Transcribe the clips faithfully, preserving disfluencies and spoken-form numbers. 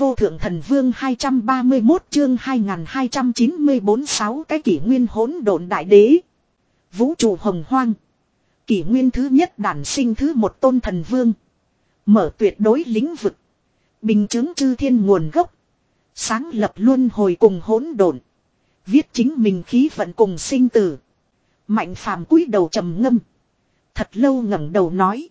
vô thượng thần vương hai trăm ba mươi mốt chương hai nghìn hai trăm chín mươi bốn sáu cái kỷ nguyên hỗn độn đại đế. Vũ trụ hồng hoang. Kỷ nguyên thứ nhất đản sinh thứ một tôn thần vương. Mở tuyệt đối lĩnh vực. Bình chứng chư thiên nguồn gốc. Sáng lập luân hồi cùng hỗn độn. Viết chính mình khí vận cùng sinh tử. Mạnh phàm cúi đầu trầm ngâm. Thật lâu ngẩng đầu nói.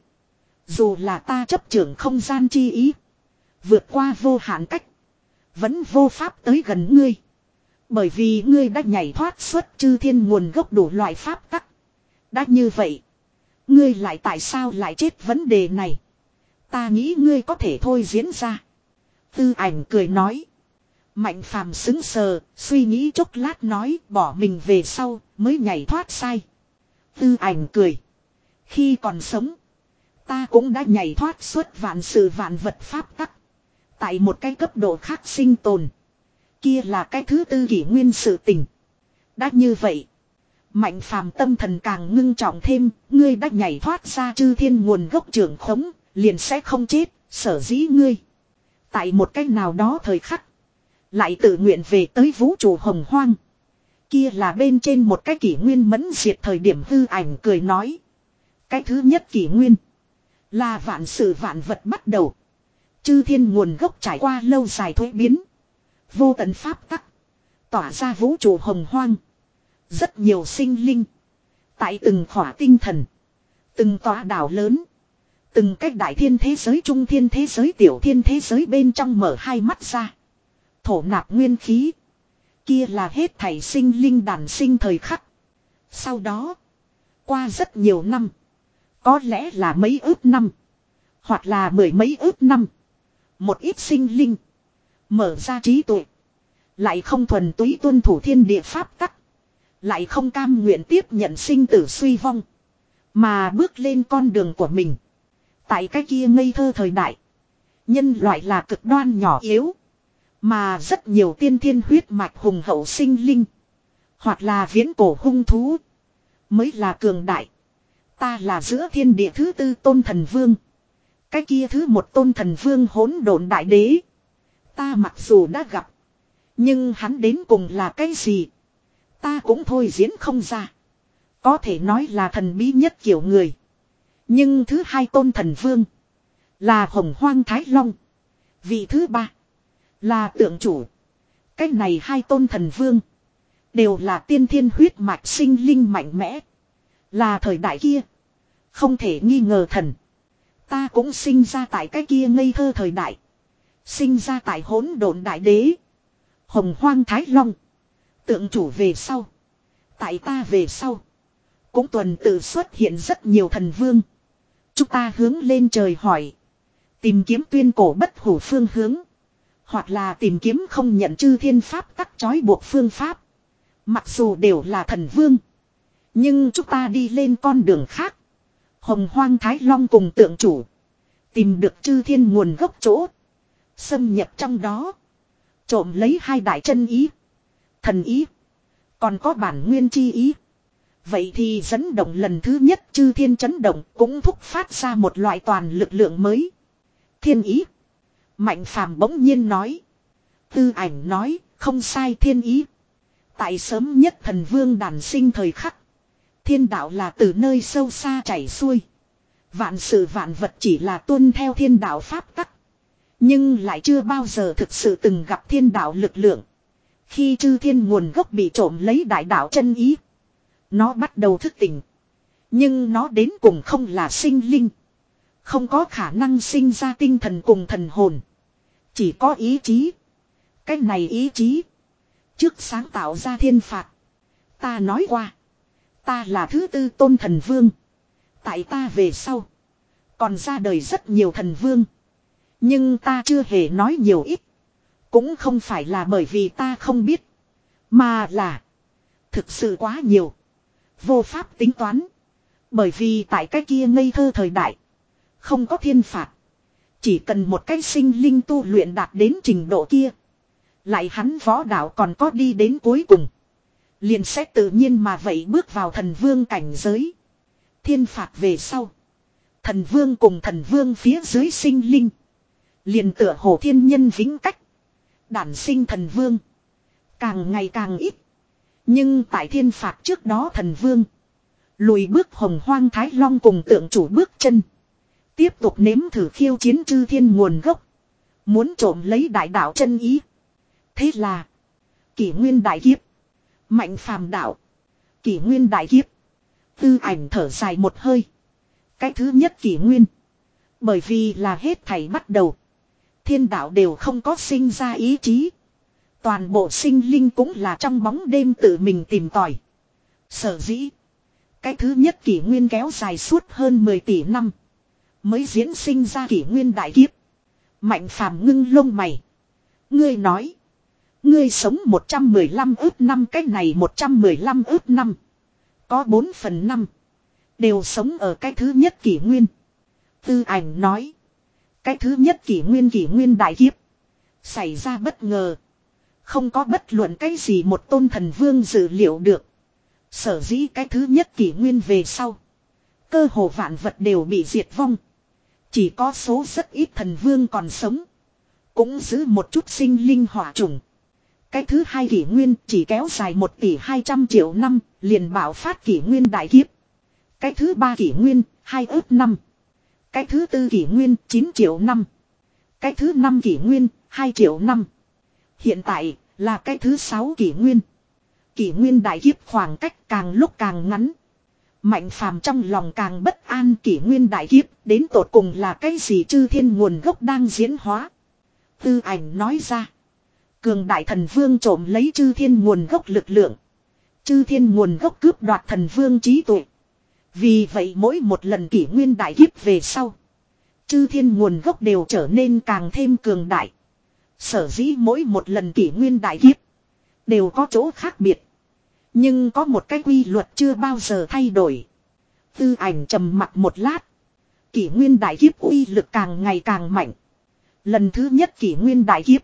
Dù là ta chấp trưởng không gian chi ý. Vượt qua vô hạn cách. Vẫn vô pháp tới gần ngươi. Bởi vì ngươi đã nhảy thoát xuất chư thiên nguồn gốc đủ loại pháp tắc. Đã như vậy. Ngươi lại tại sao lại chết vấn đề này. Ta nghĩ ngươi có thể thôi diễn ra. Tư ảnh cười nói. Mạnh phàm xứng sờ. Suy nghĩ chốc lát nói bỏ mình về sau mới nhảy thoát sai. Tư ảnh cười. Khi còn sống. Ta cũng đã nhảy thoát xuất vạn sự vạn vật pháp tắc. Tại một cái cấp độ khác sinh tồn. Kia là cái thứ tư kỷ nguyên sự tình. Đã như vậy. Mạnh phàm tâm thần càng ngưng trọng thêm. Ngươi đã nhảy thoát ra chư thiên nguồn gốc trưởng khống. Liền sẽ không chết. Sở dĩ ngươi. Tại một cách nào đó thời khắc. Lại tự nguyện về tới vũ trụ hồng hoang. Kia là bên trên một cái kỷ nguyên mẫn diệt thời điểm hư ảnh cười nói. Cái thứ nhất kỷ nguyên. Là vạn sự vạn vật bắt đầu. Chư thiên nguồn gốc trải qua lâu dài thuế biến. Vô tận pháp tắc. Tỏa ra vũ trụ hồng hoang. Rất nhiều sinh linh. Tại từng khỏa tinh thần. Từng tòa đảo lớn. Từng cách đại thiên thế giới trung thiên thế giới tiểu thiên thế giới bên trong mở hai mắt ra. Thổ nạp nguyên khí. Kia là hết thảy sinh linh đàn sinh thời khắc. Sau đó. Qua rất nhiều năm. Có lẽ là mấy ước năm. Hoặc là mười mấy ước năm. Một ít sinh linh. Mở ra trí tuệ. Lại không thuần túy tuân thủ thiên địa pháp tắc. Lại không cam nguyện tiếp nhận sinh tử suy vong. Mà bước lên con đường của mình. Tại cái kia ngây thơ thời đại. Nhân loại là cực đoan nhỏ yếu. Mà rất nhiều tiên thiên huyết mạch hùng hậu sinh linh. Hoặc là viễn cổ hung thú. Mới là cường đại. Ta là giữa thiên địa thứ tư tôn thần vương. Cái kia thứ một tôn thần vương hỗn độn đại đế. Ta mặc dù đã gặp. Nhưng hắn đến cùng là cái gì? Ta cũng thôi diễn không ra. Có thể nói là thần bí nhất kiểu người. Nhưng thứ hai tôn thần vương. Là hồng hoang thái long. Vị thứ ba. Là tượng chủ. Cái này hai tôn thần vương. Đều là tiên thiên huyết mạch sinh linh mạnh mẽ. Là thời đại kia. Không thể nghi ngờ thần. Ta cũng sinh ra tại cái kia ngây thơ thời đại. Sinh ra tại hỗn độn đại đế. Hồng hoang thái long. Tượng chủ về sau. Tại ta về sau. Cũng tuần tự xuất hiện rất nhiều thần vương. Chúng ta hướng lên trời hỏi. Tìm kiếm tuyên cổ bất hủ phương hướng. Hoặc là tìm kiếm không nhận chư thiên pháp tắc trói buộc phương pháp. Mặc dù đều là thần vương. Nhưng chúng ta đi lên con đường khác. Hồng hoang thái long cùng tượng chủ. Tìm được chư thiên nguồn gốc chỗ. Xâm nhập trong đó. Trộm lấy hai đại chân ý. Thần ý. Còn có bản nguyên chi ý. Vậy thì dẫn động lần thứ nhất chư thiên chấn động cũng thúc phát ra một loại toàn lực lượng mới. Thiên ý. Mạnh phàm bỗng nhiên nói. Tư ảnh nói không sai thiên ý. Tại sớm nhất thần vương đản sinh thời khắc. Thiên đạo là từ nơi sâu xa chảy xuôi. Vạn sự vạn vật chỉ là tuân theo thiên đạo pháp tắc. Nhưng lại chưa bao giờ thực sự từng gặp thiên đạo lực lượng. Khi chư thiên nguồn gốc bị trộm lấy đại đạo chân ý. Nó bắt đầu thức tỉnh. Nhưng nó đến cùng không là sinh linh. Không có khả năng sinh ra tinh thần cùng thần hồn. Chỉ có ý chí. Cái này ý chí. Trước sáng tạo ra thiên phạt. Ta nói qua. Ta là thứ tư tôn thần vương. Tại ta về sau. Còn ra đời rất nhiều thần vương. Nhưng ta chưa hề nói nhiều ít. Cũng không phải là bởi vì ta không biết. Mà là. Thực sự quá nhiều. Vô pháp tính toán. Bởi vì tại cái kia ngây thơ thời đại. Không có thiên phạt. Chỉ cần một cái sinh linh tu luyện đạt đến trình độ kia. Lại hắn võ đạo còn có đi đến cuối cùng. Liền sẽ tự nhiên mà vậy bước vào thần vương cảnh giới. Thiên phạt về sau. Thần vương cùng thần vương phía dưới sinh linh. Liền tựa hồ thiên nhân vĩnh cách. Đản sinh thần vương. Càng ngày càng ít. Nhưng tại thiên phạt trước đó thần vương. Lùi bước hồng hoang thái long cùng tượng chủ bước chân. Tiếp tục nếm thử khiêu chiến chư thiên nguồn gốc. Muốn trộm lấy đại đạo chân ý. Thế là. Kỷ nguyên đại kiếp. Mạnh phàm đạo. Kỷ nguyên đại kiếp. Tư ảnh thở dài một hơi. Cái thứ nhất kỷ nguyên. Bởi vì là hết thảy bắt đầu. Thiên đạo đều không có sinh ra ý chí. Toàn bộ sinh linh cũng là trong bóng đêm tự mình tìm tòi. Sở dĩ. Cái thứ nhất kỷ nguyên kéo dài suốt hơn mười tỷ năm. Mới diễn sinh ra kỷ nguyên đại kiếp. Mạnh phàm ngưng lông mày. Ngươi nói. Ngươi sống một trăm mười lăm ước năm, cái này một trăm mười lăm ước năm. Có bốn phần năm. Đều sống ở cái thứ nhất kỷ nguyên. Tư ảnh nói. Cái thứ nhất kỷ nguyên kỷ nguyên đại kiếp. Xảy ra bất ngờ. Không có bất luận cái gì một tôn thần vương dự liệu được. Sở dĩ cái thứ nhất kỷ nguyên về sau. Cơ hồ vạn vật đều bị diệt vong. Chỉ có số rất ít thần vương còn sống. Cũng giữ một chút sinh linh hỏa chủng. Cái thứ hai kỷ nguyên chỉ kéo dài một tỷ hai trăm triệu năm. Liền bảo phát kỷ nguyên đại kiếp. Cái thứ ba kỷ nguyên hai ước năm. Cái thứ tư kỷ nguyên chín triệu năm. Cái thứ năm kỷ nguyên hai triệu năm. Hiện tại là cái thứ sáu kỷ nguyên. Kỷ nguyên đại kiếp khoảng cách càng lúc càng ngắn. Mạnh phàm trong lòng càng bất an, kỷ nguyên đại kiếp đến tột cùng là cái gì chư thiên nguồn gốc đang diễn hóa. Tư ảnh nói ra. Cường đại thần vương trộm lấy chư thiên nguồn gốc lực lượng. Chư thiên nguồn gốc cướp đoạt thần vương trí tuệ. Vì vậy mỗi một lần kỷ nguyên đại kiếp về sau. Chư thiên nguồn gốc đều trở nên càng thêm cường đại. Sở dĩ mỗi một lần kỷ nguyên đại kiếp. Đều có chỗ khác biệt. Nhưng có một cái quy luật chưa bao giờ thay đổi. Tư ảnh trầm mặt một lát. Kỷ nguyên đại kiếp uy lực càng ngày càng mạnh. Lần thứ nhất kỷ nguyên đại kiếp.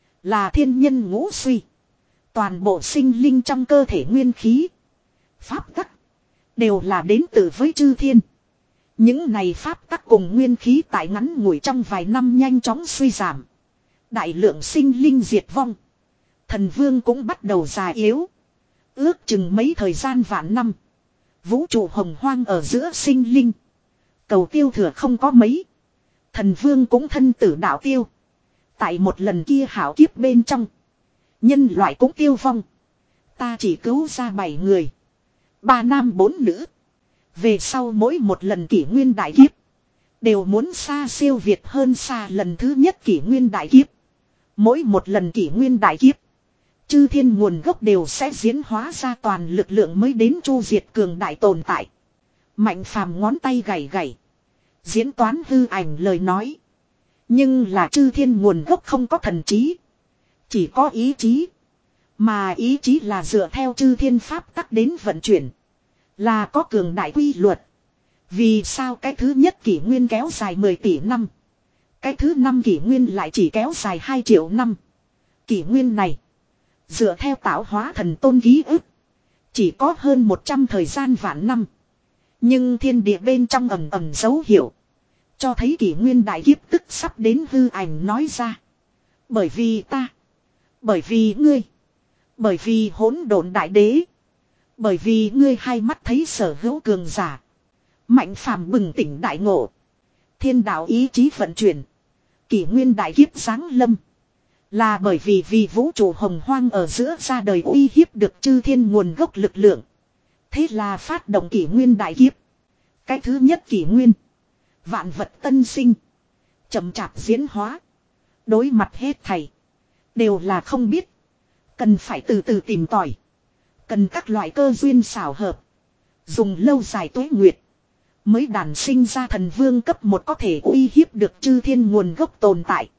Là thiên nhân ngũ suy. Toàn bộ sinh linh trong cơ thể nguyên khí. Pháp tắc. Đều là đến từ với chư thiên. Những này pháp tắc cùng nguyên khí tại ngắn ngủi trong vài năm nhanh chóng suy giảm. Đại lượng sinh linh diệt vong. Thần vương cũng bắt đầu già yếu. Ước chừng mấy thời gian vạn năm. Vũ trụ hồng hoang ở giữa sinh linh. Cầu tiêu thừa không có mấy. Thần vương cũng thân tử đạo tiêu. Tại một lần kia hảo kiếp bên trong. Nhân loại cũng tiêu vong. Ta chỉ cứu ra bảy người. Ba nam bốn nữ. Về sau mỗi một lần kỷ nguyên đại kiếp. Đều muốn xa siêu việt hơn xa lần thứ nhất kỷ nguyên đại kiếp. Mỗi một lần kỷ nguyên đại kiếp. Chư thiên nguồn gốc đều sẽ diễn hóa ra toàn lực lượng mới đến chu diệt cường đại tồn tại. Mạnh phàm ngón tay gảy gảy. Diễn toán hư ảnh lời nói. Nhưng là chư thiên nguồn gốc không có thần trí. Chỉ có ý chí. Mà ý chí là dựa theo chư thiên pháp tắc đến vận chuyển. Là có cường đại quy luật. Vì sao cái thứ nhất kỷ nguyên kéo dài mười tỷ năm. Cái thứ năm kỷ nguyên lại chỉ kéo dài hai triệu năm. Kỷ nguyên này. Dựa theo tạo hóa thần tôn ký ức. Chỉ có hơn một trăm thời gian vạn năm. Nhưng thiên địa bên trong ẩm ẩm dấu hiệu. Cho thấy kỷ nguyên đại kiếp tức sắp đến hư ảnh nói ra. Bởi vì ta. Bởi vì ngươi. Bởi vì hỗn độn đại đế. Bởi vì ngươi hai mắt thấy sở hữu cường giả. Mạnh phàm bừng tỉnh đại ngộ. Thiên đạo ý chí vận chuyển. Kỷ nguyên đại kiếp giáng lâm. Là bởi vì vì vũ trụ hồng hoang ở giữa ra đời uy hiếp được chư thiên nguồn gốc lực lượng. Thế là phát động kỷ nguyên đại kiếp. Cái thứ nhất kỷ nguyên. Vạn vật tân sinh. Chậm chạp diễn hóa. Đối mặt hết thảy. Đều là không biết. Cần phải từ từ tìm tòi. Cần các loại cơ duyên xảo hợp. Dùng lâu dài tuế nguyệt. Mới đản sinh ra thần vương cấp một có thể uy hiếp được chư thiên nguồn gốc tồn tại.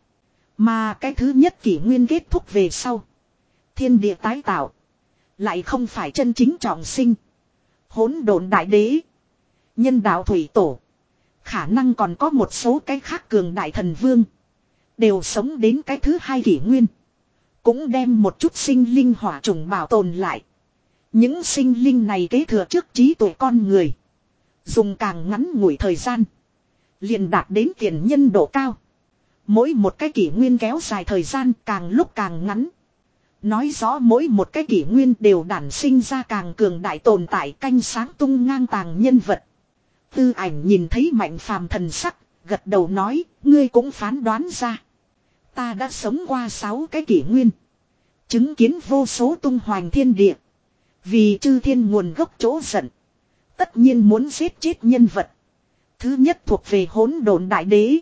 Mà cái thứ nhất kỷ nguyên kết thúc về sau. Thiên địa tái tạo. Lại không phải chân chính trọng sinh. Hỗn độn đại đế. Nhân đạo thủy tổ. Khả năng còn có một số cái khác cường đại thần vương. Đều sống đến cái thứ hai kỷ nguyên. Cũng đem một chút sinh linh hỏa trùng bảo tồn lại. Những sinh linh này kế thừa trước trí tuệ con người. Dùng càng ngắn ngủi thời gian. Liền đạt đến tiền nhân độ cao. Mỗi một cái kỷ nguyên kéo dài thời gian càng lúc càng ngắn. Nói rõ mỗi một cái kỷ nguyên đều đản sinh ra càng cường đại tồn tại canh sáng tung ngang tàng nhân vật. Tư ảnh nhìn thấy Mạnh Phàm thần sắc, gật đầu nói, ngươi cũng phán đoán ra. Ta đã sống qua sáu cái kỷ nguyên. Chứng kiến vô số tung hoành thiên địa. Vì chư thiên nguồn gốc chỗ giận. Tất nhiên muốn giết chết nhân vật. Thứ nhất thuộc về hỗn độn đại đế.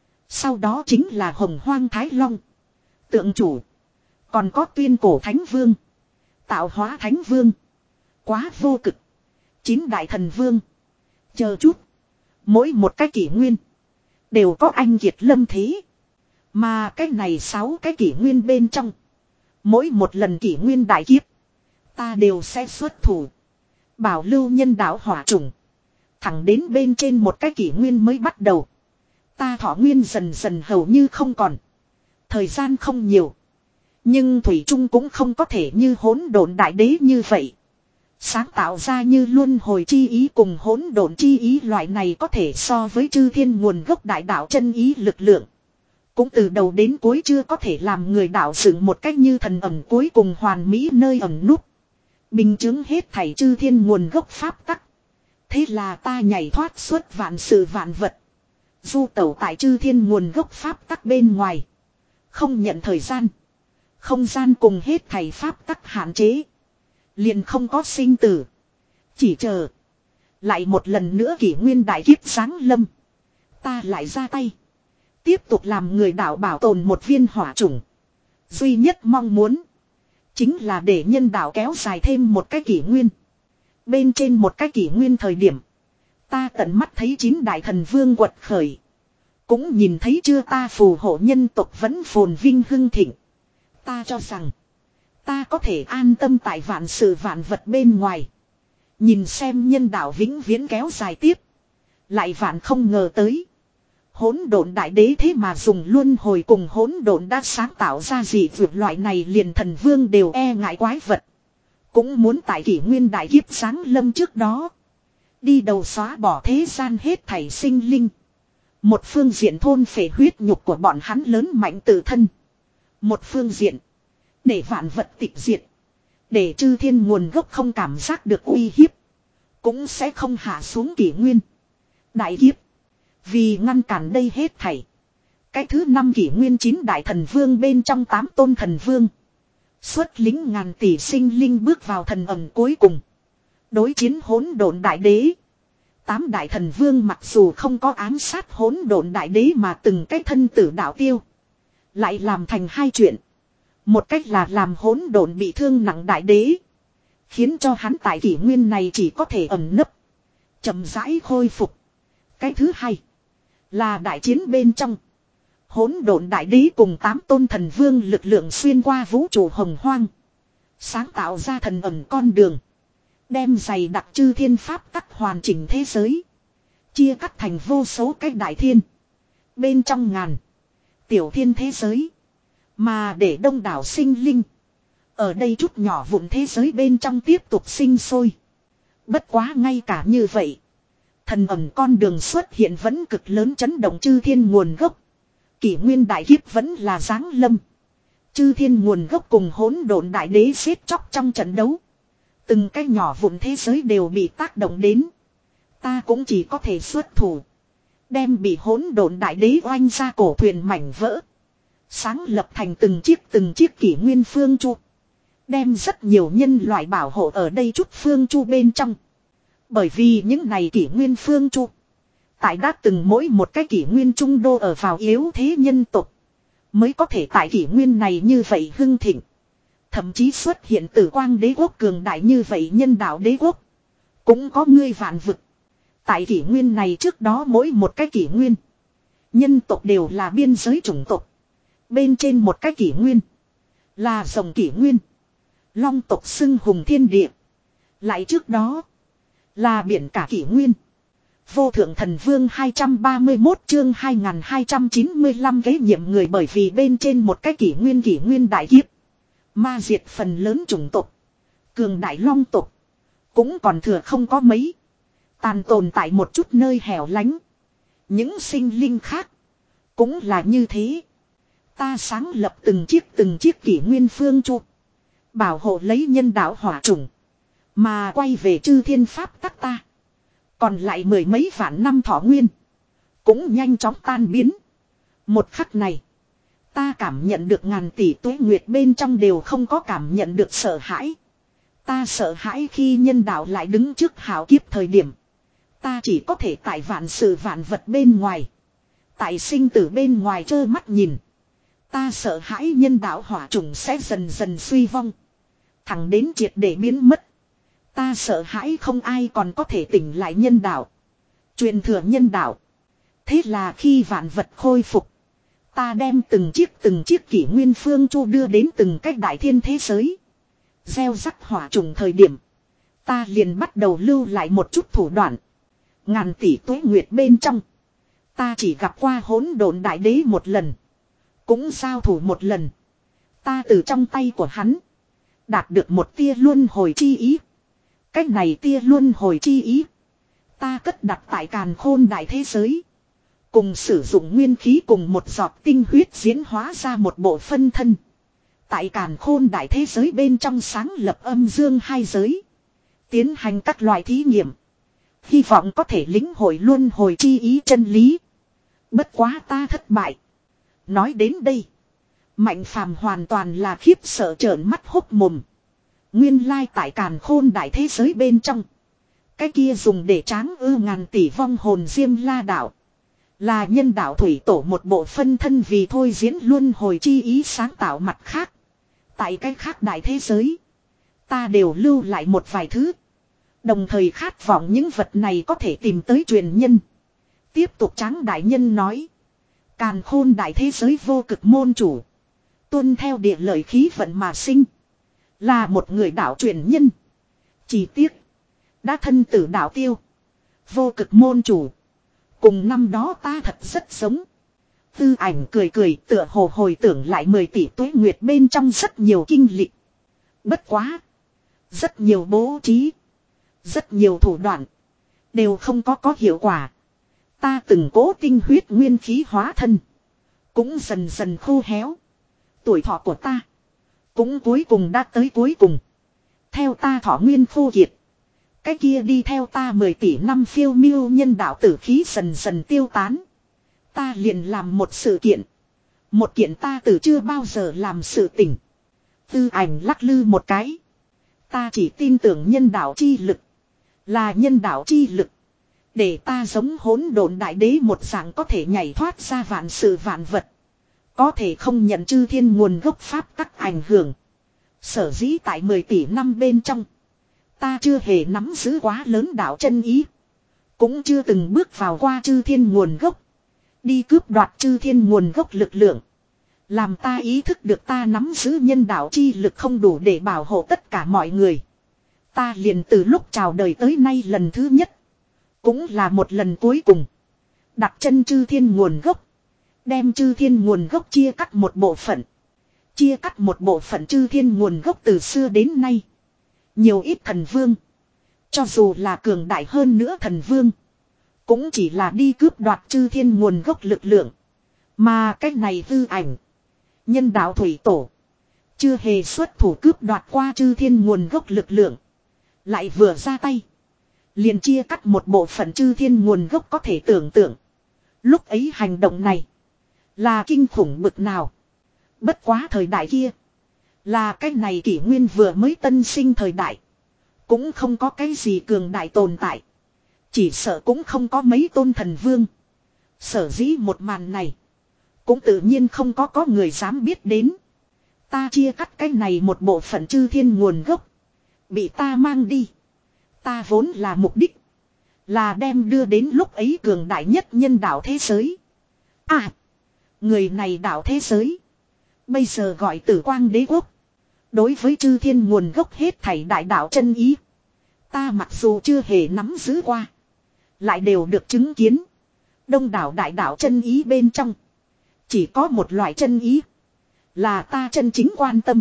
Sau đó chính là Hồng Hoang Thái Long. Tượng chủ. Còn có tuyên cổ Thánh Vương. Tạo hóa Thánh Vương. Quá vô cực. Chín đại thần vương. Chờ chút. Mỗi một cái kỷ nguyên. Đều có anh kiệt lâm thế. Mà cái này sáu cái kỷ nguyên bên trong. Mỗi một lần kỷ nguyên đại kiếp. Ta đều sẽ xuất thủ. Bảo lưu nhân đạo hỏa trùng. Thẳng đến bên trên một cái kỷ nguyên mới bắt đầu. Ta thọ nguyên dần dần hầu như không còn. Thời gian không nhiều. Nhưng Thủy Trung cũng không có thể như hỗn độn đại đế như vậy. Sáng tạo ra như luân hồi chi ý cùng hỗn độn chi ý loại này có thể so với chư thiên nguồn gốc đại đạo chân ý lực lượng. Cũng từ đầu đến cuối chưa có thể làm người đạo dựng một cách như thần ẩm cuối cùng hoàn mỹ nơi ẩn núp. Bình chứng hết thảy chư thiên nguồn gốc pháp tắc. Thế là ta nhảy thoát suốt vạn sự vạn vật. Du tẩu tại chư thiên nguồn gốc pháp tắc bên ngoài. Không nhận thời gian. Không gian cùng hết thảy pháp tắc hạn chế. Liền không có sinh tử. Chỉ chờ. Lại một lần nữa kỷ nguyên đại kiếp giáng lâm. Ta lại ra tay. Tiếp tục làm người đạo bảo tồn một viên hỏa chủng. Duy nhất mong muốn. Chính là để nhân đạo kéo dài thêm một cái kỷ nguyên. Bên trên một cái kỷ nguyên thời điểm. Ta tận mắt thấy chín đại thần vương quật khởi. Cũng nhìn thấy chưa ta phù hộ nhân tộc vẫn phồn vinh hưng thịnh. Ta cho rằng. Ta có thể an tâm tại vạn sự vạn vật bên ngoài. Nhìn xem nhân đạo vĩnh viễn kéo dài tiếp. Lại vạn không ngờ tới. Hỗn độn đại đế thế mà dùng luân hồi cùng hỗn độn đã sáng tạo ra gì vượt loại này liền thần vương đều e ngại quái vật. Cũng muốn tại kỷ nguyên đại kiếp sáng lâm trước đó. Đi đầu xóa bỏ thế gian hết thảy sinh linh. Một phương diện thôn phệ huyết nhục của bọn hắn lớn mạnh tự thân. Một phương diện. Để vạn vật tịch diệt. Để chư thiên nguồn gốc không cảm giác được uy hiếp. Cũng sẽ không hạ xuống kỷ nguyên. Đại kiếp. Vì ngăn cản đây hết thảy. Cái thứ năm kỷ nguyên chín đại thần vương bên trong tám tôn thần vương. Xuất lính ngàn tỷ sinh linh bước vào thần ẩn cuối cùng. Đối chiến hỗn độn đại đế. Tám đại thần vương mặc dù không có ám sát hỗn độn đại đế mà từng cái thân tử đạo tiêu. Lại làm thành hai chuyện. Một cách là làm hỗn độn bị thương nặng đại đế. Khiến cho hắn tại kỷ nguyên này chỉ có thể ẩn nấp. Chậm rãi khôi phục. Cái thứ hai. Là đại chiến bên trong. Hỗn độn đại đế cùng tám tôn thần vương lực lượng xuyên qua vũ trụ hồng hoang. Sáng tạo ra thần ẩn con đường. Đem dày đặc chư thiên pháp tắc hoàn chỉnh thế giới. Chia cắt thành vô số cái đại thiên. Bên trong ngàn. Tiểu thiên thế giới. Mà để đông đảo sinh linh. Ở đây chút nhỏ vụn thế giới bên trong tiếp tục sinh sôi. Bất quá ngay cả như vậy. Thần ẩn con đường xuất hiện vẫn cực lớn chấn động chư thiên nguồn gốc. Kỷ nguyên đại kiếp vẫn là giáng lâm. Chư thiên nguồn gốc cùng hỗn độn đại đế xếp chóc trong trận đấu. Từng cái nhỏ vụn thế giới đều bị tác động đến. Ta cũng chỉ có thể xuất thủ. Đem bị hỗn độn đại đế oanh ra cổ thuyền mảnh vỡ. Sáng lập thành từng chiếc từng chiếc kỷ nguyên phương chu. Đem rất nhiều nhân loại bảo hộ ở đây chút phương chu bên trong. Bởi vì những này kỷ nguyên phương chu. Tại đã từng mỗi một cái kỷ nguyên trung đô ở vào yếu thế nhân tộc. Mới có thể tại kỷ nguyên này như vậy hưng thịnh. Thậm chí xuất hiện tử quang đế quốc cường đại như vậy nhân đạo đế quốc. Cũng có ngươi vạn vực. Tại kỷ nguyên này trước đó mỗi một cái kỷ nguyên. Nhân tộc đều là biên giới chủng tộc. Bên trên một cái kỷ nguyên. Là rồng kỷ nguyên. Long tộc xưng hùng thiên địa. Lại trước đó. Là biển cả kỷ nguyên. Vô thượng thần vương hai trăm ba mươi mốt chương hai nghìn hai trăm chín mươi lăm kế nhiệm người bởi vì bên trên một cái kỷ nguyên kỷ nguyên đại kiếp. Ma diệt phần lớn chủng tộc. Cường đại long tộc. Cũng còn thừa không có mấy. Tàn tồn tại một chút nơi hẻo lánh. Những sinh linh khác. Cũng là như thế. Ta sáng lập từng chiếc từng chiếc kỷ nguyên phương chu. Bảo hộ lấy nhân đạo hỏa chủng. Mà quay về chư thiên pháp tắc ta. Còn lại mười mấy vạn năm thọ nguyên. Cũng nhanh chóng tan biến. Một khắc này. Ta cảm nhận được ngàn tỷ tuế nguyệt bên trong đều không có cảm nhận được sợ hãi. Ta sợ hãi khi nhân đạo lại đứng trước hào kiếp thời điểm. Ta chỉ có thể tại vạn sự vạn vật bên ngoài. Tại sinh tử bên ngoài trơ mắt nhìn. Ta sợ hãi nhân đạo hỏa trùng sẽ dần dần suy vong. Thẳng đến triệt để biến mất. Ta sợ hãi không ai còn có thể tỉnh lại nhân đạo. Truyền thừa nhân đạo. Thế là khi vạn vật khôi phục. Ta đem từng chiếc từng chiếc kỷ nguyên phương chu đưa đến từng cách đại thiên thế giới. Gieo rắc hỏa trùng thời điểm. Ta liền bắt đầu lưu lại một chút thủ đoạn. Ngàn tỷ tuế nguyệt bên trong. Ta chỉ gặp qua hỗn độn đại đế một lần. Cũng giao thủ một lần. Ta từ trong tay của hắn. Đạt được một tia luân hồi chi ý. Cách này tia luân hồi chi ý. Ta cất đặt tại càn khôn đại thế giới. Cùng sử dụng nguyên khí cùng một giọt tinh huyết diễn hóa ra một bộ phân thân. Tại càn khôn đại thế giới bên trong sáng lập âm dương hai giới. Tiến hành các loại thí nghiệm. Hy vọng có thể lĩnh hội luân hồi chi ý chân lý. Bất quá ta thất bại. Nói đến đây. Mạnh phàm hoàn toàn là khiếp sợ trợn mắt hốc mồm. Nguyên lai tại càn khôn đại thế giới bên trong. Cái kia dùng để tráng ư ngàn tỷ vong hồn diêm la đạo. Là nhân đạo thủy tổ một bộ phân thân vì thôi diễn luân hồi chi ý sáng tạo mặt khác. Tại cái khác đại thế giới. Ta đều lưu lại một vài thứ. Đồng thời khát vọng những vật này có thể tìm tới truyền nhân. Tiếp tục tráng đại nhân nói. Càn khôn đại thế giới vô cực môn chủ. Tuân theo địa lợi khí vận mà sinh. Là một người đạo truyền nhân. Chỉ tiếc. Đã thân tử đạo tiêu. Vô cực môn chủ. Cùng năm đó ta thật rất giống. Tư ảnh cười cười tựa hồ hồi tưởng lại mười tỷ tuế nguyệt bên trong rất nhiều kinh lịch. Bất quá. Rất nhiều bố trí. Rất nhiều thủ đoạn. Đều không có có hiệu quả. Ta từng cố tinh huyết nguyên khí hóa thân. Cũng dần dần khô héo. Tuổi thọ của ta. Cũng cuối cùng đã tới cuối cùng. Theo ta thọ nguyên khô kiệt. Cái kia đi theo ta mười tỷ năm phiêu miêu nhân đạo tử khí dần dần tiêu tán. Ta liền làm một sự kiện. Một kiện ta từ chưa bao giờ làm sự tình. Tư ảnh lắc lư một cái. Ta chỉ tin tưởng nhân đạo chi lực. Là nhân đạo chi lực. Để ta giống hỗn độn đại đế một dạng có thể nhảy thoát ra vạn sự vạn vật. Có thể không nhận chư thiên nguồn gốc pháp tắc ảnh hưởng. Sở dĩ tại mười tỷ năm bên trong. Ta chưa hề nắm giữ quá lớn đạo chân ý. Cũng chưa từng bước vào qua chư thiên nguồn gốc. Đi cướp đoạt chư thiên nguồn gốc lực lượng. Làm ta ý thức được ta nắm giữ nhân đạo chi lực không đủ để bảo hộ tất cả mọi người. Ta liền từ lúc chào đời tới nay lần thứ nhất. Cũng là một lần cuối cùng. Đặt chân chư thiên nguồn gốc. Đem chư thiên nguồn gốc chia cắt một bộ phận. Chia cắt một bộ phận chư thiên nguồn gốc từ xưa đến nay. Nhiều ít thần vương. Cho dù là cường đại hơn nữa thần vương. Cũng chỉ là đi cướp đoạt chư thiên nguồn gốc lực lượng. Mà cách này tư ảnh. Nhân đạo thủy tổ. Chưa hề xuất thủ cướp đoạt qua chư thiên nguồn gốc lực lượng. Lại vừa ra tay. Liền chia cắt một bộ phận chư thiên nguồn gốc có thể tưởng tượng. Lúc ấy hành động này. Là kinh khủng bực nào. Bất quá thời đại kia. Là cái này kỷ nguyên vừa mới tân sinh thời đại. Cũng không có cái gì cường đại tồn tại. Chỉ sợ cũng không có mấy tôn thần vương. Sở dĩ một màn này. Cũng tự nhiên không có có người dám biết đến. Ta chia cắt cái này một bộ phận chư thiên nguồn gốc. Bị ta mang đi. Ta vốn là mục đích. Là đem đưa đến lúc ấy cường đại nhất nhân đạo thế giới. À. Người này đạo thế giới. Bây giờ gọi Tử Quang Đế Quốc. Đối với chư thiên nguồn gốc hết thảy đại đạo chân ý. Ta mặc dù chưa hề nắm giữ qua. Lại đều được chứng kiến. Đông đảo đại đạo chân ý bên trong. Chỉ có một loại chân ý. Là ta chân chính quan tâm.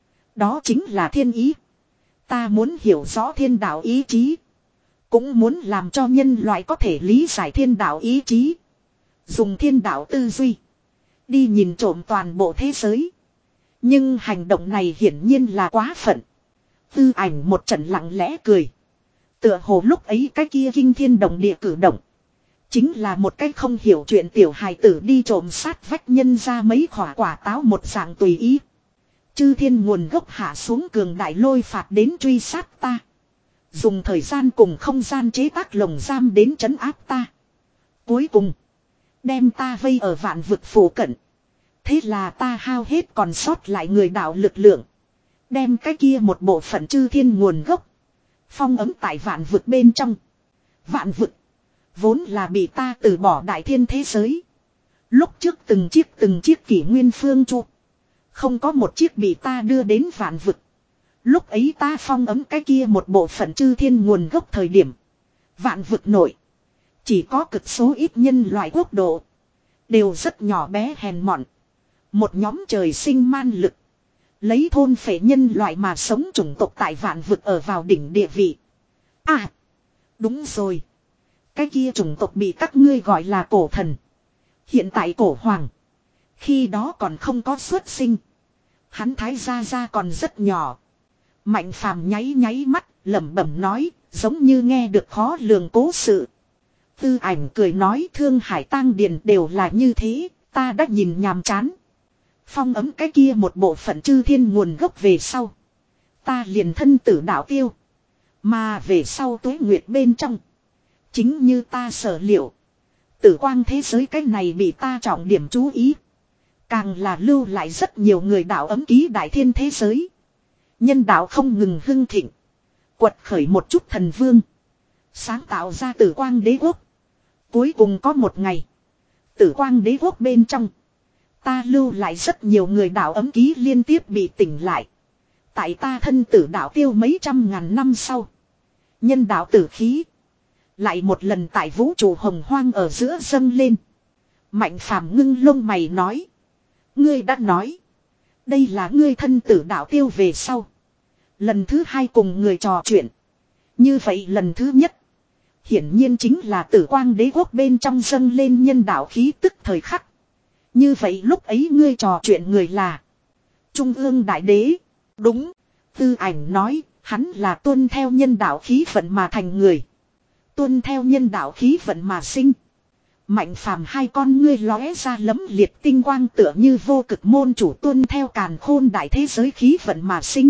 Đó chính là thiên ý. Ta muốn hiểu rõ thiên đạo ý chí. Cũng muốn làm cho nhân loại có thể lý giải thiên đạo ý chí. Dùng thiên đạo tư duy. Đi nhìn trộm toàn bộ thế giới. Nhưng hành động này hiển nhiên là quá phận. Tư ảnh một trận lặng lẽ cười. Tựa hồ lúc ấy cái kia kinh thiên động địa cử động. Chính là một cái không hiểu chuyện tiểu hài tử đi trộm sát vách nhân ra mấy quả quả táo một dạng tùy ý. Chư thiên nguồn gốc hạ xuống cường đại lôi phạt đến truy sát ta. Dùng thời gian cùng không gian chế tác lồng giam đến trấn áp ta. Cuối cùng. Đem ta vây ở vạn vực phủ cận. Thế là ta hao hết còn sót lại người đạo lực lượng. Đem cái kia một bộ phận chư thiên nguồn gốc. Phong ấm tại vạn vực bên trong. Vạn vực. Vốn là bị ta từ bỏ đại thiên thế giới. Lúc trước từng chiếc từng chiếc kỷ nguyên phương chu. Không có một chiếc bị ta đưa đến vạn vực. Lúc ấy ta phong ấm cái kia một bộ phận chư thiên nguồn gốc thời điểm. Vạn vực nổi. Chỉ có cực số ít nhân loại quốc độ. Đều rất nhỏ bé hèn mọn. Một nhóm trời sinh man lực. Lấy thôn phệ nhân loại mà sống chủng tộc tại vạn vực ở vào đỉnh địa vị. À. Đúng rồi. Cái kia chủng tộc bị các ngươi gọi là cổ thần. Hiện tại cổ hoàng. Khi đó còn không có xuất sinh. Hắn thái gia gia còn rất nhỏ. Mạnh phàm nháy nháy mắt, lẩm bẩm nói, giống như nghe được khó lường cố sự. Tư ảnh cười nói Thương Hải Tang Điền đều là như thế, ta đã nhìn nhàm chán. Phong ấm cái kia một bộ phận chư thiên nguồn gốc về sau. Ta liền thân tử đạo tiêu. Mà về sau tuế nguyệt bên trong. Chính như ta sở liệu. Tử quang thế giới cái này bị ta trọng điểm chú ý. Càng là lưu lại rất nhiều người đạo ấm ký đại thiên thế giới. Nhân đạo không ngừng hưng thịnh. Quật khởi một chút thần vương. Sáng tạo ra tử quang đế quốc. Cuối cùng có một ngày. Tử quang đế quốc bên trong. Ta lưu lại rất nhiều người đạo ấm ký liên tiếp bị tỉnh lại. Tại ta thân tử đạo tiêu mấy trăm ngàn năm sau. Nhân đạo tử khí. Lại một lần tại vũ trụ hồng hoang ở giữa dâng lên. Mạnh phàm ngưng lông mày nói. Ngươi đã nói. Đây là ngươi thân tử đạo tiêu về sau. Lần thứ hai cùng người trò chuyện. Như vậy lần thứ nhất. Hiển nhiên chính là tử quang đế quốc bên trong dâng lên nhân đạo khí tức thời khắc. Như vậy lúc ấy ngươi trò chuyện người là. Trung ương đại đế. Đúng. Tư ảnh nói. Hắn là tuân theo nhân đạo khí vận mà thành người. Tuân theo nhân đạo khí vận mà sinh. Mạnh phàm hai con ngươi lóe ra lấm liệt tinh quang tựa như vô cực môn chủ tuân theo càn khôn đại thế giới khí vận mà sinh.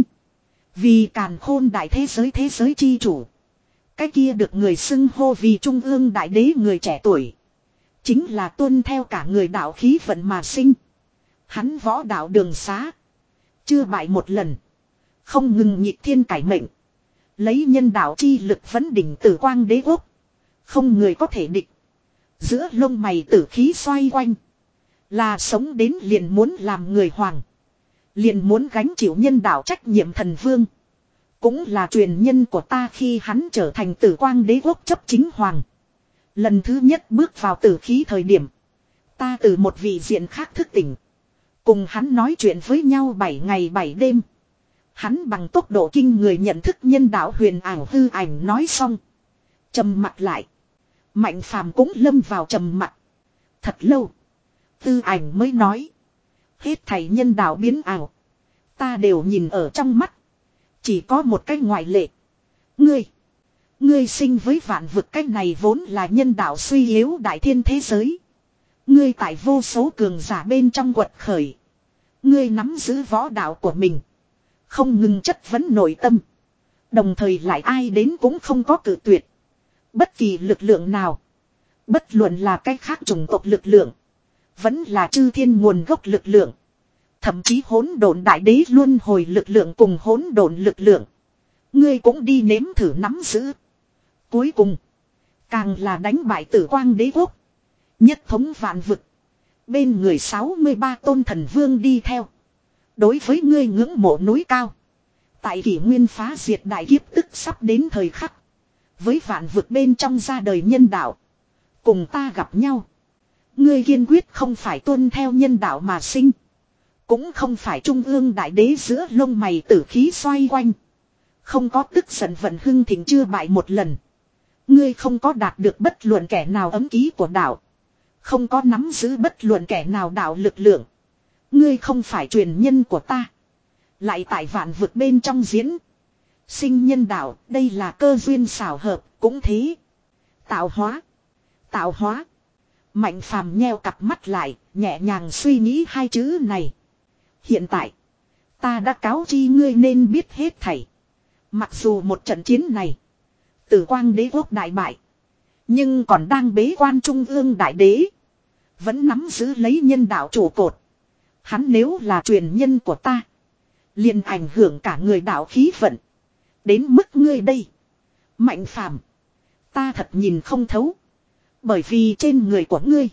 Vì càn khôn đại thế giới thế giới chi chủ. Cái kia được người xưng hô vì trung ương đại đế người trẻ tuổi. Chính là tuân theo cả người đạo khí vận mà sinh. Hắn võ đạo đường xá. Chưa bại một lần. Không ngừng nhịp thiên cải mệnh. Lấy nhân đạo chi lực vấn đỉnh tử quang đế quốc. Không người có thể địch. Giữa lông mày tử khí xoay quanh. Là sống đến liền muốn làm người hoàng. Liền muốn gánh chịu nhân đạo trách nhiệm thần vương. Cũng là truyền nhân của ta khi hắn trở thành tử quang đế quốc chấp chính hoàng. Lần thứ nhất bước vào tử khí thời điểm. Ta từ một vị diện khác thức tỉnh. Cùng hắn nói chuyện với nhau bảy ngày bảy đêm. Hắn bằng tốc độ kinh người nhận thức nhân đạo huyền ảo hư ảnh nói xong. Trầm mặt lại. Mạnh phàm cũng lâm vào trầm mặt. Thật lâu. Tư ảnh mới nói. Hết thảy nhân đạo biến ảo. Ta đều nhìn ở trong mắt. Chỉ có một cách ngoại lệ. Ngươi. Ngươi sinh với vạn vực cách này vốn là nhân đạo suy yếu đại thiên thế giới. Ngươi tại vô số cường giả bên trong quật khởi. Ngươi nắm giữ võ đạo của mình. Không ngừng chất vấn nội tâm. Đồng thời lại ai đến cũng không có cự tuyệt. Bất kỳ lực lượng nào. Bất luận là cách khác chủng tộc lực lượng. Vẫn là chư thiên nguồn gốc lực lượng. Thậm chí hỗn độn đại đế luân hồi lực lượng cùng hỗn độn lực lượng. Ngươi cũng đi nếm thử nắm giữ. Cuối cùng. Càng là đánh bại tử quang đế quốc. Nhất thống vạn vực. Bên người sáu mươi ba tôn thần vương đi theo. Đối với ngươi ngưỡng mộ núi cao. Tại kỷ nguyên phá diệt đại kiếp tức sắp đến thời khắc. Với vạn vực bên trong ra đời nhân đạo. Cùng ta gặp nhau. Ngươi kiên quyết không phải tuân theo nhân đạo mà sinh. Cũng không phải trung ương đại đế giữa lông mày tử khí xoay quanh. Không có tức giận vận hưng thịnh chưa bại một lần. Ngươi không có đạt được bất luận kẻ nào ấm ký của đạo. Không có nắm giữ bất luận kẻ nào đạo lực lượng. Ngươi không phải truyền nhân của ta. Lại tại vạn vực bên trong diễn. Sinh nhân đạo, đây là cơ duyên xảo hợp, cũng thế. Tạo hóa. Tạo hóa. Mạnh phàm nheo cặp mắt lại, nhẹ nhàng suy nghĩ hai chữ này. Hiện tại, ta đã cáo chi ngươi nên biết hết thảy. Mặc dù một trận chiến này, Tử Quang Đế quốc đại bại, nhưng còn đang bế quan trung ương đại đế. Vẫn nắm giữ lấy nhân đạo trụ cột. Hắn nếu là truyền nhân của ta, liền ảnh hưởng cả người đạo khí vận. Đến mức ngươi đây, Mạnh phàm, ta thật nhìn không thấu. Bởi vì trên người của ngươi,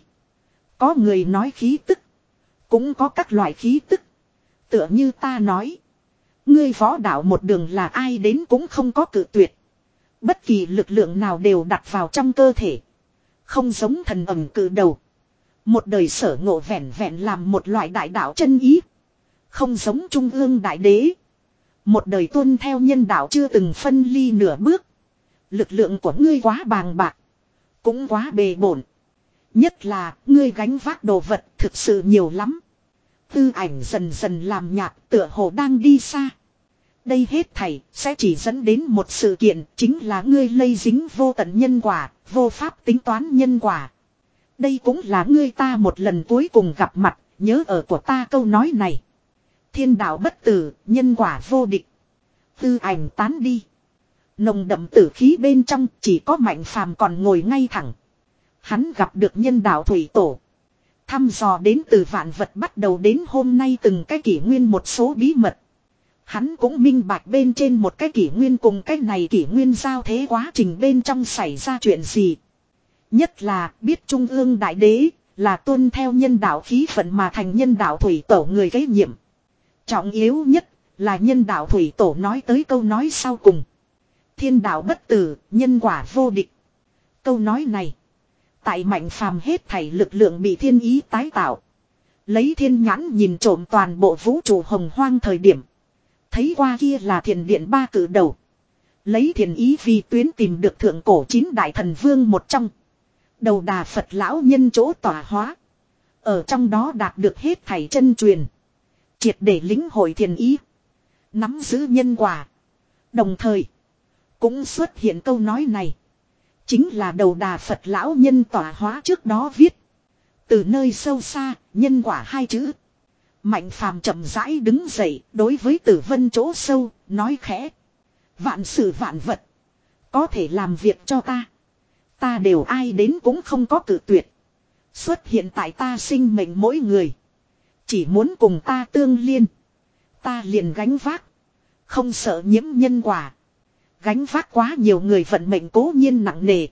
có người nói khí tức, cũng có các loại khí tức. Tựa như ta nói, ngươi võ đạo một đường là ai đến cũng không có cự tuyệt. Bất kỳ lực lượng nào đều đặt vào trong cơ thể. Không giống thần ẩm cự đầu. Một đời sở ngộ vẹn vẹn làm một loại đại đạo chân ý. Không giống trung ương đại đế. Một đời tuân theo nhân đạo chưa từng phân ly nửa bước. Lực lượng của ngươi quá bàng bạc. Cũng quá bề bổn. Nhất là ngươi gánh vác đồ vật thực sự nhiều lắm. Tư ảnh dần dần làm nhạt, tựa hồ đang đi xa. Đây hết thảy sẽ chỉ dẫn đến một sự kiện, chính là ngươi lây dính vô tận nhân quả, vô pháp tính toán nhân quả. Đây cũng là ngươi ta một lần cuối cùng gặp mặt, nhớ ở của ta câu nói này. Thiên đạo bất tử, nhân quả vô địch. Tư ảnh tán đi. Nồng đậm tử khí bên trong chỉ có Mạnh phàm còn ngồi ngay thẳng. Hắn gặp được nhân đạo thủy tổ. Thăm dò đến từ vạn vật bắt đầu đến hôm nay từng cái kỷ nguyên một số bí mật. Hắn cũng minh bạch bên trên một cái kỷ nguyên cùng cái này kỷ nguyên giao thế quá trình bên trong xảy ra chuyện gì. Nhất là biết trung ương đại đế là tuân theo nhân đạo khí vận mà thành nhân đạo thủy tổ người kế nhiệm. Trọng yếu nhất là nhân đạo thủy tổ nói tới câu nói sau cùng. Thiên đạo bất tử, nhân quả vô địch. Câu nói này, tại Mạnh phàm hết thảy lực lượng bị thiên ý tái tạo. Lấy thiên nhãn nhìn trộm toàn bộ vũ trụ hồng hoang thời điểm. Thấy qua kia là thiền điện ba cử đầu. Lấy thiền ý vì tuyến tìm được thượng cổ chín đại thần vương một trong. Đầu đà Phật lão nhân chỗ tỏa hóa. Ở trong đó đạt được hết thảy chân truyền. Triệt để lĩnh hội thiền ý. Nắm giữ nhân quả. Đồng thời, cũng xuất hiện câu nói này. Chính là đầu đà Phật lão nhân tỏa hóa trước đó viết. Từ nơi sâu xa, nhân quả hai chữ. Mạnh phàm chậm rãi đứng dậy, đối với Tử Vân chỗ sâu, nói khẽ. Vạn sự vạn vật, có thể làm việc cho ta. Ta đều ai đến cũng không có cự tuyệt. Xuất hiện tại ta sinh mệnh mỗi người. Chỉ muốn cùng ta tương liên. Ta liền gánh vác. Không sợ nhiễm nhân quả. Gánh vác quá nhiều người vận mệnh cố nhiên nặng nề.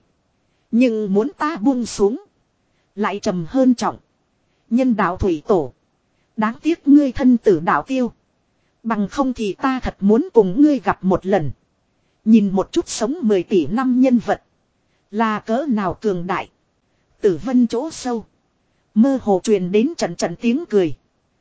Nhưng muốn ta buông xuống. Lại trầm hơn trọng. Nhân đạo thủy tổ. Đáng tiếc ngươi thân tử đạo tiêu. Bằng không thì ta thật muốn cùng ngươi gặp một lần. Nhìn một chút sống mười tỷ năm nhân vật. Là cỡ nào cường đại. Tử Vân chỗ sâu. Mơ hồ truyền đến trận trận tiếng cười.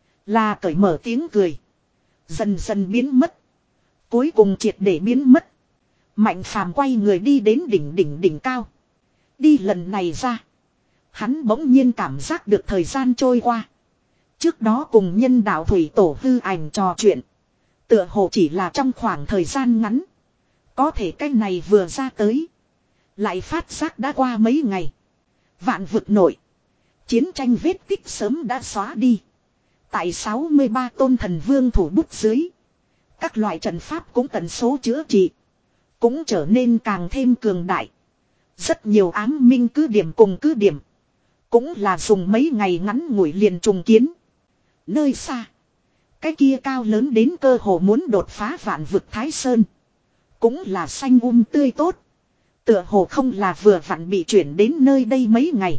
Là cởi mở tiếng cười. Dần dần biến mất. Cuối cùng triệt để biến mất. Mạnh phàm quay người đi đến đỉnh đỉnh đỉnh cao. Đi lần này ra. Hắn bỗng nhiên cảm giác được thời gian trôi qua. Trước đó cùng nhân đạo thủy tổ hư ảnh trò chuyện. Tựa hồ chỉ là trong khoảng thời gian ngắn. Có thể cái này vừa ra tới. Lại phát giác đã qua mấy ngày. Vạn vực nội. Chiến tranh vết tích sớm đã xóa đi. Tại sáu mươi ba tôn thần vương thủ bút dưới. Các loại trận pháp cũng tần số chữa trị. Cũng trở nên càng thêm cường đại. Rất nhiều ám minh cứ điểm cùng cứ điểm. Cũng là dùng mấy ngày ngắn ngủi liền trùng kiến. Nơi xa. Cái kia cao lớn đến cơ hồ muốn đột phá vạn vực Thái Sơn. Cũng là xanh um tươi tốt. Tựa hồ không là vừa vặn bị chuyển đến nơi đây mấy ngày.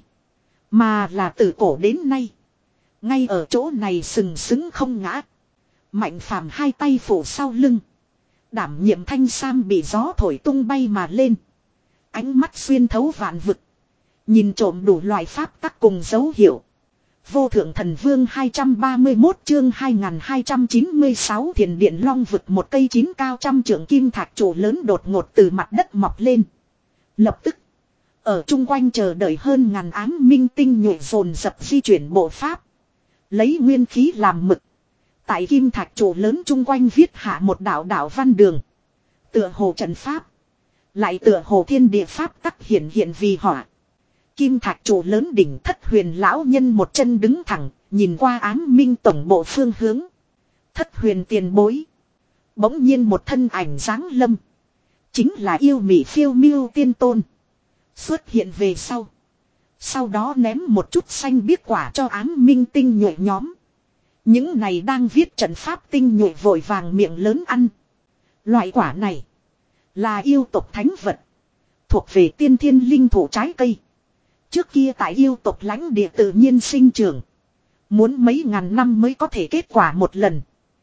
Mà là từ cổ đến nay. Ngay ở chỗ này sừng sững không ngã. Mạnh phàm hai tay phủ sau lưng. Đảm nhiệm thanh sam bị gió thổi tung bay mà lên. Ánh mắt xuyên thấu vạn vực. Nhìn trộm đủ loại pháp tắc cùng dấu hiệu. Vô thượng thần vương hai trăm ba mươi mốt chương hai nghìn hai trăm chín mươi sáu thiền điện long vực một cây chín cao trăm trượng kim thạch trụ lớn đột ngột từ mặt đất mọc lên. Lập tức. Ở chung quanh chờ đợi hơn ngàn ám minh tinh nhuệ dồn dập di chuyển bộ pháp. Lấy nguyên khí làm mực. Tại kim thạch trụ lớn chung quanh viết hạ một đạo đạo văn đường. Tựa hồ trận pháp. Lại tựa hồ thiên địa pháp tắc hiện hiện vì họa. Kim thạch trụ lớn đỉnh Thất Huyền lão nhân một chân đứng thẳng, nhìn qua ám minh tổng bộ phương hướng. Thất Huyền tiền bối. Bỗng nhiên một thân ảnh dáng lâm. Chính là yêu mị phiêu miêu tiên tôn. Xuất hiện về sau. Sau đó ném một chút xanh biếc quả cho ám minh tinh nhuệ nhóm. Những này đang viết trận pháp tinh nhuệ vội vàng miệng lớn ăn. Loại quả này là yêu tộc thánh vật. Thuộc về tiên thiên linh thủ trái cây. Trước kia tại yêu tộc lãnh địa tự nhiên sinh trưởng. Muốn mấy ngàn năm mới có thể kết quả một lần.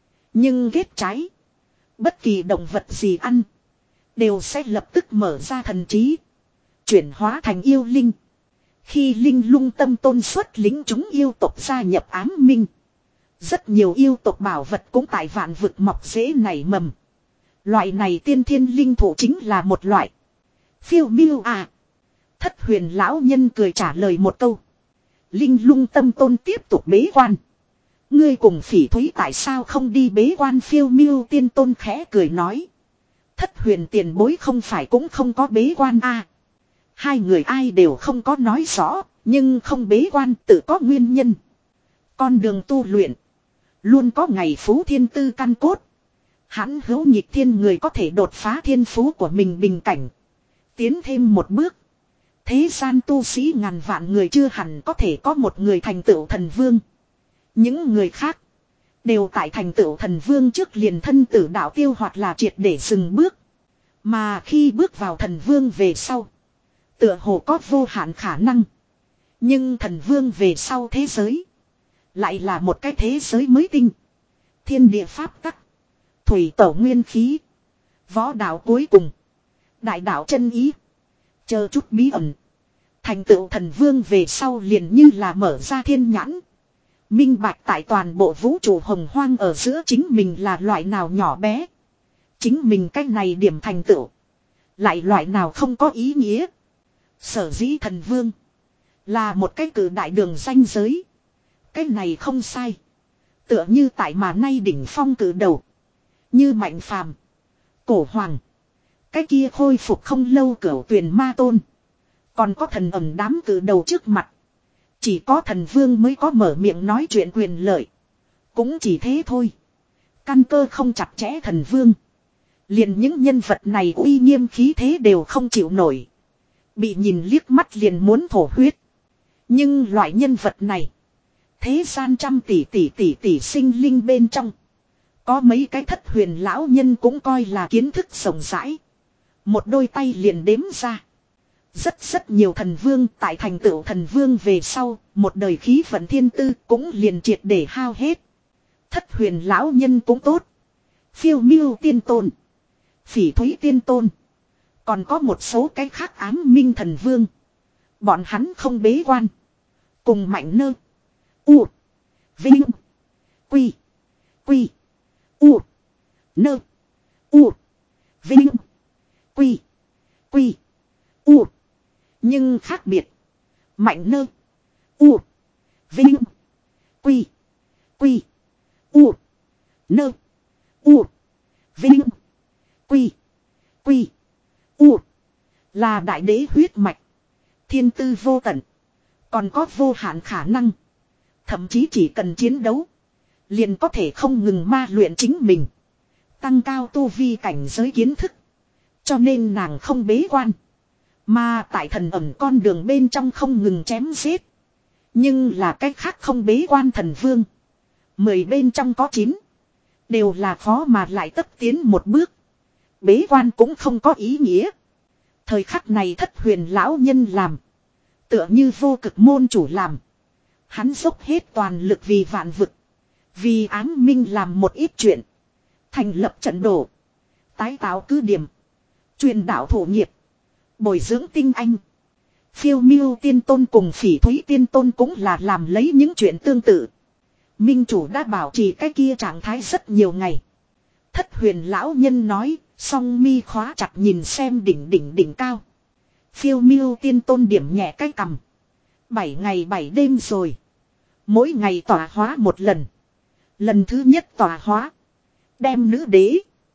Nhưng kết trái. Bất kỳ động vật gì ăn. Đều sẽ lập tức mở ra thần trí. Chuyển hóa thành yêu linh. Khi linh lung tâm tôn xuất lính chúng yêu tộc gia nhập ám minh. Rất nhiều yêu tộc bảo vật cũng tại vạn vực mọc rễ nảy mầm. Loại này tiên thiên linh thủ chính là một loại. Phiêu miêu à. Thất Huyền lão nhân cười trả lời một câu. Linh lung tâm tôn tiếp tục bế quan. Ngươi cùng Phỉ Thúy tại sao không đi bế quan? Phiêu miêu tiên tôn khẽ cười nói. Thất Huyền tiền bối không phải cũng không có bế quan à. Hai người ai đều không có nói rõ, nhưng không bế quan tự có nguyên nhân. Con đường tu luyện luôn có ngày phú thiên tư căn cốt. Hãn hữu nhịp thiên người có thể đột phá thiên phú của mình bình cảnh. Tiến thêm một bước. Thế gian tu sĩ ngàn vạn người chưa hẳn có thể có một người thành tựu thần vương. Những người khác đều tại thành tựu thần vương trước liền thân tử đạo tiêu hoặc là triệt để dừng bước. Mà khi bước vào thần vương về sau, tựa hồ có vô hạn khả năng. Nhưng thần vương về sau thế giới lại là một cái thế giới mới tinh. Thiên địa pháp tắc, thủy tổ nguyên khí, võ đạo cuối cùng, đại đạo chân ý, chờ chút bí ẩn. Thành tựu thần vương về sau liền như là mở ra thiên nhãn. Minh bạch tại toàn bộ vũ trụ hồng hoang ở giữa chính mình là loại nào nhỏ bé. Chính mình cách này điểm thành tựu lại loại nào không có ý nghĩa. Sở dĩ thần vương là một cái cử đại đường ranh giới. Cái này không sai. Tựa như tại mà nay đỉnh phong cử đầu. Như Mạnh Phàm, Cổ Hoàng. Cái kia khôi phục không lâu Cửu Tuyền Ma Tôn. Còn có thần ẩn đám cử đầu trước mặt. Chỉ có thần vương mới có mở miệng nói chuyện quyền lợi. Cũng chỉ thế thôi. Căn cơ không chặt chẽ thần vương. Liền những nhân vật này uy nghiêm khí thế đều không chịu nổi. Bị nhìn liếc mắt liền muốn thổ huyết. Nhưng loại nhân vật này, thế gian trăm tỷ tỷ tỷ tỷ sinh linh bên trong, có mấy cái Thất Huyền lão nhân cũng coi là kiến thức rộng rãi. Một đôi tay liền đếm ra. Rất rất nhiều thần vương tại thành tựu thần vương về sau, một đời khí vận thiên tư cũng liền triệt để hao hết. Thất Huyền lão nhân cũng tốt. Phiêu miêu tiên tôn, Phỉ Thúy tiên tôn, còn có một số cái khác ám minh thần vương. Bọn hắn không bế quan. Cùng Mạnh Nơ, U, Vinh, Quy, Quy, U, Nơ, U, Vinh, Quy, Quy, U. Nhưng khác biệt. Mạnh Nơ, U, Vinh, Quy, Quy, U, Nơ, U, Vinh, Quy, Quy, U. Là đại đế huyết mạch. Thiên tư vô tận. Còn có vô hạn khả năng. Thậm chí chỉ cần chiến đấu, liền có thể không ngừng ma luyện chính mình. Tăng cao tu vi cảnh giới kiến thức. Cho nên nàng không bế quan. Mà tại thần ẩn con đường bên trong không ngừng chém giết. Nhưng là cách khác không bế quan thần vương. Mười bên trong có chín. Đều là khó mà lại tấp tiến một bước. Bế quan cũng không có ý nghĩa. Thời khắc này Thất Huyền lão nhân làm. Tựa như vô cực môn chủ làm. Hắn dốc hết toàn lực vì vạn vực. Vì ám minh làm một ít chuyện. Thành lập trận đổ. Tái tạo cứ điểm. Truyền đạo thổ nghiệp. Bồi dưỡng tinh anh. Phiêu miêu tiên tôn cùng Phỉ Thúy tiên tôn cũng là làm lấy những chuyện tương tự. Minh chủ đã bảo trì cái kia trạng thái rất nhiều ngày. Thất Huyền lão nhân nói, song mi khóa chặt nhìn xem đỉnh đỉnh đỉnh cao. Phiêu miêu tiên tôn điểm nhẹ cái cằm. Bảy ngày bảy đêm rồi. Mỗi ngày tỏa hóa một lần. Lần thứ nhất tỏa hóa. Đem nữ đế.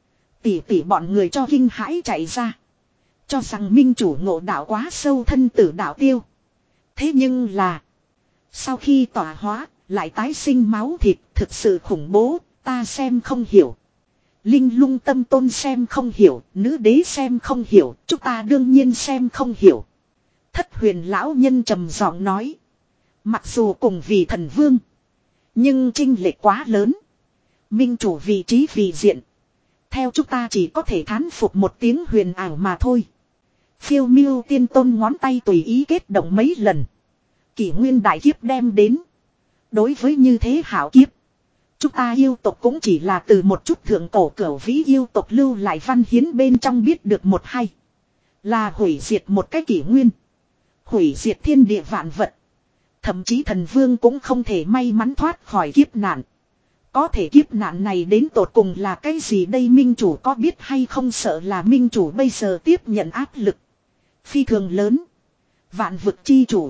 Tỉ tỉ bọn người cho kinh hãi chạy ra. Cho rằng minh chủ ngộ đạo quá sâu thân tử đạo tiêu. Thế nhưng là. Sau khi tỏa hóa. Lại tái sinh máu thịt. Thực sự khủng bố. Ta xem không hiểu. Linh lung tâm tôn xem không hiểu. Nữ đế xem không hiểu. Chúng ta đương nhiên xem không hiểu. Thất huyền lão nhân trầm giọng nói. Mặc dù cùng vì thần vương. Nhưng chênh lệch quá lớn. Minh chủ vị trí vị diện. Theo chúng ta chỉ có thể thán phục một tiếng huyền ảo mà thôi. Phiêu miêu tiên tôn ngón tay tùy ý kết động mấy lần. Kỷ nguyên đại kiếp đem đến. Đối với như thế hảo kiếp. Chúng ta yêu tộc cũng chỉ là từ một chút thượng cổ cửu vĩ yêu tộc lưu lại văn hiến bên trong biết được một hay. Là hủy diệt một cái kỷ nguyên. Hủy diệt thiên địa vạn vật. Thậm chí thần vương cũng không thể may mắn thoát khỏi kiếp nạn. Có thể kiếp nạn này đến tột cùng là cái gì đây minh chủ có biết hay không sợ là minh chủ bây giờ tiếp nhận áp lực. Phi thường lớn. Vạn vực chi chủ.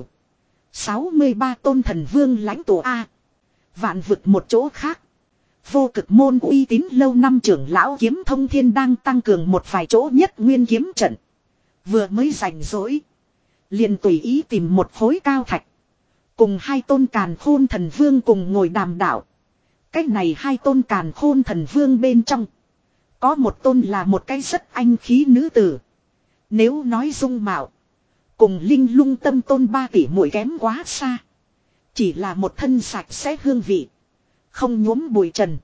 sáu mươi ba tôn thần vương lãnh tụ A. Vạn vực một chỗ khác. Vô cực môn uy tín lâu năm trưởng lão kiếm thông thiên đang tăng cường một vài chỗ nhất nguyên kiếm trận. Vừa mới rảnh rỗi. Liền tùy ý tìm một khối cao thạch. Cùng hai tôn càn khôn thần vương cùng ngồi đàm đạo. Cái này hai tôn càn khôn thần vương bên trong. Có một tôn là một cái rất anh khí nữ tử. Nếu nói dung mạo. Cùng linh lung tâm tôn ba tỷ muội kém quá xa. Chỉ là một thân sạch sẽ hương vị. Không nhuốm bụi trần.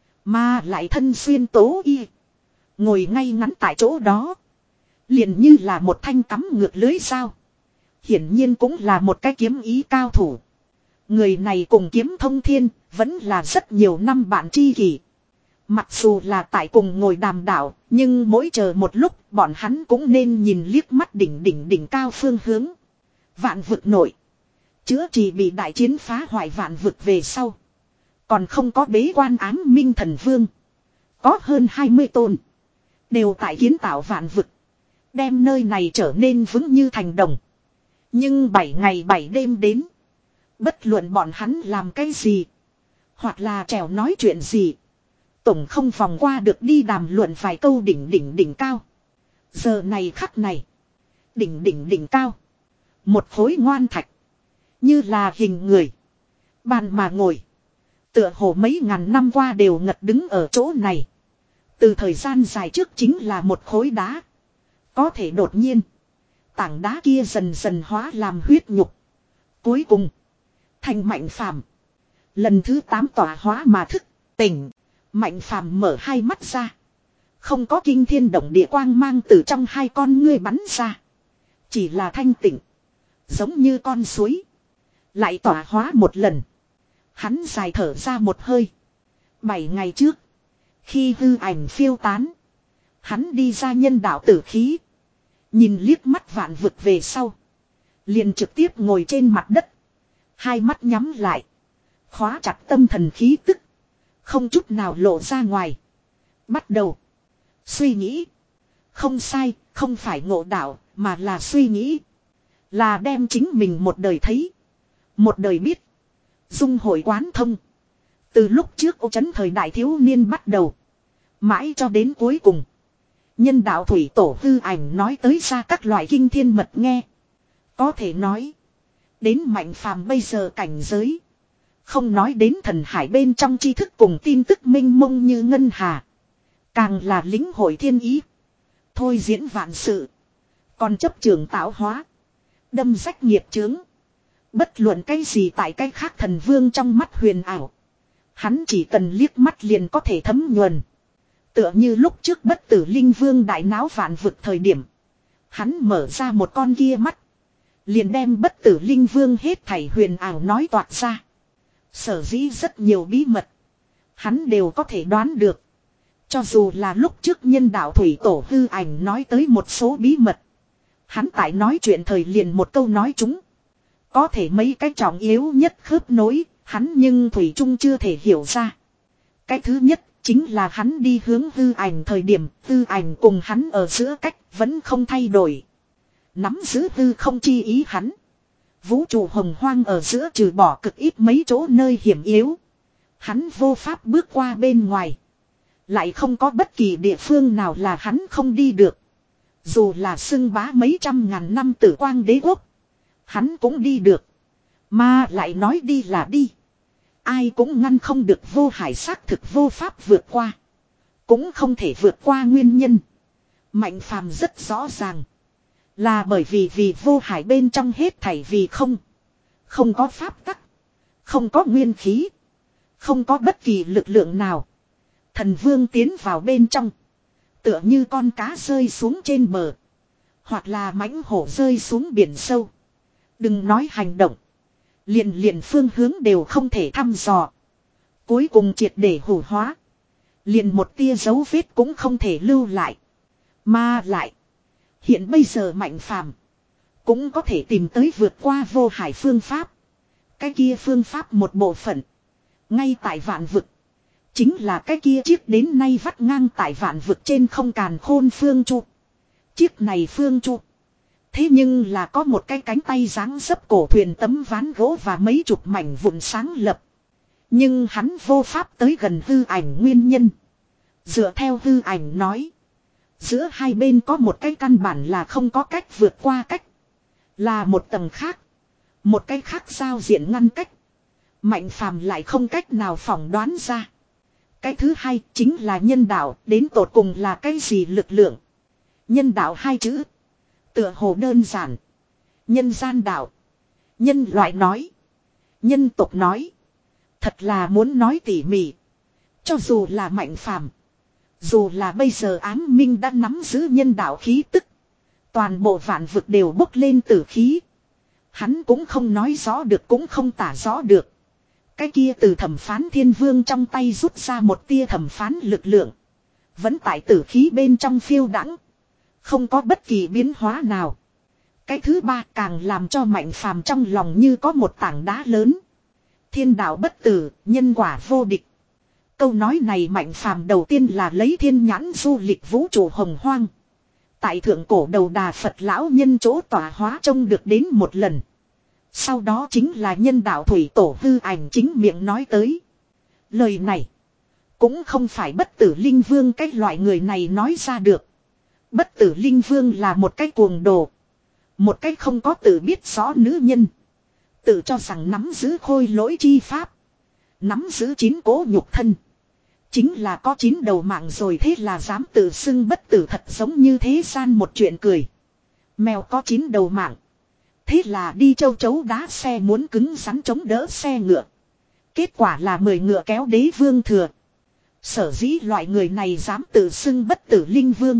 Mà lại thân xuyên tố y. Ngồi ngay ngắn tại chỗ đó. Liền như là một thanh cắm ngược lưới dao. Hiển nhiên cũng là một cái kiếm ý cao thủ. Người này cùng kiếm thông thiên. Vẫn là rất nhiều năm bạn tri kỷ. Mặc dù là tại cùng ngồi đàm đạo. Nhưng mỗi chờ một lúc bọn hắn cũng nên nhìn liếc mắt đỉnh đỉnh đỉnh cao phương hướng. Vạn vực nội. Chữa trị bị đại chiến phá hoại vạn vực về sau. Còn không có bế quan ám minh thần vương. Có hơn hai mươi tôn. Đều tại kiến tạo vạn vực. Đem nơi này trở nên vững như thành đồng. Nhưng bảy ngày bảy đêm đến. Bất luận bọn hắn làm cái gì. Hoặc là trèo nói chuyện gì. Tổng không vòng qua được đi đàm luận vài câu đỉnh đỉnh đỉnh cao. Giờ này khắc này. Đỉnh đỉnh đỉnh cao. Một khối ngoan thạch. Như là hình người. Bàn mà ngồi. Tựa hồ mấy ngàn năm qua đều ngật đứng ở chỗ này. Từ thời gian dài trước chính là một khối đá. Có thể đột nhiên. Tảng đá kia dần dần hóa làm huyết nhục. Cuối cùng. Thành Mạnh Phàm. Lần thứ tám tỏa hóa mà thức. Tỉnh. Mạnh Phàm mở hai mắt ra. Không có kinh thiên động địa quang mang từ trong hai con ngươi bắn ra. Chỉ là thanh tịnh. Giống như con suối. Lại tỏa hóa một lần. Hắn dài thở ra một hơi. Bảy ngày trước. Khi hư ảnh phiêu tán. Hắn đi ra nhân đạo tử khí. Nhìn liếc mắt vạn vực về sau. Liền trực tiếp ngồi trên mặt đất. Hai mắt nhắm lại. Khóa chặt tâm thần khí tức. Không chút nào lộ ra ngoài. Bắt đầu. Suy nghĩ. Không sai, không phải ngộ đạo, mà là suy nghĩ. Là đem chính mình một đời thấy. Một đời biết. Dung hội quán thông. Từ lúc trước ô chấn thời đại thiếu niên bắt đầu. Mãi cho đến cuối cùng. Nhân đạo thủy tổ hư ảnh nói tới ra các loại kinh thiên mật nghe. Có thể nói. Đến Mạnh Phàm bây giờ cảnh giới. Không nói đến thần hải bên trong tri thức cùng tin tức minh mông như ngân hà. Càng là lính hội thiên ý. Thôi diễn vạn sự. Còn chấp trường tạo hóa. Đâm rách nghiệp chướng. Bất luận cái gì tại cái khác thần vương trong mắt huyền ảo. Hắn chỉ cần liếc mắt liền có thể thấm nhuần. Tựa như lúc trước bất tử linh vương đại náo vạn vực thời điểm. Hắn mở ra một con kia mắt. Liền đem bất tử linh vương hết thảy huyền ảo nói toạc ra. Sở dĩ rất nhiều bí mật. Hắn đều có thể đoán được. Cho dù là lúc trước nhân đạo thủy tổ hư ảnh nói tới một số bí mật. Hắn tại nói chuyện thời liền một câu nói chúng. Có thể mấy cái trọng yếu nhất khớp nối. Hắn nhưng thủy chung chưa thể hiểu ra. Cái thứ nhất chính là hắn đi hướng hư ảnh thời điểm. Hư ảnh cùng hắn ở giữa cách vẫn không thay đổi. Nắm giữ hư không chi ý hắn. Vũ trụ hồng hoang ở giữa trừ bỏ cực ít mấy chỗ nơi hiểm yếu. Hắn vô pháp bước qua bên ngoài. Lại không có bất kỳ địa phương nào là hắn không đi được. Dù là xưng bá mấy trăm ngàn năm tử quang đế quốc. Hắn cũng đi được. Mà lại nói đi là đi. Ai cũng ngăn không được vô hải xác thực vô pháp vượt qua. Cũng không thể vượt qua nguyên nhân. Mạnh phàm rất rõ ràng. Là bởi vì vì vô hải bên trong hết thảy vì không. Không có pháp tắc. Không có nguyên khí. Không có bất kỳ lực lượng nào. Thần vương tiến vào bên trong. Tựa như con cá rơi xuống trên bờ. Hoặc là mãnh hổ rơi xuống biển sâu. Đừng nói hành động. Liền liền phương hướng đều không thể thăm dò. Cuối cùng triệt để hủ hóa. Liền một tia dấu vết cũng không thể lưu lại. Mà lại. Hiện bây giờ Mạnh Phàm cũng có thể tìm tới vượt qua vô hải phương pháp. Cái kia phương pháp một bộ phận. Ngay tại vạn vực. Chính là cái kia chiếc đến nay vắt ngang tại vạn vực trên không càn khôn phương chu. Chiếc này phương chu. Thế nhưng là có một cái cánh tay dáng dấp cổ thuyền tấm ván gỗ và mấy chục mảnh vụn sáng lập. Nhưng hắn vô pháp tới gần hư ảnh nguyên nhân. Dựa theo hư ảnh nói. Giữa hai bên có một cái căn bản là không có cách vượt qua cách. Là một tầng khác. Một cái khác giao diện ngăn cách. Mạnh phàm lại không cách nào phỏng đoán ra. Cái thứ hai chính là nhân đạo, đến tột cùng là cái gì lực lượng. Nhân đạo hai chữ. Tựa hồ đơn giản. Nhân gian đạo. Nhân loại nói. Nhân tộc nói. Thật là muốn nói tỉ mỉ. Cho dù là Mạnh phàm. Dù là bây giờ ám minh đã nắm giữ nhân đạo khí tức. Toàn bộ vạn vực đều bốc lên tử khí. Hắn cũng không nói rõ được cũng không tả rõ được. Cái kia từ thẩm phán thiên vương trong tay rút ra một tia thẩm phán lực lượng. Vẫn tại tử khí bên trong phiêu đãng. Không có bất kỳ biến hóa nào. Cái thứ ba càng làm cho Mạnh phàm trong lòng như có một tảng đá lớn. Thiên đạo bất tử, nhân quả vô địch. Câu nói này Mạnh phàm đầu tiên là lấy thiên nhãn du lịch vũ trụ hồng hoang. Tại thượng cổ đầu đà Phật lão nhân chỗ tỏa hóa trông được đến một lần. Sau đó chính là nhân đạo thủy tổ hư ảnh chính miệng nói tới. Lời này cũng không phải bất tử linh vương cái loại người này nói ra được. Bất tử linh vương là một cái cuồng đồ. Một cái không có tự biết rõ nữ nhân. Tự cho rằng nắm giữ khôi lỗi chi pháp. Nắm giữ chín cố nhục thân. Chính là có chín đầu mạng rồi thế là dám tự xưng bất tử thật giống như thế gian một chuyện cười. Mèo có chín đầu mạng. Thế là đi châu chấu đá xe muốn cứng rắn chống đỡ xe ngựa. Kết quả là mười ngựa kéo đế vương thừa. Sở dĩ loại người này dám tự xưng bất tử linh vương.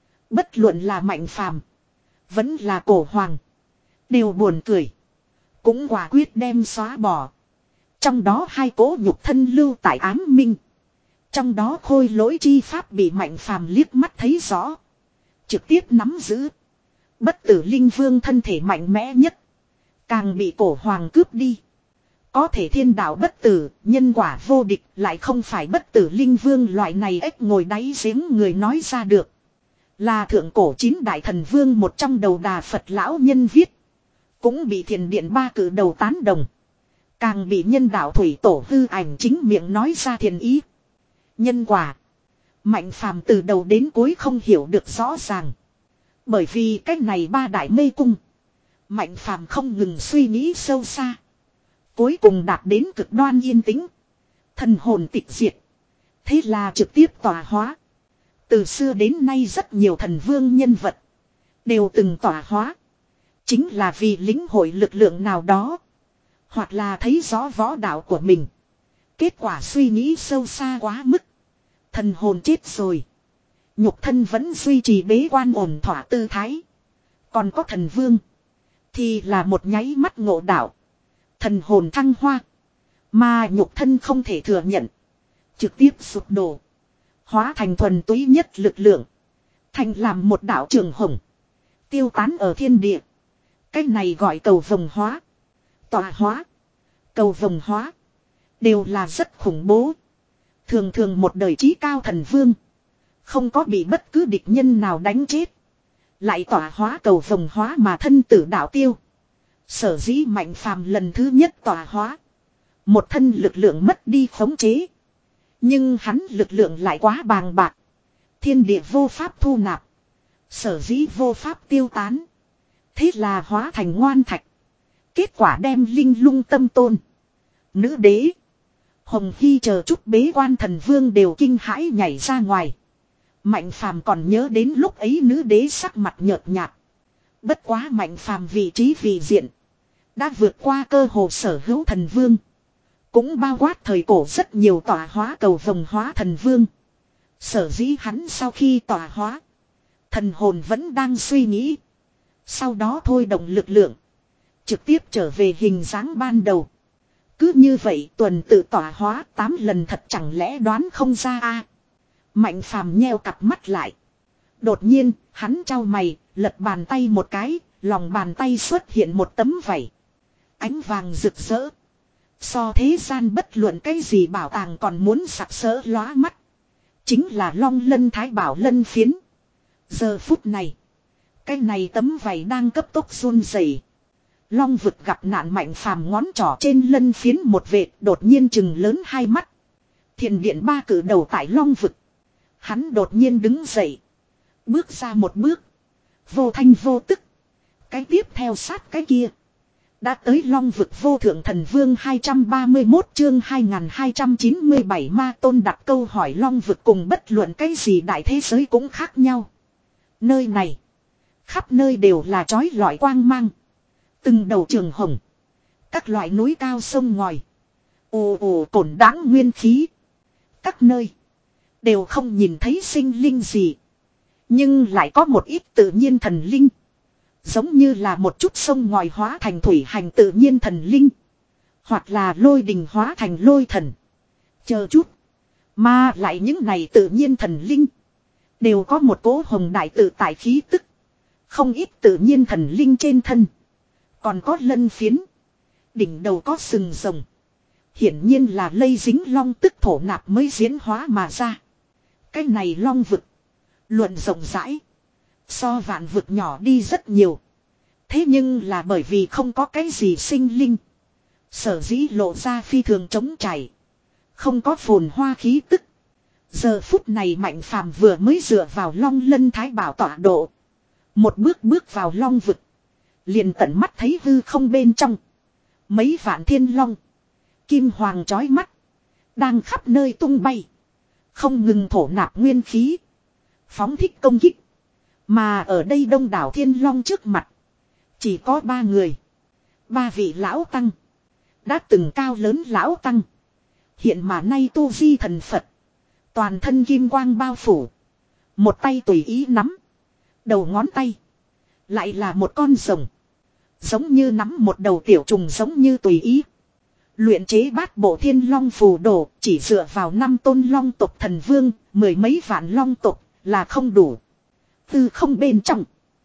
Bất luận là Mạnh phàm. Vẫn là cổ hoàng. Đều buồn cười. Cũng quả quyết đem xóa bỏ. Trong đó hai cố nhục thân lưu tại ám minh. Trong đó khôi lỗi chi pháp bị Mạnh phàm liếc mắt thấy rõ. Trực tiếp nắm giữ. Bất tử linh vương thân thể mạnh mẽ nhất. Càng bị cổ hoàng cướp đi. Có thể thiên đạo bất tử, nhân quả vô địch lại không phải bất tử linh vương loại này ếch ngồi đáy giếng người nói ra được. Là thượng cổ chín đại thần vương một trong đầu đà Phật lão nhân viết. Cũng bị thiền điện ba cử đầu tán đồng. Càng bị nhân đạo thủy tổ hư ảnh chính miệng nói ra thiền ý. Nhân quả. Mạnh phàm từ đầu đến cuối không hiểu được rõ ràng. Bởi vì cách này ba đại mê cung. Mạnh phàm không ngừng suy nghĩ sâu xa. Cuối cùng đạt đến cực đoan yên tĩnh. Thần hồn tịch diệt. Thế là trực tiếp tỏa hóa. Từ xưa đến nay rất nhiều thần vương nhân vật. Đều từng tỏa hóa. Chính là vì lĩnh hội lực lượng nào đó. Hoặc là thấy rõ võ đạo của mình. Kết quả suy nghĩ sâu xa quá mức. Thần hồn chết rồi. Nhục thân vẫn duy trì bế quan ổn thỏa tư thái. Còn có thần vương. Thì là một nháy mắt ngộ đạo. Thần hồn thăng hoa. Mà nhục thân không thể thừa nhận. Trực tiếp sụp đổ. Hóa thành thuần túy nhất lực lượng. Thành làm một đạo trường hồng. Tiêu tán ở thiên địa. Cái này gọi cầu vồng hóa. Tọa hóa. Cầu vồng hóa. Đều là rất khủng bố. Thường thường một đời trí cao thần vương. Không có bị bất cứ địch nhân nào đánh chết. Lại tỏa hóa cầu vồng hóa mà thân tử đạo tiêu. Sở dĩ Mạnh Phàm lần thứ nhất tỏa hóa. Một thân lực lượng mất đi khống chế. Nhưng hắn lực lượng lại quá bàng bạc. Thiên địa vô pháp thu nạp. Sở dĩ vô pháp tiêu tán. Thế là hóa thành ngoan thạch. Kết quả đem linh lung tâm tôn. Nữ đế. Hồng Hy chờ chút bế quan thần vương đều kinh hãi nhảy ra ngoài. Mạnh Phàm còn nhớ đến lúc ấy nữ đế sắc mặt nhợt nhạt. Bất quá Mạnh Phàm vị trí vị diện. Đã vượt qua cơ hồ sở hữu thần vương. Cũng bao quát thời cổ rất nhiều tỏa hóa cầu vồng hóa thần vương. Sở dĩ hắn sau khi tỏa hóa. Thần hồn vẫn đang suy nghĩ. Sau đó thôi động lực lượng. Trực tiếp trở về hình dáng ban đầu. Cứ như vậy tuần tự tỏa hóa tám lần thật chẳng lẽ đoán không ra a? Mạnh Phàm nheo cặp mắt lại. Đột nhiên hắn trao mày, lật bàn tay một cái, lòng bàn tay xuất hiện một tấm vảy. Ánh vàng rực rỡ. So thế gian bất luận cái gì bảo tàng còn muốn sặc sỡ lóa mắt. Chính là Long Lân Thái Bảo lân phiến. Giờ phút này. Cái này tấm vảy đang cấp tốc run rẩy. Long vực gặp nạn Mạnh Phàm ngón trỏ trên lân phiến một vệt đột nhiên chừng lớn hai mắt. Thiền điện ba cử đầu tại Long vực. Hắn đột nhiên đứng dậy. Bước ra một bước. Vô thanh vô tức. Cái tiếp theo sát cái kia. Đã tới Long vực vô thượng thần vương hai trăm ba mươi mốt chương hai nghìn hai trăm chín mươi bảy ma tôn đặt câu hỏi Long vực cùng bất luận cái gì đại thế giới cũng khác nhau. Nơi này. Khắp nơi đều là chói lọi quang mang. Từng đầu trường hồng. Các loại núi cao sông ngòi. Ồ ồ cổn đáng nguyên khí. Các nơi. Đều không nhìn thấy sinh linh gì. Nhưng lại có một ít tự nhiên thần linh. Giống như là một chút sông ngòi hóa thành thủy hành tự nhiên thần linh. Hoặc là lôi đình hóa thành lôi thần. Chờ chút. Mà lại những này tự nhiên thần linh. Đều có một cỗ hồng đại tự tại khí tức. Không ít tự nhiên thần linh trên thân. Còn có lân phiến. Đỉnh đầu có sừng rồng. Hiển nhiên là lây dính long tức thổ nạp mới diễn hóa mà ra. Cái này long vực. Luận rộng rãi. So vạn vực nhỏ đi rất nhiều. Thế nhưng là bởi vì không có cái gì sinh linh. Sở dĩ lộ ra phi thường trống chảy. Không có phồn hoa khí tức. Giờ phút này Mạnh Phàm vừa mới dựa vào Long Lân Thái Bảo tọa độ. Một bước bước vào long vực. Liền tận mắt thấy hư không bên trong. Mấy vạn thiên long. Kim hoàng chói mắt. Đang khắp nơi tung bay. Không ngừng thổ nạp nguyên khí. Phóng thích công kích. Mà ở đây đông đảo thiên long trước mặt. Chỉ có ba người. Ba vị lão tăng. Đã từng cao lớn lão tăng. Hiện mà nay tu vi thần Phật. Toàn thân kim quang bao phủ. Một tay tùy ý nắm. Đầu ngón tay. Lại là một con rồng. Giống như nắm một đầu tiểu trùng giống như tùy ý. Luyện chế bát bộ thiên long phù đồ. Chỉ dựa vào năm tôn long tộc thần vương. Mười mấy vạn long tộc là không đủ. Từ không bên trong.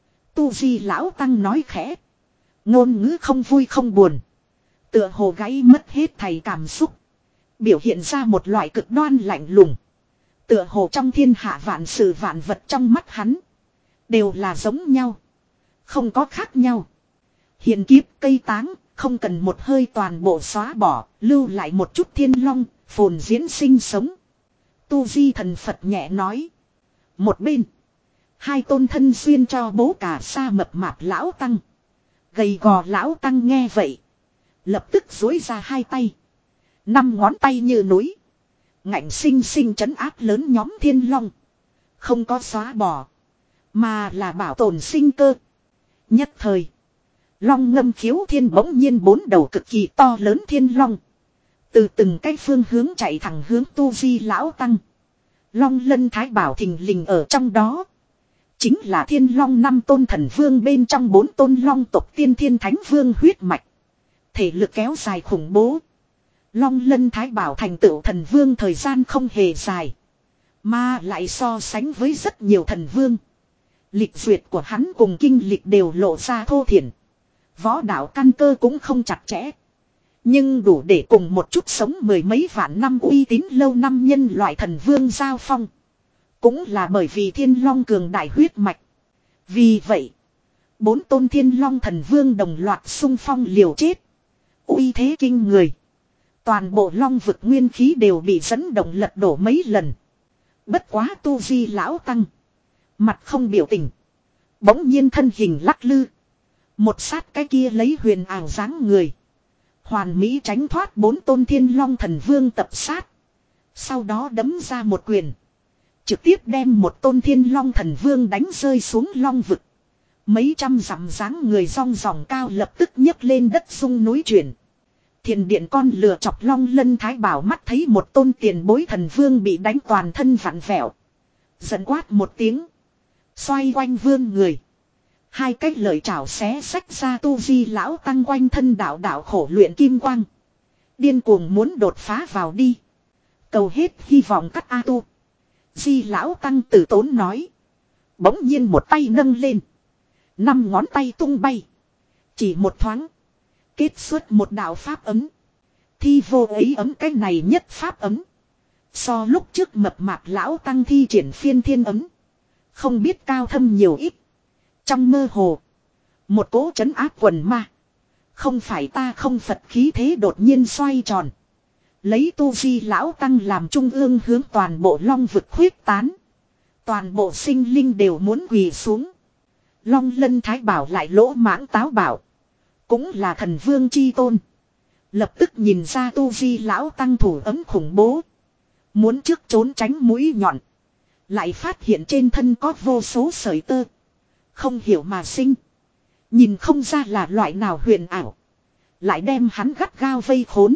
Tu di lão tăng nói khẽ. Ngôn ngữ không vui không buồn. Tựa hồ gáy mất hết thầy cảm xúc. Biểu hiện ra một loại cực đoan lạnh lùng. Tựa hồ trong thiên hạ vạn sự vạn vật trong mắt hắn. Đều là giống nhau. Không có khác nhau. Hiện kiếp cây táng. Không cần một hơi toàn bộ xóa bỏ. Lưu lại một chút thiên long. Phồn diễn sinh sống. Tu di thần Phật nhẹ nói. Một bên. Hai tôn thân xuyên cho bố cả sa mập mạp lão tăng. Gầy gò lão tăng nghe vậy. Lập tức duỗi ra hai tay. Năm ngón tay như núi. Ngạnh sinh sinh trấn áp lớn nhóm thiên long. Không có xóa bỏ. Mà là bảo tồn sinh cơ. Nhất thời. Long ngâm khiếu thiên bỗng nhiên bốn đầu cực kỳ to lớn thiên long. Từ từng cái phương hướng chạy thẳng hướng tu di lão tăng. Long lân thái bảo thình lình ở trong đó. Chính là thiên long năm tôn thần vương bên trong bốn tôn long tộc tiên thiên thánh vương huyết mạch. Thể lực kéo dài khủng bố. Long lân thái bảo thành tựu thần vương thời gian không hề dài. Mà lại so sánh với rất nhiều thần vương. Lịch duyệt của hắn cùng kinh lịch đều lộ ra thô thiển. Võ đạo căn cơ cũng không chặt chẽ. Nhưng đủ để cùng một chút sống mười mấy vạn năm uy tín lâu năm nhân loại thần vương giao phong. Cũng là bởi vì thiên long cường đại huyết mạch. Vì vậy, bốn tôn thiên long thần vương đồng loạt xung phong liều chết. Uy thế kinh người. Toàn bộ long vực nguyên khí đều bị dẫn động lật đổ mấy lần. Bất quá tu vi lão tăng. Mặt không biểu tình. Bỗng nhiên thân hình lắc lư. Một sát cái kia lấy huyền ảo dáng người. Hoàn mỹ tránh thoát bốn tôn thiên long thần vương tập sát. Sau đó đấm ra một quyền. Trực tiếp đem một tôn thiên long thần vương đánh rơi xuống long vực. Mấy trăm dặm dáng người rong ròng cao lập tức nhấc lên đất sung núi chuyển. Thiền điện con lừa chọc long lân thái bảo mắt thấy một tôn tiền bối thần vương bị đánh toàn thân vặn vẹo. Giận quát một tiếng. Xoay quanh vương người. Hai cái lợi chảo xé xách ra tu vi lão tăng quanh thân đạo đạo khổ luyện kim quang. Điên cuồng muốn đột phá vào đi. Cầu hết hy vọng cắt A tu. Di lão tăng tử tốn nói. Bỗng nhiên một tay nâng lên. Năm ngón tay tung bay. Chỉ một thoáng. Kết xuất một đạo pháp ấm. Thi vô ấy ấm cái này nhất pháp ấm. So lúc trước mập mạp lão tăng thi triển phiên thiên ấm. Không biết cao thâm nhiều ít. Trong mơ hồ. Một cỗ trấn áp quần ma. Không phải ta không Phật khí thế đột nhiên xoay tròn. Lấy tu vi lão tăng làm trung ương hướng toàn bộ long vực khuyết tán. Toàn bộ sinh linh đều muốn quỳ xuống. Long lân thái bảo lại lỗ mãng táo bảo. Cũng là thần vương chi tôn. Lập tức nhìn ra tu vi lão tăng thủ ấm khủng bố. Muốn trước trốn tránh mũi nhọn. Lại phát hiện trên thân có vô số sợi tơ. Không hiểu mà sinh. Nhìn không ra là loại nào huyền ảo. Lại đem hắn gắt gao vây khốn.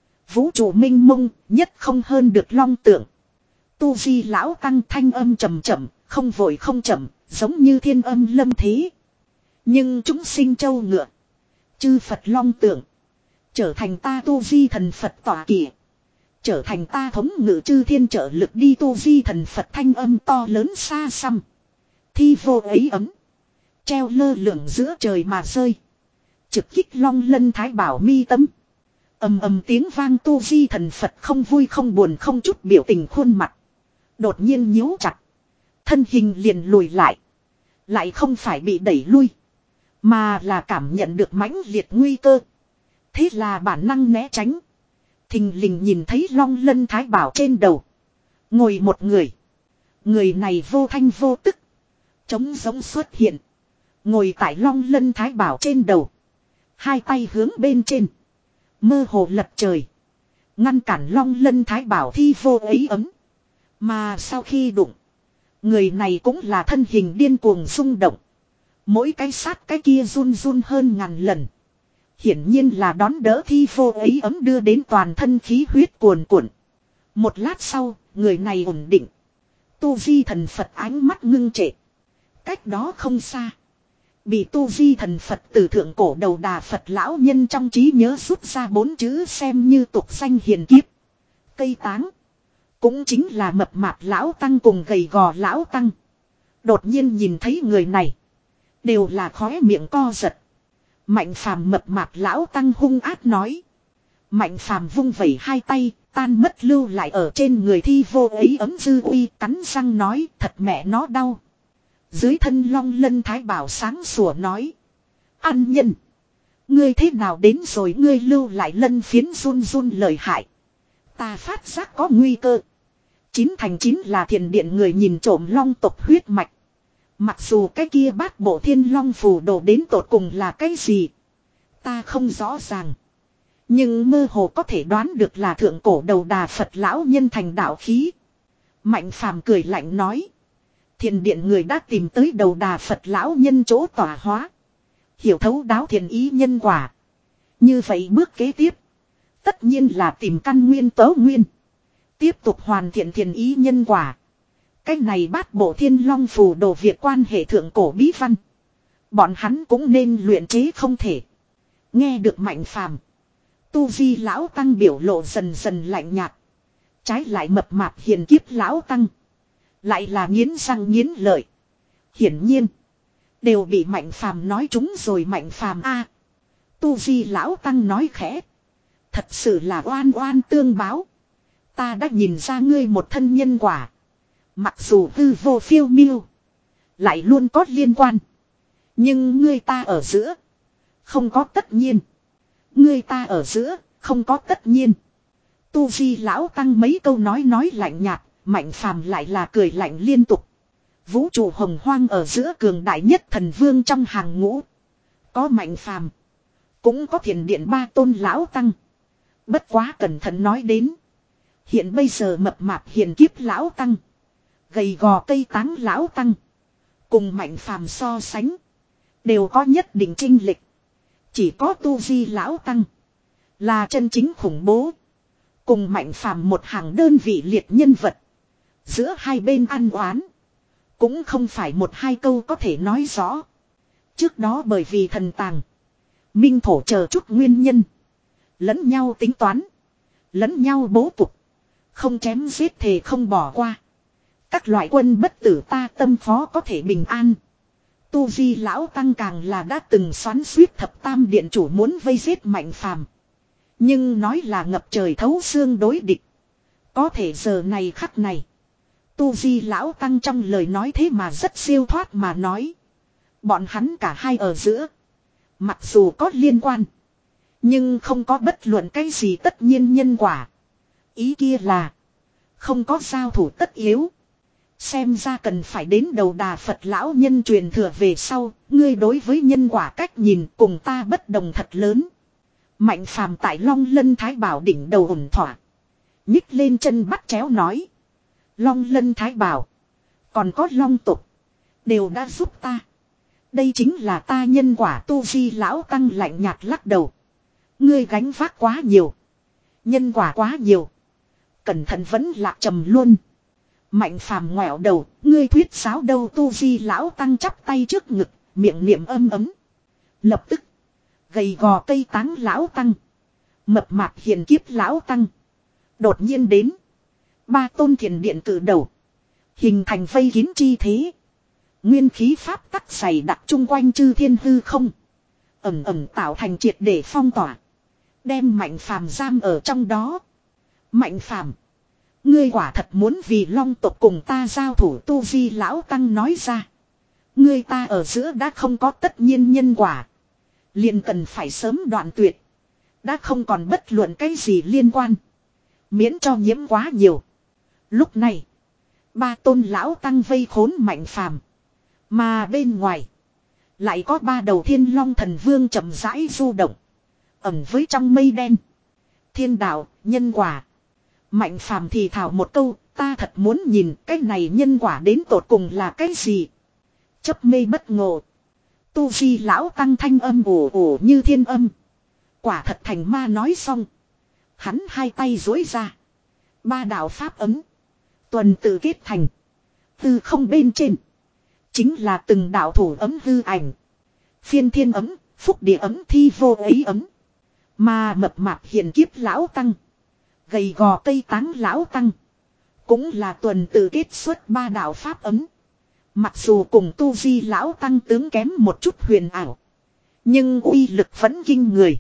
Vũ trụ minh mông nhất không hơn được long tượng. Tu vi lão tăng thanh âm trầm chậm, không vội không chậm, giống như thiên âm lâm thế. Nhưng chúng sinh châu ngựa. Chư Phật long tượng. Trở thành ta tu vi thần Phật tỏa kỵ. Trở thành ta thống ngự chư thiên trợ lực đi tu vi thần Phật thanh âm to lớn xa xăm. Thi vô ấy ấm. Treo lơ lửng giữa trời mà rơi. Trực kích long lân thái bảo mi tâm. Ầm ầm tiếng vang tu vi thần Phật không vui không buồn không chút biểu tình khuôn mặt. Đột nhiên nhíu chặt. Thân hình liền lùi lại. Lại không phải bị đẩy lui. Mà là cảm nhận được mãnh liệt nguy cơ. Thế là bản năng né tránh. Thình lình nhìn thấy long lân thái bảo trên đầu. Ngồi một người. Người này vô thanh vô tức. Trống giống xuất hiện. Ngồi tại long lân thái bảo trên đầu. Hai tay hướng bên trên. Mơ hồ lật trời. Ngăn cản long lân thái bảo thi vô ấy ấm. Mà sau khi đụng. Người này cũng là thân hình điên cuồng rung động. Mỗi cái sát cái kia run run hơn ngàn lần. Hiển nhiên là đón đỡ thi vô ấy ấm đưa đến toàn thân khí huyết cuồn cuộn. Một lát sau, người này ổn định. Tu vi thần Phật ánh mắt ngưng trệ. Cách đó không xa. Bị tu vi thần Phật từ thượng cổ đầu đà Phật lão nhân trong trí nhớ rút ra bốn chữ xem như tục danh hiền kiếp. Cây táng. Cũng chính là mập mạp lão tăng cùng gầy gò lão tăng. Đột nhiên nhìn thấy người này. Đều là khóe miệng co giật. Mạnh phàm mập mạp lão tăng hung ác nói. Mạnh phàm vung vẩy hai tay, tan mất lưu lại ở trên người thi vô ấy ấm dư uy cắn răng nói thật mẹ nó đau. Dưới thân long lân thái bảo sáng sủa nói. Ăn nhân. Ngươi thế nào đến rồi ngươi lưu lại lân phiến run run lời hại. Ta phát giác có nguy cơ. Chín thành chín là thiền điện người nhìn trộm long tộc huyết mạch. Mặc dù cái kia bát bộ thiên long phù đồ đến tột cùng là cái gì. Ta không rõ ràng. Nhưng mơ hồ có thể đoán được là thượng cổ đầu đà Phật lão nhân thành đạo khí. Mạnh phàm cười lạnh nói. Thiền điện người đã tìm tới đầu đà Phật lão nhân chỗ tỏa hóa. Hiểu thấu đáo thiền ý nhân quả. Như vậy bước kế tiếp. Tất nhiên là tìm căn nguyên tớ nguyên. Tiếp tục hoàn thiện thiền ý nhân quả. Cái này bát bộ thiên long phù đồ việc quan hệ thượng cổ bí văn. Bọn hắn cũng nên luyện chế không thể. Nghe được mạnh phàm. Tu vi lão tăng biểu lộ dần dần lạnh nhạt. Trái lại mập mạp hiền kiếp lão tăng. Lại là nghiến răng nghiến lợi. Hiển nhiên. Đều bị mạnh phàm nói trúng rồi mạnh phàm a. Tu vi lão tăng nói khẽ. Thật sự là oan oan tương báo. Ta đã nhìn ra ngươi một thân nhân quả. Mặc dù hư vô phiêu miêu. lại luôn có liên quan. Nhưng ngươi ta ở giữa. Không có tất nhiên. Ngươi ta ở giữa. Không có tất nhiên. Tu Di lão tăng mấy câu nói nói lạnh nhạt. Mạnh phàm lại là cười lạnh liên tục. Vũ trụ hồng hoang ở giữa cường đại nhất thần vương trong hàng ngũ. Có mạnh phàm. Cũng có thiền điện ba tôn lão tăng. Bất quá cẩn thận nói đến. Hiện bây giờ mập mạp hiền kiếp lão tăng. Gầy gò cây táng lão tăng. Cùng mạnh phàm so sánh. Đều có nhất định chênh lệch. Chỉ có tu di lão tăng. Là chân chính khủng bố. Cùng mạnh phàm một hàng đơn vị liệt nhân vật. Giữa hai bên ăn oán. Cũng không phải một hai câu có thể nói rõ. Trước đó bởi vì thần tàng. Minh thổ chờ chút nguyên nhân. Lẫn nhau tính toán. Lẫn nhau bố cục. Không chém giết thề không bỏ qua. Các loại quân bất tử ta tâm phó có thể bình an. Tu Di lão tăng càng là đã từng xoắn suýt thập tam điện chủ muốn vây giết mạnh phàm. Nhưng nói là ngập trời thấu xương đối địch. Có thể giờ này khắc này. Tu Di lão tăng trong lời nói thế mà rất siêu thoát mà nói. Bọn hắn cả hai ở giữa. Mặc dù có liên quan. Nhưng không có bất luận cái gì tất nhiên nhân quả. Ý kia là. Không có giao thủ tất yếu. Xem ra cần phải đến đầu đà Phật lão nhân truyền thừa về sau. Ngươi đối với nhân quả cách nhìn cùng ta bất đồng thật lớn. Mạnh phàm tại Long Lân Thái Bảo đỉnh đầu ổn thỏa. Nhích lên chân bắt chéo nói. Long Lân Thái Bảo. Còn có Long Tục. Đều đã giúp ta. Đây chính là ta nhân quả. Tu Di lão tăng lạnh nhạt lắc đầu. Ngươi gánh vác quá nhiều. Nhân quả quá nhiều. Cẩn thận vẫn lạc trầm luôn. Mạnh phàm ngoẹo đầu. Ngươi thuyết giáo đâu? Tu Di lão tăng chắp tay trước ngực. Miệng niệm âm ấm. Lập tức. Gầy gò cây táng lão tăng. Mập mạp hiền kiếp lão tăng. Đột nhiên đến. Ba tôn thiền điện cử đầu. Hình thành vây kín chi thế. Nguyên khí pháp tắc dày đặc chung quanh chư thiên hư không. Ẩm ẩm tạo thành triệt để phong tỏa. Đem mạnh phàm giam ở trong đó. Mạnh phàm. Ngươi quả thật muốn vì long tộc cùng ta giao thủ. Tu Di lão tăng nói ra. Ngươi ta ở giữa đã không có tất nhiên nhân quả. Liền cần phải sớm đoạn tuyệt. Đã không còn bất luận cái gì liên quan. Miễn cho nhiễm quá nhiều. Lúc này. Ba tôn lão tăng vây khốn mạnh phàm. Mà bên ngoài. Lại có ba đầu thiên long thần vương chậm rãi du động. Ẩn với trong mây đen. Thiên đạo, nhân quả. Mạnh phàm thì thảo một câu. Ta thật muốn nhìn cái này nhân quả đến tột cùng là cái gì. Chấp mê bất ngộ. Tu Di lão tăng thanh âm ồ ồ như thiên âm. Quả thật thành ma nói xong. Hắn hai tay duỗi ra. Ba đạo pháp ấm. Tuần tự kết thành. Từ không bên trên. Chính là từng đạo thủ ấm hư ảnh. Phiên thiên ấm, phúc địa ấm, thi vô ấy ấm. Mà mập mạp hiền kiếp lão tăng. Gầy gò cây táng lão tăng. Cũng là tuần tự kết xuất ba đạo pháp ấm. Mặc dù cùng tu di lão tăng tướng kém một chút huyền ảo. Nhưng uy lực vẫn kinh người.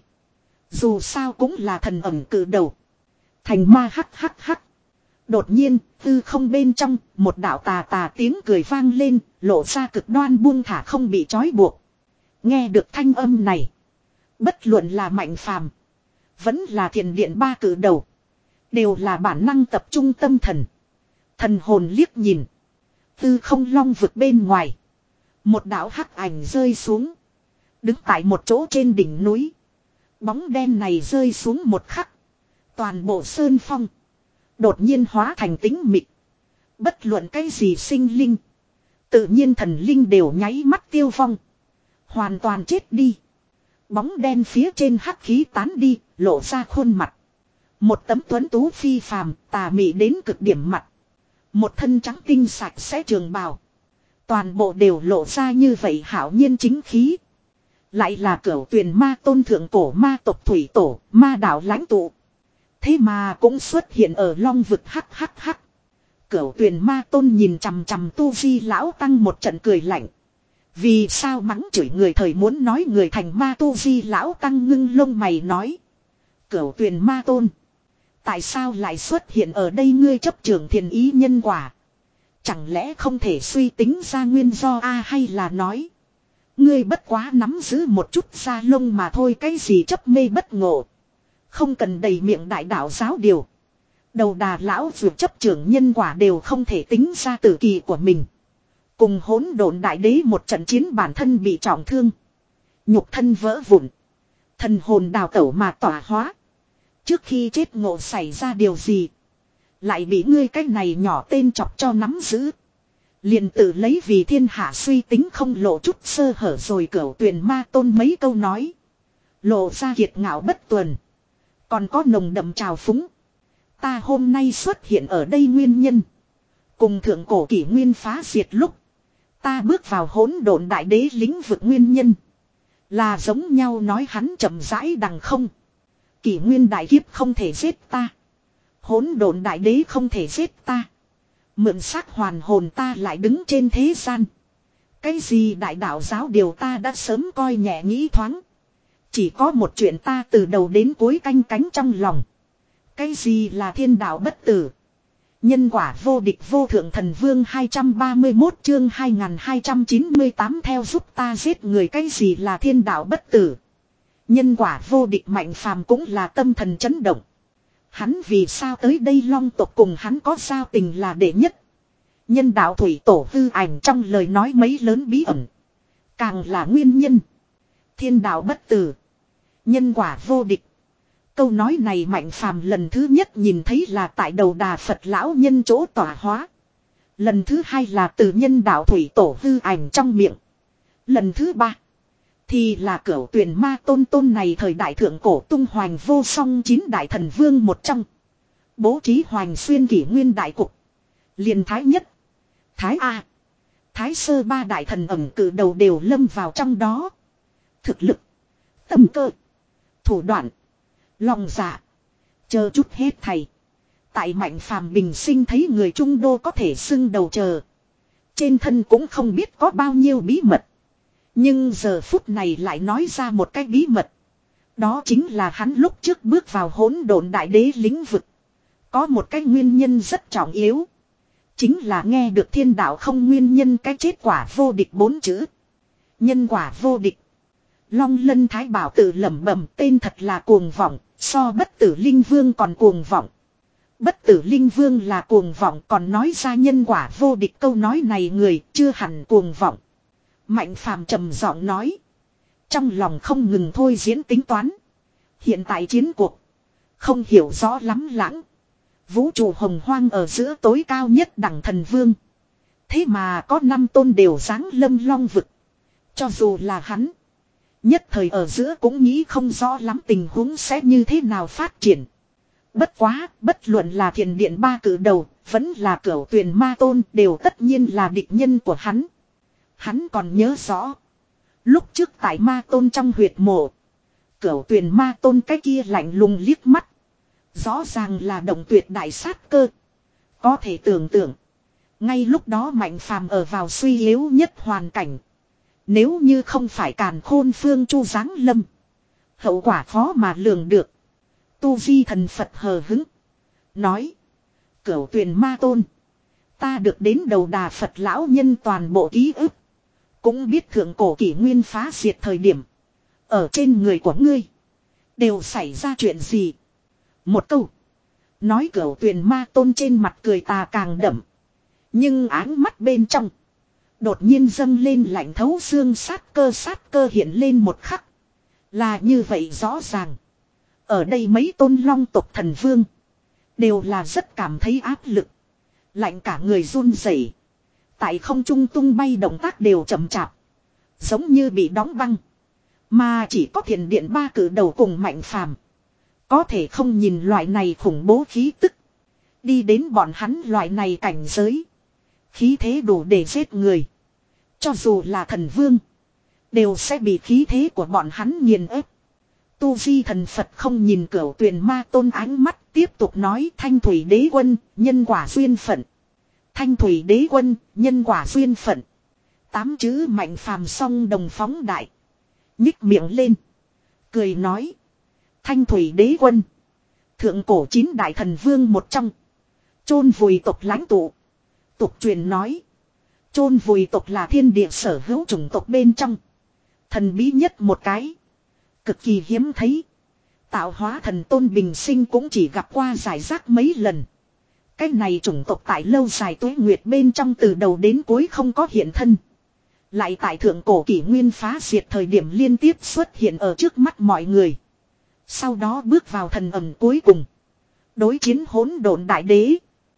Dù sao cũng là thần ẩm cử đầu. Thành ma hắc hắc hắc. Đột nhiên, tư không bên trong, một đạo tà tà tiếng cười vang lên, lộ ra cực đoan buông thả không bị trói buộc. Nghe được thanh âm này. Bất luận là mạnh phàm. Vẫn là thiền điện ba cử đầu. Đều là bản năng tập trung tâm thần. Thần hồn liếc nhìn. Tư không long vực bên ngoài. Một đạo hắc ảnh rơi xuống. Đứng tại một chỗ trên đỉnh núi. Bóng đen này rơi xuống một khắc. Toàn bộ sơn phong. Đột nhiên hóa thành tĩnh mịch. Bất luận cái gì sinh linh. Tự nhiên thần linh đều nháy mắt tiêu vong. Hoàn toàn chết đi. Bóng đen phía trên hắc khí tán đi. Lộ ra khuôn mặt. Một tấm tuấn tú phi phàm. Tà mị đến cực điểm mặt. Một thân trắng tinh sạch sẽ trường bào. Toàn bộ đều lộ ra như vậy hảo nhiên chính khí. Lại là cửu tuyền ma tôn thượng cổ ma tộc thủy tổ, ma đạo lãnh tụ. Thế mà cũng xuất hiện ở long vực hắc hắc hắc. Cửu tuyền ma tôn nhìn chằm chằm tu vi lão tăng một trận cười lạnh. Vì sao mắng chửi người thời muốn nói người thành ma tu vi lão tăng ngưng lông mày nói. Cửu tuyền ma tôn. Tại sao lại xuất hiện ở đây ngươi chấp trưởng thiền ý nhân quả. Chẳng lẽ không thể suy tính ra nguyên do a hay là nói. Ngươi bất quá nắm giữ một chút da lông mà thôi, cái gì chấp mê bất ngộ. Không cần đầy miệng đại đạo giáo điều. Đầu đà lão vượt chấp trưởng nhân quả đều không thể tính ra tử kỳ của mình. Cùng hỗn độn đại đế một trận chiến bản thân bị trọng thương. Nhục thân vỡ vụn. Thần hồn đào tẩu mà tỏa hóa. Trước khi chết ngộ xảy ra điều gì. Lại bị ngươi cái này nhỏ tên chọc cho nắm giữ. Liền tự lấy vì thiên hạ suy tính không lộ chút sơ hở rồi cửu tuyền ma tôn mấy câu nói. Lộ ra kiệt ngạo bất tuần. Còn có nồng đậm trào phúng. Ta hôm nay xuất hiện ở đây nguyên nhân. Cùng thượng cổ kỷ nguyên phá diệt lúc. Ta bước vào hỗn độn đại đế lĩnh vực nguyên nhân. Là giống nhau nói hắn chậm rãi đằng không. Kỷ nguyên đại kiếp không thể giết ta. Hỗn độn đại đế không thể giết ta. Mượn xác hoàn hồn ta lại đứng trên thế gian. Cái gì đại đạo giáo điều ta đã sớm coi nhẹ nghĩ thoáng. Chỉ có một chuyện ta từ đầu đến cuối canh cánh trong lòng. Cái gì là thiên đạo bất tử. Nhân quả vô địch vô thượng thần vương hai trăm ba mươi mốt chương hai nghìn hai trăm chín mươi tám theo giúp ta giết người, cái gì là thiên đạo bất tử. Nhân quả vô địch Mạnh Phàm cũng là tâm thần chấn động. Hắn vì sao tới đây long tộc cùng hắn có giao tình là đệ nhất. Nhân đạo thủy tổ hư ảnh trong lời nói mấy lớn bí ẩn. Càng là nguyên nhân. Thiên đạo bất tử. Nhân quả vô địch. Câu nói này Mạnh Phàm lần thứ nhất nhìn thấy là tại đầu đà Phật lão nhân chỗ tỏa hóa. Lần thứ hai là từ nhân đạo thủy tổ hư ảnh trong miệng. Lần thứ ba. Thì là cửu tuyển ma tôn tôn này thời đại thượng cổ tung hoành vô song chín đại thần vương một trong. Bố trí hoành xuyên kỷ nguyên đại cục. Liền thái nhất. Thái A. Thái sơ ba đại thần ẩm cử đầu đều lâm vào trong đó. Thực lực. Tâm cơ. Thủ đoạn. Lòng dạ. Chờ chút hết thầy. Tại Mạnh Phàm bình sinh thấy người trung đô có thể xưng đầu chờ. Trên thân cũng không biết có bao nhiêu bí mật. Nhưng giờ phút này lại nói ra một cái bí mật. Đó chính là hắn lúc trước bước vào hỗn độn đại đế lĩnh vực. Có một cái nguyên nhân rất trọng yếu. Chính là nghe được thiên đạo không nguyên nhân cái chết quả vô địch bốn chữ. Nhân quả vô địch. Long Lân Thái Bảo tự lẩm bẩm tên thật là cuồng vọng, so bất tử linh vương còn cuồng vọng. Bất tử linh vương là cuồng vọng, còn nói ra nhân quả vô địch câu nói này người chưa hẳn cuồng vọng. Mạnh Phàm trầm giọng nói. Trong lòng không ngừng thôi diễn tính toán. Hiện tại chiến cuộc. Không hiểu rõ lắm lãng. Vũ trụ hồng hoang ở giữa tối cao nhất đẳng thần vương. Thế mà có năm tôn đều dáng lâm long vực. Cho dù là hắn. Nhất thời ở giữa cũng nghĩ không rõ lắm tình huống sẽ như thế nào phát triển. Bất quá, bất luận là thiền điện ba cử đầu, vẫn là cửu tuyền ma tôn đều tất nhiên là địch nhân của hắn. Hắn còn nhớ rõ. Lúc trước tại ma tôn trong huyệt mộ. Cửu tuyền ma tôn cái kia lạnh lùng liếc mắt. Rõ ràng là động tuyệt đại sát cơ. Có thể tưởng tượng. Ngay lúc đó Mạnh Phàm ở vào suy yếu nhất hoàn cảnh. Nếu như không phải càn khôn phương chu giáng lâm. Hậu quả khó mà lường được. Tu vi thần Phật hờ hứng. Nói. Cửu tuyền ma tôn. Ta được đến đầu đà Phật lão nhân toàn bộ ký ức. Cũng biết thượng cổ kỷ nguyên phá diệt thời điểm. Ở trên người của ngươi. Đều xảy ra chuyện gì. Một câu. Nói cửu tuyền ma tôn trên mặt cười tà càng đậm. Nhưng áng mắt bên trong. Đột nhiên dâng lên lạnh thấu xương sát cơ sát cơ hiện lên một khắc. Là như vậy rõ ràng. Ở đây mấy tôn long tộc thần vương. Đều là rất cảm thấy áp lực. Lạnh cả người run rẩy. Tại không trung tung bay động tác đều chậm chạp. Giống như bị đóng băng. Mà chỉ có thiền điện ba cử đầu cùng Mạnh Phàm. Có thể không nhìn loại này khủng bố khí tức. Đi đến bọn hắn loại này cảnh giới. Khí thế đủ để giết người. Cho dù là thần vương. Đều sẽ bị khí thế của bọn hắn nghiền ép. Tu vi thần Phật không nhìn cửu tuyền ma tôn ánh mắt. Tiếp tục nói thanh thủy đế quân. Nhân quả duyên phận. Thanh thủy đế quân. Nhân quả duyên phận. Tám chữ Mạnh Phàm song đồng phóng đại. Nhích miệng lên. Cười nói. Thanh thủy đế quân. Thượng cổ chín đại thần vương một trong. Chôn vùi tộc lãnh tụ. Tục truyền nói. Chôn vùi tộc là thiên địa sở hữu chủng tộc bên trong. Thần bí nhất một cái. Cực kỳ hiếm thấy. Tạo hóa thần tôn bình sinh cũng chỉ gặp qua giải rác mấy lần. Cái này chủng tộc tại lâu dài tuế nguyệt bên trong từ đầu đến cuối không có hiện thân. Lại tại thượng cổ kỷ nguyên phá diệt thời điểm liên tiếp xuất hiện ở trước mắt mọi người. Sau đó bước vào thần ẩm cuối cùng. Đối chiến hỗn độn đại đế.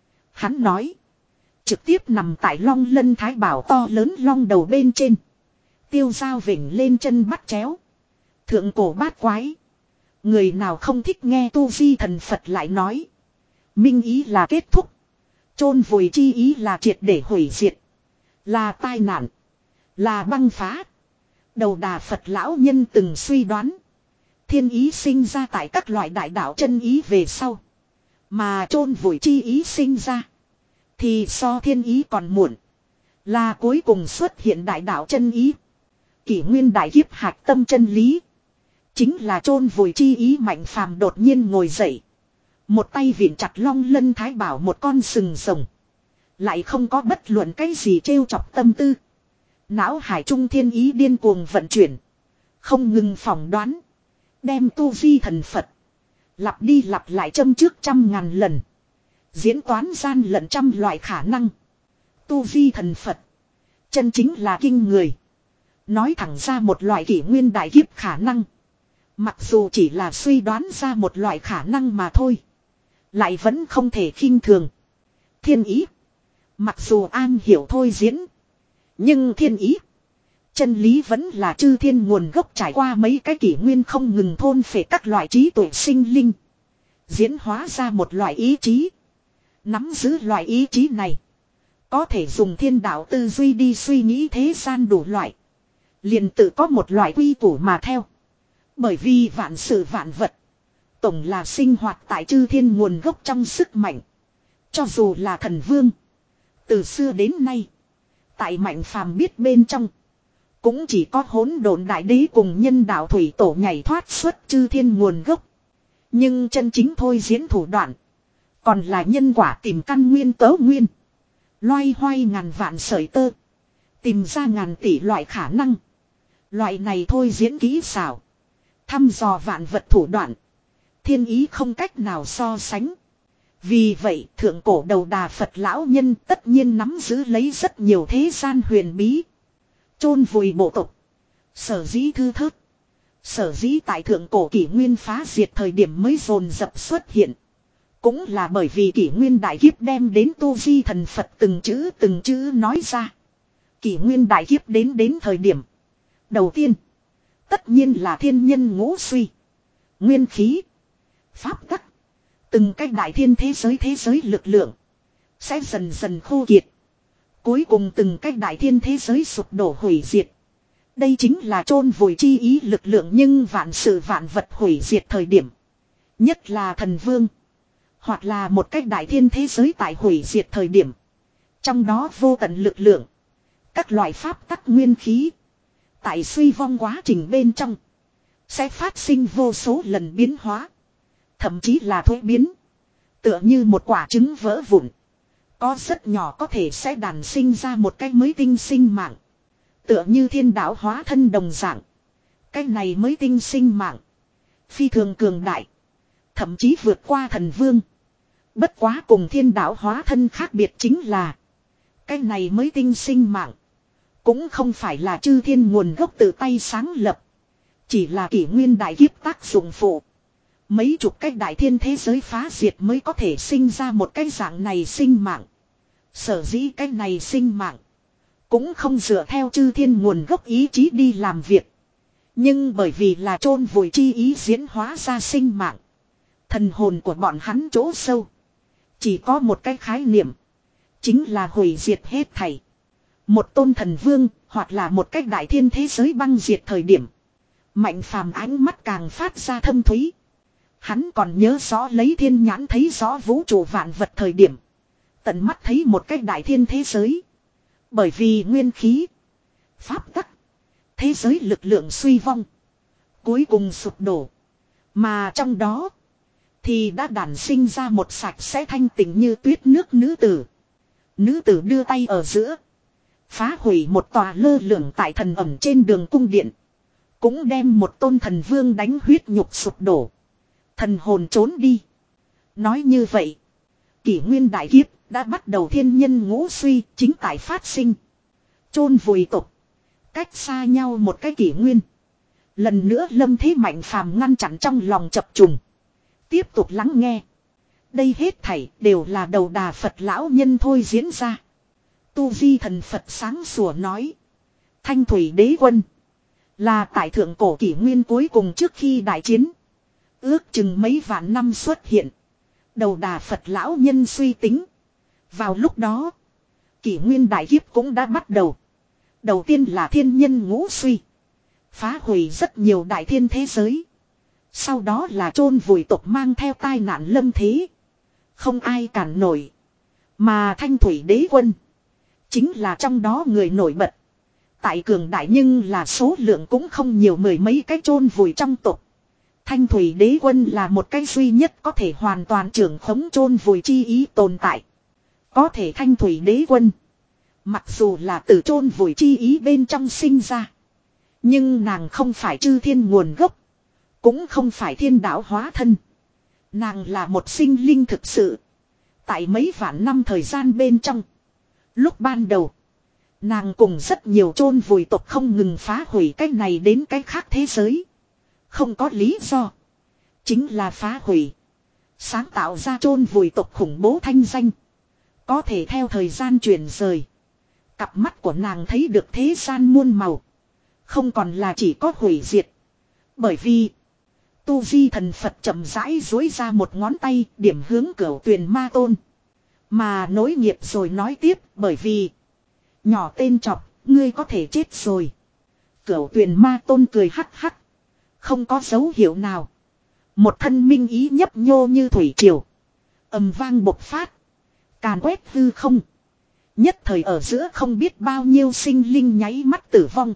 Hắn nói. Trực tiếp nằm tại long lân thái bảo to lớn long đầu bên trên. Tiêu dao vỉnh lên chân bắt chéo. Thượng cổ bát quái. Người nào không thích nghe tu di thần Phật lại nói. Minh ý là kết thúc. Chôn vùi chi ý là triệt để hủy diệt. Là tai nạn. Là băng phá. Đầu đà Phật lão nhân từng suy đoán. Thiên ý sinh ra tại các loại đại đạo chân ý về sau. Mà chôn vùi chi ý sinh ra. Thì so thiên ý còn muộn. Là cuối cùng xuất hiện đại đạo chân ý. Kỷ nguyên đại kiếp hạch tâm chân lý. Chính là chôn vùi chi ý Mạnh Phàm đột nhiên ngồi dậy. Một tay vịn chặt long lân thái bảo một con sừng rồng. Lại không có bất luận cái gì trêu chọc tâm tư. Não hải trung thiên ý điên cuồng vận chuyển. Không ngừng phỏng đoán. Đem tu vi thần Phật. Lặp đi lặp lại châm trước trăm ngàn lần. Diễn toán gian lận trăm loại khả năng. Tu vi thần Phật. Chân chính là kinh người. Nói thẳng ra một loại kỷ nguyên đại kiếp khả năng. Mặc dù chỉ là suy đoán ra một loại khả năng mà thôi. Lại vẫn không thể khinh thường. Thiên ý. Mặc dù an hiểu thôi diễn. Nhưng thiên ý. Chân lý vẫn là chư thiên nguồn gốc trải qua mấy cái kỷ nguyên không ngừng thôn phệ các loại trí tuệ sinh linh. Diễn hóa ra một loại ý chí. Nắm giữ loại ý chí này. Có thể dùng thiên đạo tư duy đi suy nghĩ thế gian đủ loại. Liền tự có một loại quy củ mà theo. Bởi vì vạn sự vạn vật. Tổng là sinh hoạt tại chư thiên nguồn gốc trong sức mạnh. Cho dù là thần vương. Từ xưa đến nay. Tại Mạnh Phàm biết bên trong. Cũng chỉ có hỗn độn đại đế cùng nhân đạo thủy tổ nhảy thoát xuất chư thiên nguồn gốc. Nhưng chân chính thôi diễn thủ đoạn. Còn là nhân quả tìm căn nguyên tớ nguyên. Loay hoay ngàn vạn sợi tơ. Tìm ra ngàn tỷ loại khả năng. Loại này thôi diễn kỹ xảo. Thăm dò vạn vật thủ đoạn. Thiên ý không cách nào so sánh. Vì vậy thượng cổ đầu đà Phật lão nhân tất nhiên nắm giữ lấy rất nhiều thế gian huyền bí. Chôn vùi bộ tộc. Sở dĩ thư thớt. Sở dĩ tại thượng cổ kỷ nguyên phá diệt thời điểm mới dồn dập xuất hiện. Cũng là bởi vì kỷ nguyên đại kiếp đem đến tu vi thần Phật từng chữ từng chữ nói ra. Kỷ nguyên đại kiếp đến đến thời điểm. Đầu tiên. Tất nhiên là thiên nhân ngũ suy. Nguyên khí. Pháp tắc. Từng cách đại thiên thế giới thế giới lực lượng. Sẽ dần dần khô kiệt. Cuối cùng từng cách đại thiên thế giới sụp đổ hủy diệt. Đây chính là chôn vùi chi ý lực lượng nhưng vạn sự vạn vật hủy diệt thời điểm. Nhất là thần vương. Hoặc là một cách đại thiên thế giới tại hủy diệt thời điểm. Trong đó vô tận lực lượng. Các loại pháp tắc nguyên khí. Tại suy vong quá trình bên trong. Sẽ phát sinh vô số lần biến hóa. Thậm chí là thuế biến. Tựa như một quả trứng vỡ vụn. Có rất nhỏ có thể sẽ đàn sinh ra một cái mới tinh sinh mạng. Tựa như thiên đạo hóa thân đồng dạng. Cái này mới tinh sinh mạng. Phi thường cường đại. Thậm chí vượt qua thần vương. Bất quá cùng thiên đạo hóa thân khác biệt chính là. Cái này mới tinh sinh mạng. Cũng không phải là chư thiên nguồn gốc tự tay sáng lập. Chỉ là kỷ nguyên đại kiếp tác dụng phụ. Mấy chục cái đại thiên thế giới phá diệt mới có thể sinh ra một cái dạng này sinh mạng. Sở dĩ cái này sinh mạng. Cũng không dựa theo chư thiên nguồn gốc ý chí đi làm việc. Nhưng bởi vì là chôn vùi chi ý diễn hóa ra sinh mạng. Thần hồn của bọn hắn chỗ sâu. Chỉ có một cái khái niệm. Chính là hủy diệt hết thảy. Một tôn thần vương hoặc là một cách đại thiên thế giới băng diệt thời điểm. Mạnh Phàm ánh mắt càng phát ra thâm thúy. Hắn còn nhớ rõ lấy thiên nhãn thấy rõ vũ trụ vạn vật thời điểm. Tận mắt thấy một cách đại thiên thế giới. Bởi vì nguyên khí. Pháp tắc. Thế giới lực lượng suy vong. Cuối cùng sụp đổ. Mà trong đó. Thì đã đản sinh ra một sạch sẽ thanh tịnh như tuyết nước nữ tử. Nữ tử đưa tay ở giữa. Phá hủy một tòa lơ lửng tại thần ẩm trên đường cung điện. Cũng đem một tôn thần vương đánh huyết nhục sụp đổ. Thần hồn trốn đi. Nói như vậy. Kỷ nguyên đại kiếp đã bắt đầu, thiên nhân ngũ suy chính tại phát sinh. Chôn vùi tục. Cách xa nhau một cái kỷ nguyên. Lần nữa Lâm Thế Mạnh phàm ngăn chặn trong lòng chập trùng. Tiếp tục lắng nghe. Đây hết thảy đều là đầu đà Phật lão nhân thôi diễn ra. Tu Vi thần Phật sáng sủa nói. Thanh thủy đế quân. Là tại thượng cổ kỷ nguyên cuối cùng trước khi đại chiến. Ước chừng mấy vạn năm xuất hiện. Đầu đà Phật lão nhân suy tính. Vào lúc đó. Kỷ nguyên đại kiếp cũng đã bắt đầu. Đầu tiên là thiên nhân ngũ suy. Phá hủy rất nhiều đại thiên thế giới. Sau đó là chôn vùi tộc mang theo tai nạn lâm thế. Không ai cản nổi. Mà thanh thủy đế quân. Chính là trong đó người nổi bật. Tại cường đại nhưng là số lượng cũng không nhiều, mười mấy cái chôn vùi trong tộc. Thanh thủy đế quân là một cái duy nhất có thể hoàn toàn trưởng khống chôn vùi chi ý tồn tại. Có thể thanh thủy đế quân. Mặc dù là từ chôn vùi chi ý bên trong sinh ra. Nhưng nàng không phải chư thiên nguồn gốc. Cũng không phải thiên đạo hóa thân. Nàng là một sinh linh thực sự. Tại mấy vạn năm thời gian bên trong. Lúc ban đầu. Nàng cùng rất nhiều chôn vùi tộc không ngừng phá hủy cái này đến cái khác thế giới. Không có lý do. Chính là phá hủy. Sáng tạo ra chôn vùi tộc khủng bố thanh danh. Có thể theo thời gian chuyển rời. Cặp mắt của nàng thấy được thế gian muôn màu. Không còn là chỉ có hủy diệt. Bởi vì. Tu Vi thần Phật chậm rãi duỗi ra một ngón tay điểm hướng Cửu Tuyền Ma Tôn. Mà nối nghiệp rồi nói tiếp, bởi vì. Nhỏ tên chọc, ngươi có thể chết rồi. Cửu Tuyền Ma Tôn cười hắc hắc. Không có dấu hiệu nào. Một thân minh ý nhấp nhô như thủy triều. Ầm vang bộc phát. Càn quét hư không. Nhất thời ở giữa không biết bao nhiêu sinh linh nháy mắt tử vong.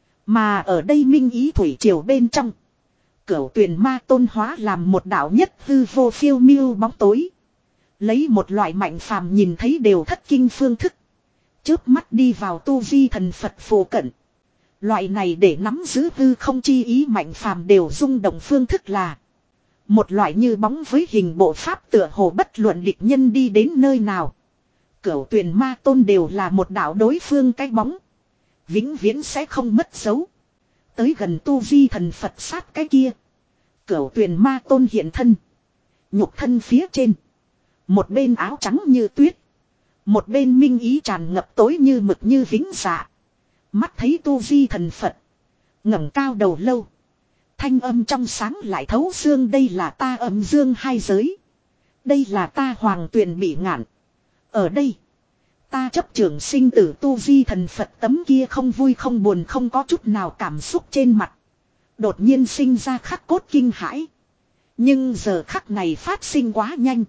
Mà ở đây minh ý thủy triều bên trong. Cửu Tuyền Ma Tôn hóa làm một đạo nhất hư vô phiêu miêu bóng tối. Lấy một loại mạnh phàm nhìn thấy đều thất kinh phương thức. Chớp mắt đi vào Tu Vi thần Phật phổ cận. Loại này để nắm giữ hư không chi ý mạnh phàm đều rung động phương thức là. Một loại như bóng với hình bộ pháp tựa hồ bất luận địch nhân đi đến nơi nào. Cửu Tuyền Ma Tôn đều là một đạo đối phương cái bóng. Vĩnh viễn sẽ không mất dấu. Tới gần Tu Vi thần Phật sát cái kia. Cửu Tuyền Ma Tôn hiện thân. Nhục thân phía trên. Một bên áo trắng như tuyết. Một bên minh ý tràn ngập tối như mực như vĩnh dạ. Mắt thấy Tu Vi thần Phật. Ngẩng cao đầu lâu. Thanh âm trong sáng lại thấu xương, đây là ta âm dương hai giới. Đây là ta hoàng tuyền bị ngạn. Ở đây. Ta chấp trưởng sinh tử. Tu Vi thần Phật tấm kia không vui không buồn không có chút nào cảm xúc trên mặt. Đột nhiên sinh ra khắc cốt kinh hãi. Nhưng giờ khắc này phát sinh quá nhanh.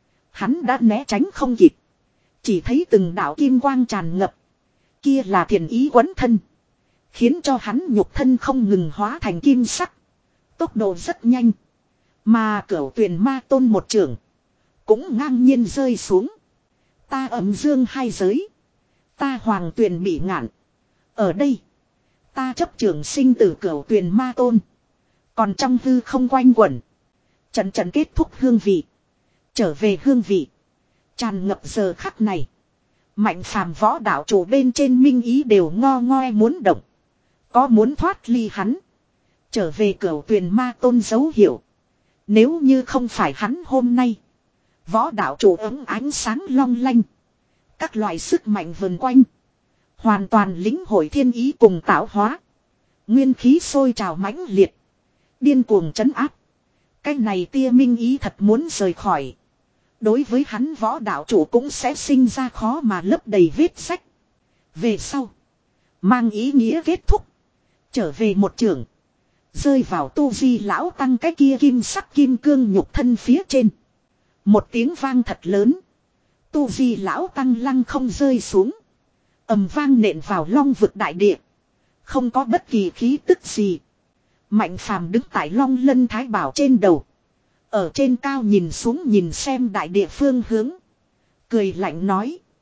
Hắn đã né tránh không kịp. Chỉ thấy từng đạo kim quang tràn ngập. Kia là thiền ý quấn thân. Khiến cho hắn nhục thân không ngừng hóa thành kim sắc. Tốc độ rất nhanh. Mà Cửu Tuyền Ma Tôn một trưởng. Cũng ngang nhiên rơi xuống. Ta ấm dương hai giới. Ta hoàng tuyền bị ngạn. Ở đây. Ta chấp trưởng sinh tử Cửu Tuyền Ma Tôn. Còn trong hư không quanh quẩn. Trận trận kết thúc hương vị. Trở về hương vị. Tràn ngập giờ khắc này. Mạnh phàm võ đạo chủ bên trên minh ý đều ngo ngoe muốn động. Có muốn thoát ly hắn. Trở về Cửu Tuyền Ma Tôn dấu hiệu. Nếu như không phải hắn hôm nay. Võ đạo chủ ấm ánh sáng long lanh. Các loại sức mạnh vần quanh. Hoàn toàn lĩnh hội thiên ý cùng tạo hóa. Nguyên khí sôi trào mãnh liệt. Điên cuồng trấn áp. Cái này tia minh ý thật muốn rời khỏi. Đối với hắn võ đạo chủ cũng sẽ sinh ra khó mà lấp đầy vết sách. Về sau. Mang ý nghĩa kết thúc. Trở về một trường. Rơi vào Tu Vi lão tăng cái kia kim sắc kim cương nhục thân phía trên. Một tiếng vang thật lớn. Tu Vi lão tăng lăng không rơi xuống. Ầm vang nện vào long vực đại địa. Không có bất kỳ khí tức gì. Mạnh phàm đứng tại long lân thái bảo trên đầu. Ở trên cao nhìn xuống nhìn xem đại địa phương hướng. Cười lạnh nói.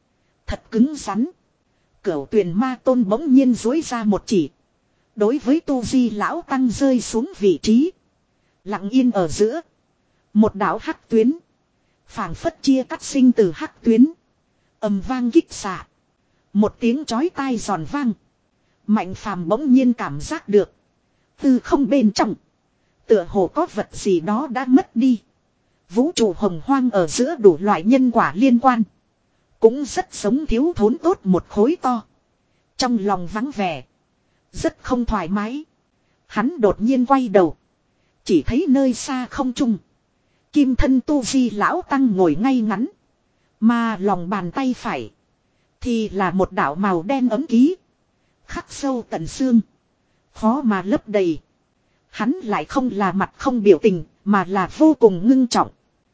Thật cứng rắn. Cửu tuyền ma tôn bỗng nhiên dối ra một chỉ. Đối với tu di lão tăng rơi xuống vị trí. Lặng yên ở giữa. Một đạo hắc tuyến. Phảng phất chia cắt sinh từ hắc tuyến. Ầm vang kích xạ. Một tiếng chói tai giòn vang. Mạnh phàm bỗng nhiên cảm giác được. Từ không bên trong. Tựa hồ có vật gì đó đã mất đi. Vũ trụ hồng hoang ở giữa đủ loại nhân quả liên quan. Cũng rất giống thiếu thốn tốt một khối to. Trong lòng vắng vẻ. Rất không thoải mái. Hắn đột nhiên quay đầu. Chỉ thấy nơi xa không trung. Kim thân tu di lão tăng ngồi ngay ngắn. Mà lòng bàn tay phải. Thì là một đạo màu đen ấm ký. Khắc sâu tận xương. Khó mà lấp đầy. Hắn lại không là mặt không biểu tình. Mà là vô cùng ngưng trọng.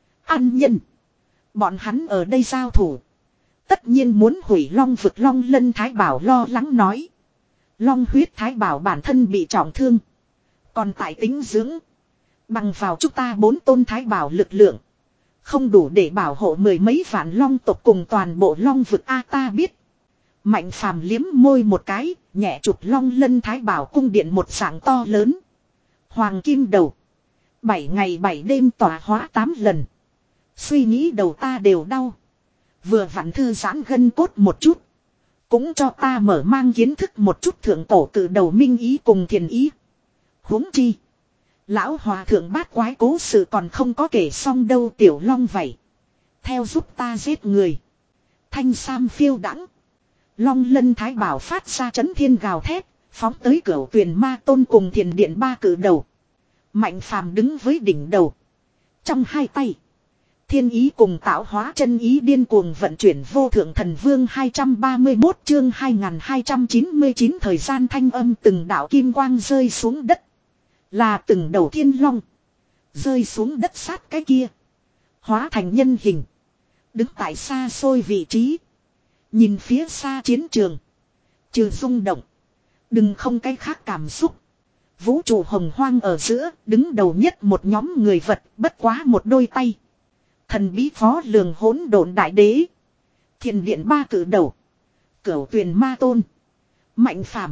Ăn nhân. Bọn hắn ở đây giao thủ. Tất nhiên muốn hủy long vực long lân thái bảo lo lắng nói. Long huyết thái bảo bản thân bị trọng thương. Còn tại tính dưỡng. Bằng vào chúng ta bốn tôn thái bảo lực lượng. Không đủ để bảo hộ mười mấy vạn long tộc cùng toàn bộ long vực A ta biết. Mạnh phàm liếm môi một cái. Nhẹ chụp long lân thái bảo cung điện một dạng to lớn. Hoàng kim đầu. Bảy ngày bảy đêm tỏa hóa tám lần. Suy nghĩ đầu ta đều đau. Vừa vặn thư giãn gân cốt một chút. Cũng cho ta mở mang kiến thức một chút thượng tổ cử đầu minh ý cùng thiền ý. Huống chi. Lão hòa thượng bát quái cố sự còn không có kể xong đâu tiểu long vậy. Theo giúp ta giết người. Thanh sam phiêu đãng. Long lân thái bảo phát ra chấn thiên gào thét. Phóng tới cửa tuyền ma tôn cùng thiền điện ba cử đầu. Mạnh phàm đứng với đỉnh đầu. Trong hai tay. Thiên ý cùng tạo hóa chân ý điên cuồng vận chuyển vô thượng thần vương hai trăm ba mươi mốt chương hai nghìn hai trăm chín mươi chín thời gian thanh âm từng đạo kim quang rơi xuống đất. Là từng đầu thiên long. Rơi xuống đất sát cái kia. Hóa thành nhân hình. Đứng tại xa xôi vị trí. Nhìn phía xa chiến trường. Trừ rung động. Đừng không cái khác cảm xúc. Vũ trụ hồng hoang ở giữa đứng đầu nhất một nhóm người vật bất quá một đôi tay. Thần bí phó lường hỗn độn đại đế. Thiền điện ba cử đầu. Cửu tuyền ma tôn. Mạnh phàm.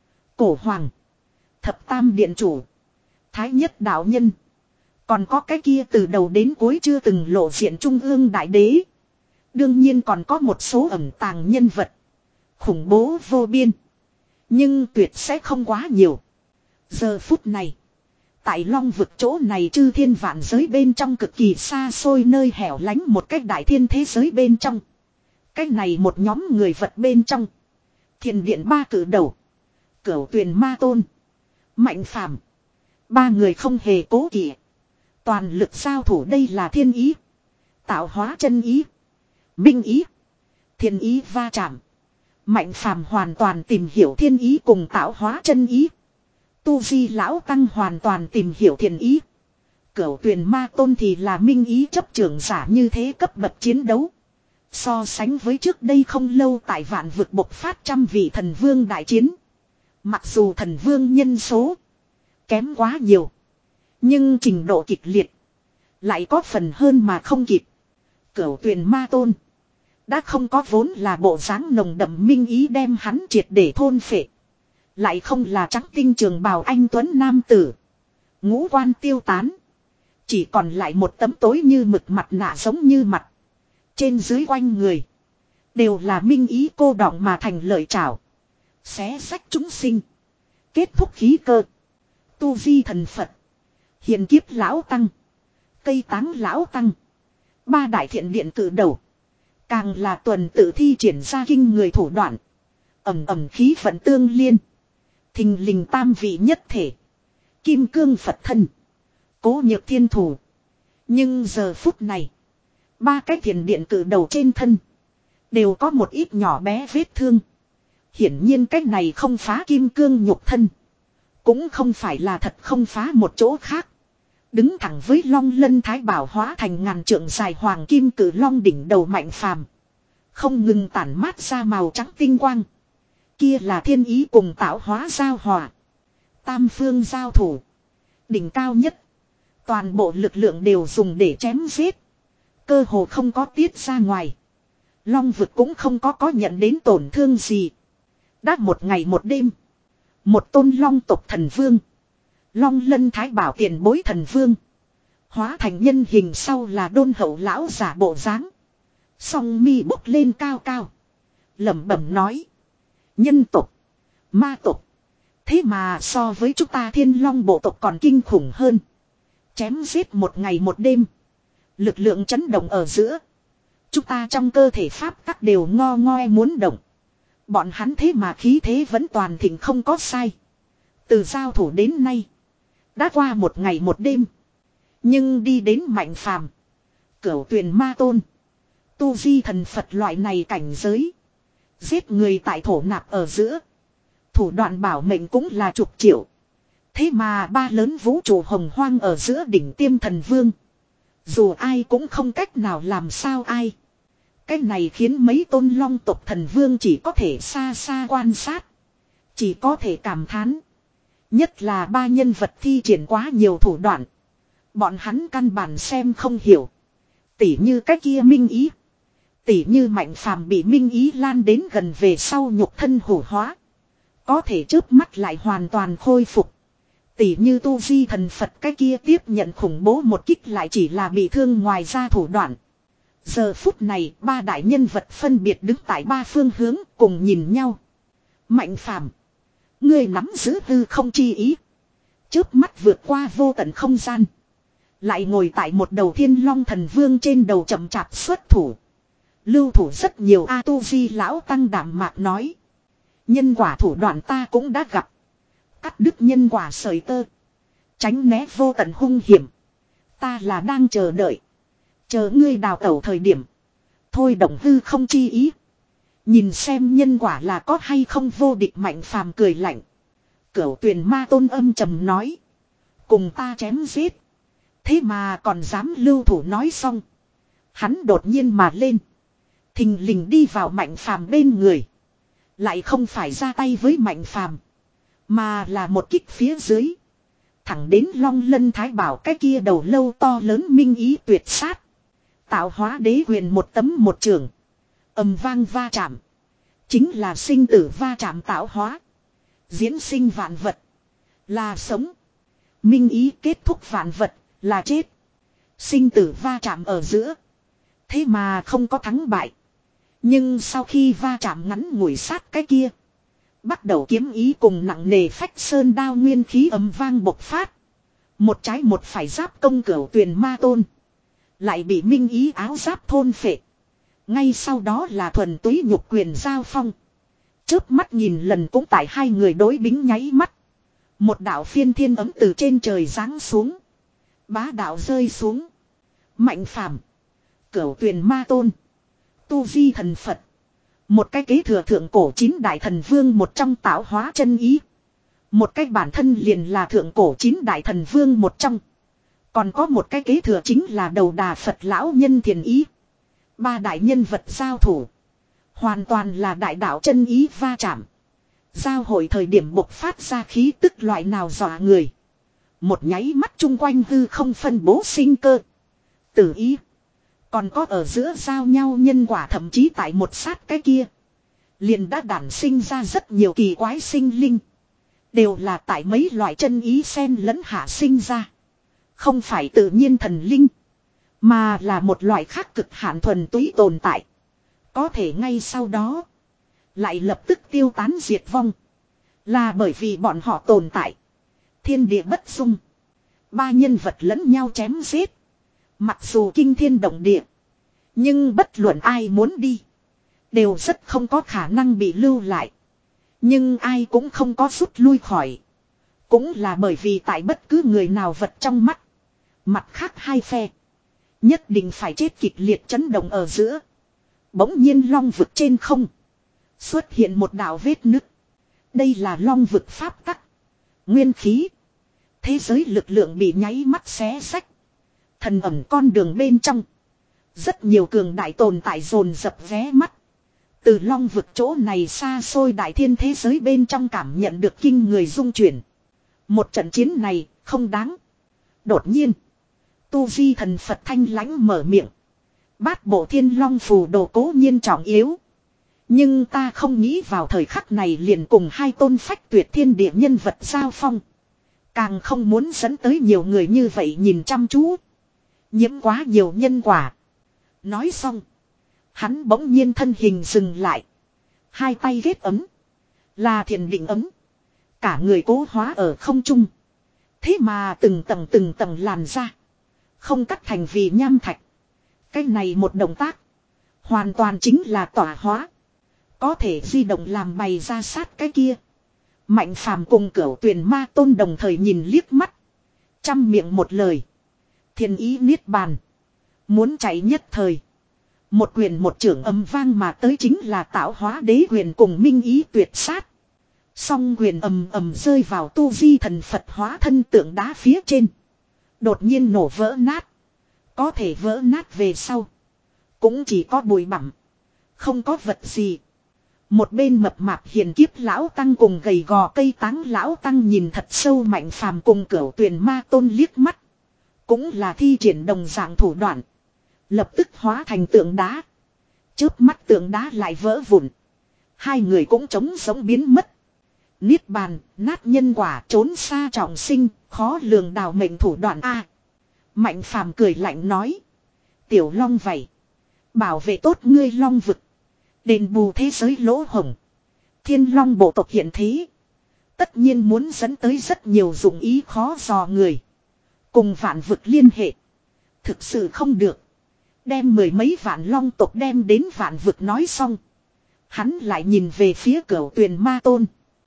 Cổ hoàng. Thập tam điện chủ. Thái nhất đạo nhân. Còn có cái kia từ đầu đến cuối chưa từng lộ diện trung ương đại đế. Đương nhiên còn có một số ẩn tàng nhân vật. Khủng bố vô biên. Nhưng tuyệt sẽ không quá nhiều. Giờ phút này. Tại long vực chỗ này chư thiên vạn giới bên trong cực kỳ xa xôi nơi hẻo lánh một cách đại thiên thế giới bên trong. Cách này một nhóm người vật bên trong. Thiền điện ba cử đầu. Cửu tuyền ma tôn. Mạnh phàm. Ba người không hề cố kỵ. Toàn lực giao thủ đây là thiên ý. Tạo hóa chân ý. Minh ý. Thiên ý va chạm. Mạnh phàm hoàn toàn tìm hiểu thiên ý cùng tạo hóa chân ý. Tu di lão tăng hoàn toàn tìm hiểu thiền ý. Cửu tuyền ma tôn thì là minh ý chấp trưởng giả như thế cấp bậc chiến đấu. So sánh với trước đây không lâu tại vạn vực bộc phát trăm vị thần vương đại chiến. Mặc dù thần vương nhân số kém quá nhiều. Nhưng trình độ kịch liệt lại có phần hơn mà không kịp. Cửu tuyền ma tôn đã không có vốn là bộ dáng nồng đậm minh ý đem hắn triệt để thôn phệ. Lại không là trắng tinh trường bào anh tuấn nam tử. Ngũ quan tiêu tán. Chỉ còn lại một tấm tối như mực mặt nạ giống như mặt. Trên dưới quanh người. Đều là minh ý cô đọng mà thành lợi trảo. Xé sách chúng sinh. Kết thúc khí cơ. Tu vi thần Phật. Hiền kiếp lão tăng. Cây táng lão tăng. Ba đại thiện điện cử đầu. Càng là tuần tự thi triển ra kinh người thủ đoạn. Ẩm ẩm khí vận tương liên. Thình lình tam vị nhất thể. Kim cương Phật thân. Cố nhược thiên thủ. Nhưng giờ phút này. Ba cái thiền điện cử đầu trên thân. Đều có một ít nhỏ bé vết thương. Hiển nhiên cái này không phá kim cương nhục thân. Cũng không phải là thật không phá một chỗ khác. Đứng thẳng với long lân thái bảo hóa thành ngàn trượng dài hoàng kim cử long đỉnh đầu mạnh phàm. Không ngừng tản mát ra màu trắng tinh quang. Kia là thiên ý cùng tạo hóa giao hòa. Tam phương giao thủ. Đỉnh cao nhất. Toàn bộ lực lượng đều dùng để chém giết. Cơ hồ không có tiết ra ngoài. Long vực cũng không có có nhận đến tổn thương gì. Đã một ngày một đêm. Một tôn long tộc thần vương. Long lân thái bảo tiền bối thần vương. Hóa thành nhân hình sau là đôn hậu lão giả bộ dáng. Song mi bốc lên cao cao. Lẩm bẩm nói. Nhân tộc. Ma tộc. Thế mà so với chúng ta thiên long bộ tộc còn kinh khủng hơn. Chém giết một ngày một đêm. Lực lượng chấn động ở giữa. Chúng ta trong cơ thể pháp tắc đều ngo ngoe muốn động. Bọn hắn thế mà khí thế vẫn toàn thịnh không có sai. Từ giao thủ đến nay. Đã qua một ngày một đêm. Nhưng đi đến mạnh phàm. Cửu tuyền ma tôn. Tu di thần Phật loại này cảnh giới. Giết người tại thổ nạp ở giữa. Thủ đoạn bảo mệnh cũng là chục triệu. Thế mà ba lớn vũ trụ hồng hoang ở giữa đỉnh tiêm thần vương. Dù ai cũng không cách nào làm sao ai. Cái này khiến mấy tôn long tộc thần vương chỉ có thể xa xa quan sát. Chỉ có thể cảm thán. Nhất là ba nhân vật thi triển quá nhiều thủ đoạn. Bọn hắn căn bản xem không hiểu. Tỉ như cái kia minh ý. Tỉ như mạnh phàm bị minh ý lan đến gần về sau nhục thân hủ hóa. Có thể chớp mắt lại hoàn toàn khôi phục. Tỉ như tu di thần Phật cái kia tiếp nhận khủng bố một kích lại chỉ là bị thương ngoài ra thủ đoạn. Giờ phút này ba đại nhân vật phân biệt đứng tại ba phương hướng cùng nhìn nhau. Mạnh phàm. Ngươi nắm giữ hư không chi ý. Chớp mắt vượt qua vô tận không gian. Lại ngồi tại một đầu thiên long thần vương trên đầu chậm chạp xuất thủ. Lưu thủ rất nhiều A tu di lão tăng đảm mạc nói. Nhân quả thủ đoạn ta cũng đã gặp. Cắt đứt nhân quả sợi tơ. Tránh né vô tận hung hiểm. Ta là đang chờ đợi. Chờ ngươi đào tẩu thời điểm. Thôi động hư không chi ý. Nhìn xem nhân quả là có hay không vô địch mạnh phàm cười lạnh. Cửu tuyền ma tôn âm trầm nói. Cùng ta chém giết. Thế mà còn dám lưu thủ nói xong. Hắn đột nhiên mà lên. Thình lình đi vào mạnh phàm bên người. Lại không phải ra tay với mạnh phàm. Mà là một kích phía dưới. Thẳng đến long lân thái bảo cái kia đầu lâu to lớn minh ý tuyệt sát. Tạo hóa đế quyền một tấm một trường. Ầm vang va chạm. Chính là sinh tử va chạm tạo hóa. Diễn sinh vạn vật. Là sống. Minh ý kết thúc vạn vật. Là chết. Sinh tử va chạm ở giữa. Thế mà không có thắng bại. Nhưng sau khi va chạm ngắn ngủi sát cái kia. Bắt đầu kiếm ý cùng nặng nề phách sơn đao nguyên khí ầm vang bộc phát. Một trái một phải giáp công cửu tuyền ma tôn. Lại bị minh ý áo giáp thôn phệ. Ngay sau đó là thuần túy nhục quyền giao phong. Chớp mắt nhìn lần cũng tại hai người đối bính nháy mắt. Một đạo phiên thiên ấm từ trên trời giáng xuống. Bá đạo rơi xuống. Mạnh phàm. Cửu tuyền ma tôn. Tu di thần Phật. Một cái kế thừa thượng cổ chín đại thần vương một trong tạo hóa chân ý. Một cái bản thân liền là thượng cổ chín đại thần vương một trong. Còn có một cái kế thừa chính là đầu đà Phật lão nhân thiền ý. Ba đại nhân vật giao thủ. Hoàn toàn là đại đạo chân ý va chạm. Giao hội thời điểm bộc phát ra khí tức loại nào dọa người. Một nháy mắt chung quanh hư không phân bố sinh cơ. Tử ý. Còn có ở giữa giao nhau nhân quả thậm chí tại một sát cái kia. Liền đã đản sinh ra rất nhiều kỳ quái sinh linh. Đều là tại mấy loại chân ý xen lẫn hạ sinh ra. Không phải tự nhiên thần linh. Mà là một loại khác cực hạn thuần túy tồn tại. Có thể ngay sau đó. Lại lập tức tiêu tán diệt vong. Là bởi vì bọn họ tồn tại. Thiên địa bất dung. Ba nhân vật lẫn nhau chém giết. Mặc dù kinh thiên động địa. Nhưng bất luận ai muốn đi. Đều rất không có khả năng bị lưu lại. Nhưng ai cũng không có rút lui khỏi. Cũng là bởi vì tại bất cứ người nào vật trong mắt. Mặt khác hai phe. Nhất định phải chết kịch liệt chấn động ở giữa. Bỗng nhiên long vực trên không. Xuất hiện một đạo vết nứt. Đây là long vực pháp tắc. Nguyên khí. Thế giới lực lượng bị nháy mắt xé sách. Thần ẩm con đường bên trong. Rất nhiều cường đại tồn tại dồn dập vé mắt. Từ long vực chỗ này xa xôi đại thiên thế giới bên trong cảm nhận được kinh người rung chuyển. Một trận chiến này không đáng. Đột nhiên. Tu di thần Phật thanh lãnh mở miệng. Bát bộ thiên long phù đồ cố nhiên trọng yếu. Nhưng ta không nghĩ vào thời khắc này liền cùng hai tôn phách tuyệt thiên địa nhân vật giao phong. Càng không muốn dẫn tới nhiều người như vậy nhìn chăm chú. Nhiễm quá nhiều nhân quả. Nói xong. Hắn bỗng nhiên thân hình dừng lại. Hai tay ghét ấm. Là thiền định ấm. Cả người cố hóa ở không trung. Thế mà từng tầng từng tầng làn ra. Không cắt thành vì nham thạch. Cái này một động tác. Hoàn toàn chính là tỏa hóa. Có thể di động làm bày ra sát cái kia. Mạnh phàm cùng cửu tuyền ma tôn đồng thời nhìn liếc mắt. Trăm miệng một lời. Thiên ý niết bàn. Muốn chạy nhất thời. Một quyền một trưởng âm vang mà tới chính là tạo hóa đế quyền cùng minh ý tuyệt sát. Song quyền ầm ầm rơi vào tu vi thần Phật hóa thân tượng đá phía trên. Đột nhiên nổ vỡ nát. Có thể vỡ nát về sau. Cũng chỉ có bụi bặm. Không có vật gì. Một bên mập mạp hiền kiếp lão tăng cùng gầy gò cây táng lão tăng nhìn thật sâu mạnh phàm cùng cửu tuyền ma tôn liếc mắt. Cũng là thi triển đồng dạng thủ đoạn. Lập tức hóa thành tượng đá. Chớp mắt tượng đá lại vỡ vụn. Hai người cũng trống sống biến mất. Niết bàn, nát nhân quả, trốn xa trọng sinh, khó lường đào mệnh thủ đoạn A. Mạnh phàm cười lạnh nói. Tiểu long vậy. Bảo vệ tốt ngươi long vực. Đền bù thế giới lỗ hổng. Thiên long bộ tộc hiện thế. Tất nhiên muốn dẫn tới rất nhiều dụng ý khó dò người. Cùng vạn vực liên hệ. Thực sự không được. Đem mười mấy vạn long tộc đem đến vạn vực nói xong. Hắn lại nhìn về phía cửu tuyền ma tôn.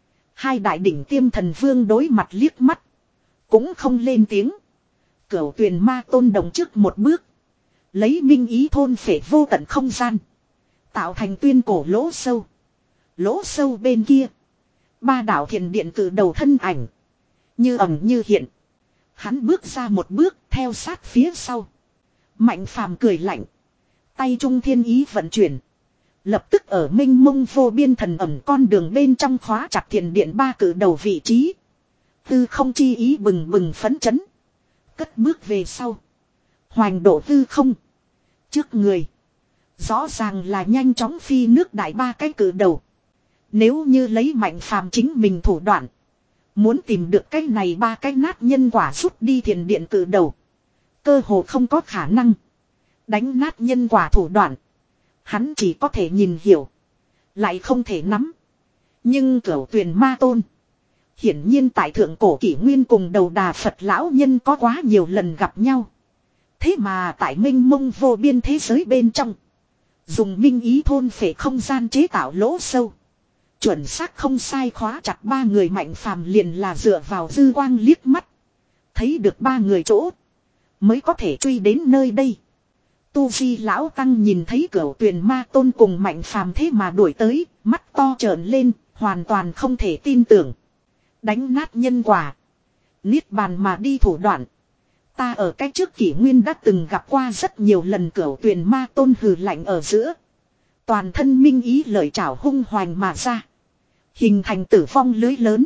Hai đại đỉnh tiêm thần vương đối mặt liếc mắt. Cũng không lên tiếng. Cửu tuyền ma tôn đồng trước một bước. Lấy minh ý thôn phệ vô tận không gian. Tạo thành tuyên cổ lỗ sâu. Lỗ sâu bên kia. Ba đạo thiền điện cử đầu thân ảnh. Như ẩn như hiện. Hắn bước ra một bước theo sát phía sau. Mạnh phàm cười lạnh. Tay trung thiên ý vận chuyển. Lập tức ở minh mông vô biên thần ẩm con đường bên trong khóa chặt thiền điện ba cử đầu vị trí. Tư không chi ý bừng bừng phấn chấn. Cất bước về sau. Hoành độ tư không. Trước người. Rõ ràng là nhanh chóng phi nước đại ba cái cử đầu. Nếu như lấy mạnh phàm chính mình thủ đoạn. Muốn tìm được cái này ba cái nát nhân quả rút đi thiền điện cử đầu. Cơ hồ không có khả năng. Đánh nát nhân quả thủ đoạn. Hắn chỉ có thể nhìn hiểu. Lại không thể nắm. Nhưng cửu tuyền ma tôn. Hiển nhiên tại thượng cổ kỷ nguyên cùng đầu đà Phật lão nhân có quá nhiều lần gặp nhau. Thế mà tại minh mông vô biên thế giới bên trong. Dùng minh ý thôn phệ không gian chế tạo lỗ sâu. Chuẩn xác không sai khóa chặt ba người mạnh phàm liền là dựa vào dư quang liếc mắt. Thấy được ba người chỗ. Mới có thể truy đến nơi đây. Tu Vi lão tăng nhìn thấy cửu tuyền ma tôn cùng mạnh phàm thế mà đuổi tới. Mắt to trợn lên. Hoàn toàn không thể tin tưởng. Đánh nát nhân quả. Niết bàn mà đi thủ đoạn. Ta ở cách trước kỷ nguyên đã từng gặp qua rất nhiều lần cửu tuyền ma tôn hừ lạnh ở giữa. Toàn thân minh ý lợi trảo hung hoành mà ra. Hình thành tử vong lưới lớn.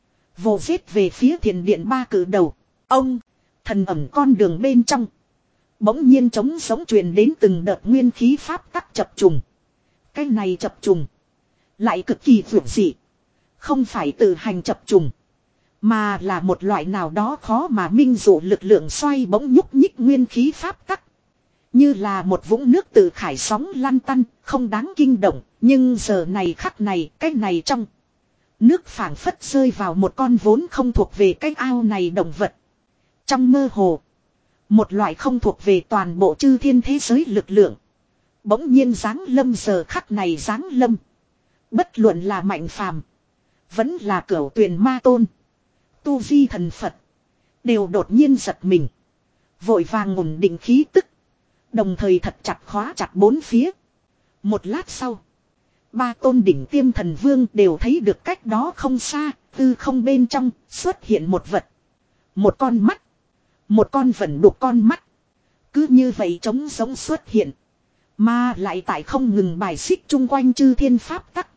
Vồ giết về phía thiền điện ba cử đầu. Ông, thần ẩm con đường bên trong. Bỗng nhiên trống sống truyền đến từng đợt nguyên khí pháp tắc chập trùng. Cái này chập trùng. Lại cực kỳ vượt dị. Không phải tự hành chập trùng. Mà là một loại nào đó khó mà minh dụ lực lượng xoay bỗng nhúc nhích nguyên khí pháp tắc. Như là một vũng nước từ khải sóng lăn tăn, không đáng kinh động. Nhưng giờ này khắc này, cái này trong. Nước phảng phất rơi vào một con vốn không thuộc về cái ao này động vật. Trong mơ hồ. Một loại không thuộc về toàn bộ chư thiên thế giới lực lượng. Bỗng nhiên giáng lâm giờ khắc này giáng lâm. Bất luận là mạnh phàm. Vẫn là cửu tuyền ma tôn. Tu vi thần Phật. Đều đột nhiên giật mình. Vội vàng ổn định khí tức. Đồng thời thật chặt khóa chặt bốn phía. Một lát sau. Ba tôn đỉnh tiêm thần vương đều thấy được cách đó không xa. Tư không bên trong xuất hiện một vật. Một con mắt. Một con vẩn đục con mắt. Cứ như vậy trống sống xuất hiện. Mà lại tại không ngừng bài xích chung quanh chư thiên pháp tắc.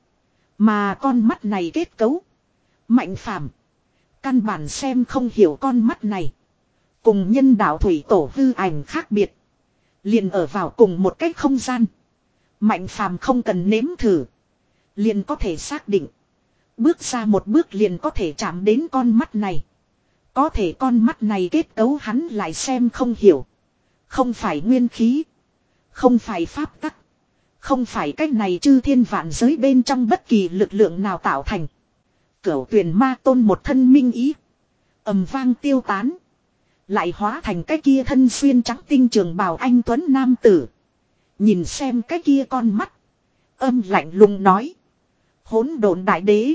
Mà con mắt này kết cấu. Mạnh phàm. Căn bản xem không hiểu con mắt này. Cùng nhân đạo thủy tổ hư ảnh khác biệt. Liền ở vào cùng một cái không gian. Mạnh phàm không cần nếm thử. Liền có thể xác định. Bước ra một bước liền có thể chạm đến con mắt này. Có thể con mắt này kết cấu hắn lại xem không hiểu. Không phải nguyên khí. Không phải pháp tắc. Không phải cách này chư thiên vạn giới bên trong bất kỳ lực lượng nào tạo thành. Cửu tuyển ma tôn một thân minh ý. Ầm vang tiêu tán. Lại hóa thành cái kia thân xuyên trắng tinh trường bào anh tuấn nam tử. Nhìn xem cái kia con mắt. Âm lạnh lùng nói. Hỗn độn đại đế.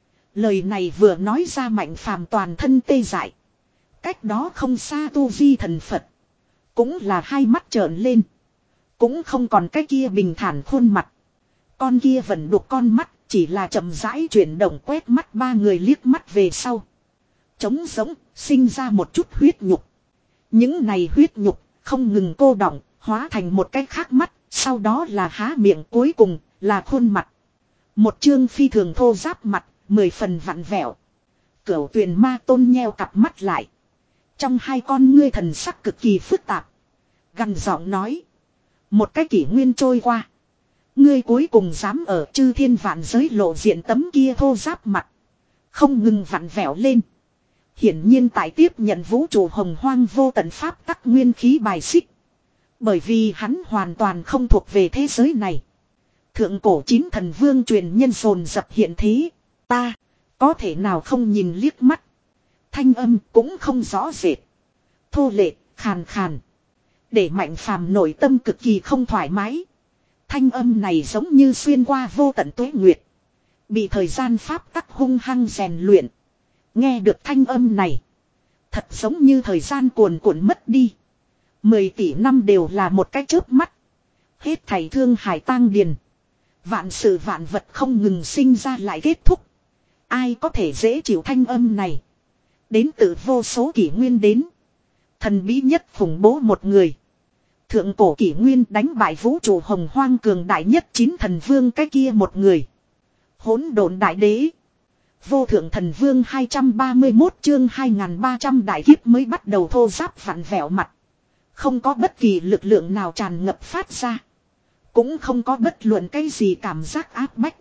Lời này vừa nói ra Mạnh Phàm toàn thân tê dại. Cách đó không xa tu vi thần Phật. Cũng là hai mắt trợn lên. Cũng không còn cái kia bình thản khuôn mặt. Con kia vẫn đục con mắt. Chỉ là chậm rãi chuyển động quét mắt ba người liếc mắt về sau. Trống giống, sinh ra một chút huyết nhục. Những này huyết nhục, không ngừng cô đọng, hóa thành một cái khác mắt. Sau đó là há miệng, cuối cùng, là khuôn mặt. Một chương phi thường thô ráp mặt, mười phần vặn vẹo. Cửu tuyền ma tôn nheo cặp mắt lại. Trong hai con ngươi thần sắc cực kỳ phức tạp. Gằn giọng nói. Một cái kỷ nguyên trôi qua. Ngươi cuối cùng dám ở chư thiên vạn giới lộ diện tấm kia thô ráp mặt. Không ngừng vặn vẹo lên. Hiển nhiên tại tiếp nhận vũ trụ hồng hoang vô tận pháp tắc nguyên khí bài xích. Bởi vì hắn hoàn toàn không thuộc về thế giới này. Thượng cổ chín thần vương truyền nhân dồn dập hiện thế. Ta, có thể nào không nhìn liếc mắt. Thanh âm cũng không rõ rệt. Thô lệ, khàn khàn. Để Mạnh Phàm nội tâm cực kỳ không thoải mái. Thanh âm này giống như xuyên qua vô tận tuế nguyệt. Bị thời gian pháp tắc hung hăng rèn luyện. Nghe được thanh âm này. Thật giống như thời gian cuồn cuộn mất đi. Mười tỷ năm đều là một cái chớp mắt. Hết thảy thương hải tang điền. Vạn sự vạn vật không ngừng sinh ra lại kết thúc. Ai có thể dễ chịu thanh âm này. Đến từ vô số kỷ nguyên đến. Thần bí nhất khủng bố một người. Thượng cổ kỷ nguyên đánh bại vũ trụ hồng hoang cường đại nhất chín thần vương cái kia một người. Hỗn độn đại đế. Vô thượng thần vương hai trăm ba mươi mốt chương hai nghìn ba trăm đại kiếp mới bắt đầu thô ráp vặn vẹo mặt. Không có bất kỳ lực lượng nào tràn ngập phát ra. Cũng không có bất luận cái gì cảm giác áp bách.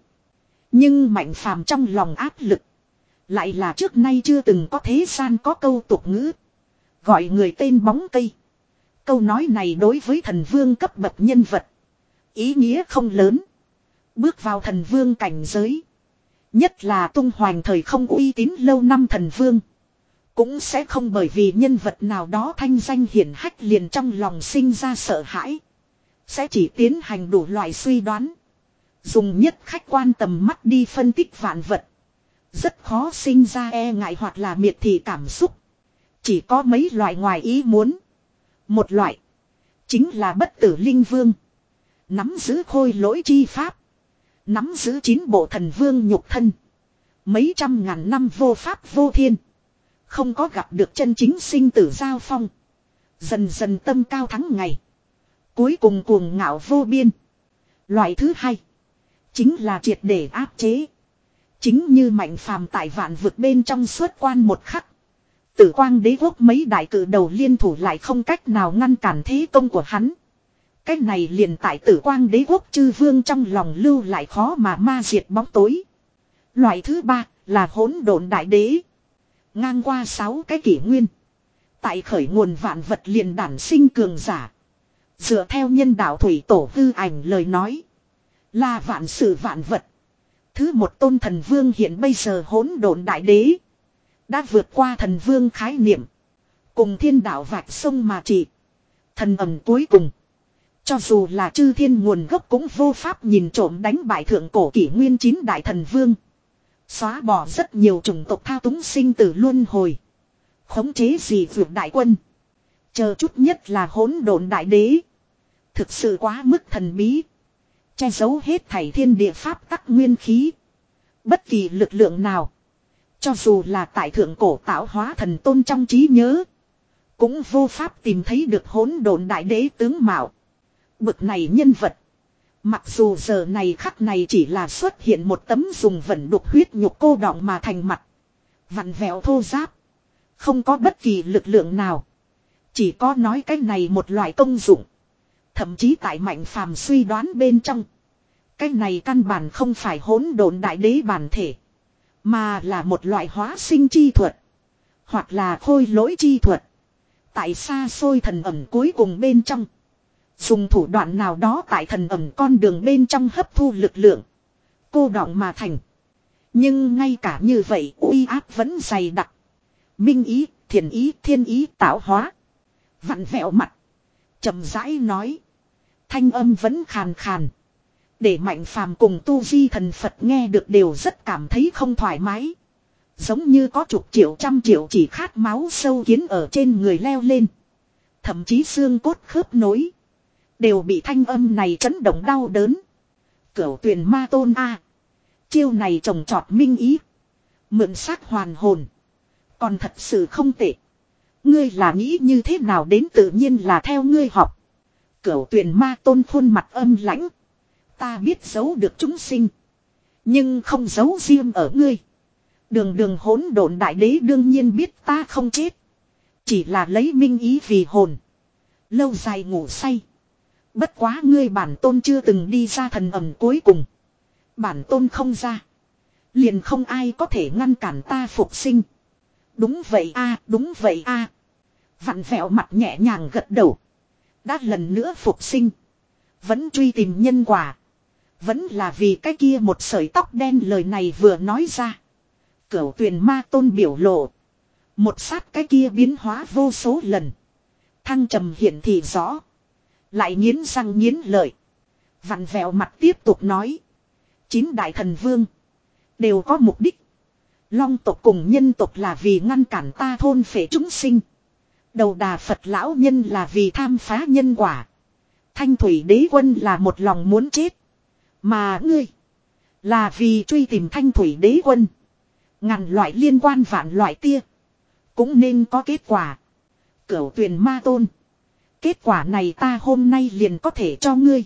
Nhưng Mạnh Phàm trong lòng áp lực. Lại là trước nay chưa từng có thế gian có câu tục ngữ. Gọi người tên bóng cây. Câu nói này đối với thần vương cấp bậc nhân vật. Ý nghĩa không lớn. Bước vào thần vương cảnh giới. Nhất là tung hoành thời không uy tín lâu năm thần vương. Cũng sẽ không bởi vì nhân vật nào đó thanh danh hiển hách liền trong lòng sinh ra sợ hãi. Sẽ chỉ tiến hành đủ loại suy đoán. Dùng nhất khách quan tầm mắt đi phân tích vạn vật. Rất khó sinh ra e ngại hoặc là miệt thị cảm xúc. Chỉ có mấy loại ngoài ý muốn. Một loại. Chính là bất tử linh vương. Nắm giữ khôi lỗi chi pháp. Nắm giữ chín bộ thần vương nhục thân. Mấy trăm ngàn năm vô pháp vô thiên. Không có gặp được chân chính sinh tử giao phong. Dần dần tâm cao thắng ngày. Cuối cùng cuồng ngạo vô biên. Loại thứ hai. Chính là triệt để áp chế. Chính như Mạnh Phàm tại vạn vực bên trong xuất quan một khắc. Tử quang đế quốc mấy đại cử đầu liên thủ lại không cách nào ngăn cản thế công của hắn. Cái này liền tại tử quang đế quốc chư vương trong lòng lưu lại khó mà ma diệt bóng tối. Loại thứ ba là hỗn độn đại đế. Ngang qua sáu cái kỷ nguyên. Tại khởi nguồn vạn vật liền đản sinh cường giả. Dựa theo nhân đạo thủy tổ hư ảnh lời nói. Là vạn sự vạn vật. Thứ một tôn thần vương hiện bây giờ hỗn độn đại đế. Đã vượt qua thần vương khái niệm. Cùng thiên đạo vạch sông mà trị. Thần ẩm cuối cùng. Cho dù là chư thiên nguồn gốc cũng vô pháp nhìn trộm đánh bại thượng cổ kỷ nguyên chín đại thần vương. Xóa bỏ rất nhiều chủng tộc thao túng sinh tử luân hồi. Khống chế gì vượt đại quân. Chờ chút nhất là hỗn độn đại đế. Thực sự quá mức thần bí. Che giấu hết thảy thiên địa pháp tắc nguyên khí. Bất kỳ lực lượng nào. Cho dù là tại thượng cổ tạo hóa thần tôn trong trí nhớ. Cũng vô pháp tìm thấy được hỗn độn đại đế tướng mạo. Bực này nhân vật. Mặc dù giờ này khắc này chỉ là xuất hiện một tấm dùng vẩn đục huyết nhục cô đọng mà thành mặt. Vặn vẹo thô ráp. Không có bất kỳ lực lượng nào. Chỉ có nói cái này một loại công dụng. Thậm chí tại Mạnh Phàm suy đoán bên trong. Cái này căn bản không phải hỗn độn đại đế bản thể. Mà là một loại hóa sinh chi thuật. Hoặc là khôi lỗi chi thuật. Tại xa xôi thần ẩm cuối cùng bên trong. Dùng thủ đoạn nào đó tại thần ẩm con đường bên trong hấp thu lực lượng. Cô đọng mà thành. Nhưng ngay cả như vậy uy áp vẫn dày đặc. Minh ý, thiền ý, thiên ý tạo hóa. Vặn vẹo mặt. Chậm rãi nói. Thanh âm vẫn khàn khàn. Để Mạnh Phàm cùng tu vi thần Phật nghe được đều rất cảm thấy không thoải mái. Giống như có chục triệu trăm triệu chỉ khát máu sâu kiến ở trên người leo lên. Thậm chí xương cốt khớp nối. Đều bị thanh âm này chấn động đau đớn. Cửu Tuyền Ma Tôn A. Chiêu này trồng trọt minh ý. Mượn xác hoàn hồn. Còn thật sự không tệ. Ngươi là nghĩ như thế nào đến tự nhiên là theo ngươi học. Cửu Tuyền Ma Tôn khuôn mặt âm lãnh. Ta biết giấu được chúng sinh. Nhưng không giấu riêng ở ngươi. Đường đường hỗn độn đại đế đương nhiên biết ta không chết. Chỉ là lấy minh ý vì hồn. Lâu dài ngủ say. Bất quá ngươi bản tôn chưa từng đi ra thần ẩm cuối cùng. Bản tôn không ra. Liền không ai có thể ngăn cản ta phục sinh. Đúng vậy a, đúng vậy a. Vặn vẹo mặt nhẹ nhàng gật đầu. Đã lần nữa phục sinh. Vẫn truy tìm nhân quả. Vẫn là vì cái kia một sợi tóc đen lời này vừa nói ra. Cửu Tuyền Ma Tôn biểu lộ. Một sát cái kia biến hóa vô số lần. Thăng trầm hiện thì rõ. Lại nghiến răng nghiến lợi. Vặn vẹo mặt tiếp tục nói. Chín đại thần vương. Đều có mục đích. Long tộc cùng nhân tộc là vì ngăn cản ta thôn phệ chúng sinh. Đầu đà Phật lão nhân là vì tham phá nhân quả. Thanh thủy đế quân là một lòng muốn chết. Mà ngươi. Là vì truy tìm thanh thủy đế quân. Ngàn loại liên quan vạn loại tia. Cũng nên có kết quả. Cửu Tuyền Ma Tôn. Kết quả này ta hôm nay liền có thể cho ngươi.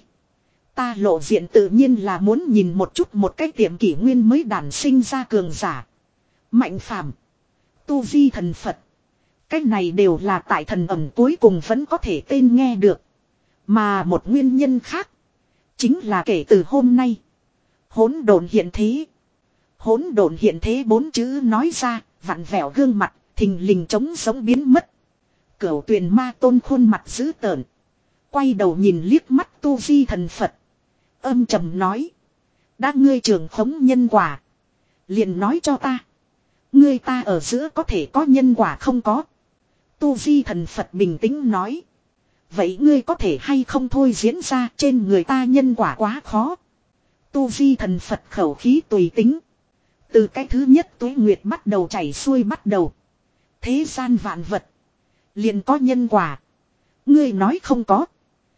Ta lộ diện tự nhiên là muốn nhìn một chút một cái tiệm kỷ nguyên mới đản sinh ra cường giả. Mạnh Phàm. Tu vi thần Phật. Cái này đều là tại thần ẩm cuối cùng vẫn có thể tên nghe được. Mà một nguyên nhân khác. Chính là kể từ hôm nay. Hỗn độn hiện thế. Hỗn độn hiện thế bốn chữ nói ra. Vặn vẹo gương mặt. Thình lình trống sống biến mất. Cửu Tuyền Ma Tôn khuôn mặt dữ tợn. Quay đầu nhìn liếc mắt tu vi thần Phật. Âm trầm nói. Đã ngươi trưởng khống nhân quả. Liền nói cho ta. Ngươi ta ở giữa có thể có nhân quả không có. Tu vi thần Phật bình tĩnh nói. Vậy ngươi có thể hay không thôi diễn ra trên người ta nhân quả quá khó. Tu vi thần Phật khẩu khí tùy tính. Từ cái thứ nhất tuế nguyệt bắt đầu chảy xuôi bắt đầu. Thế gian vạn vật. Liền có nhân quả. Ngươi nói không có.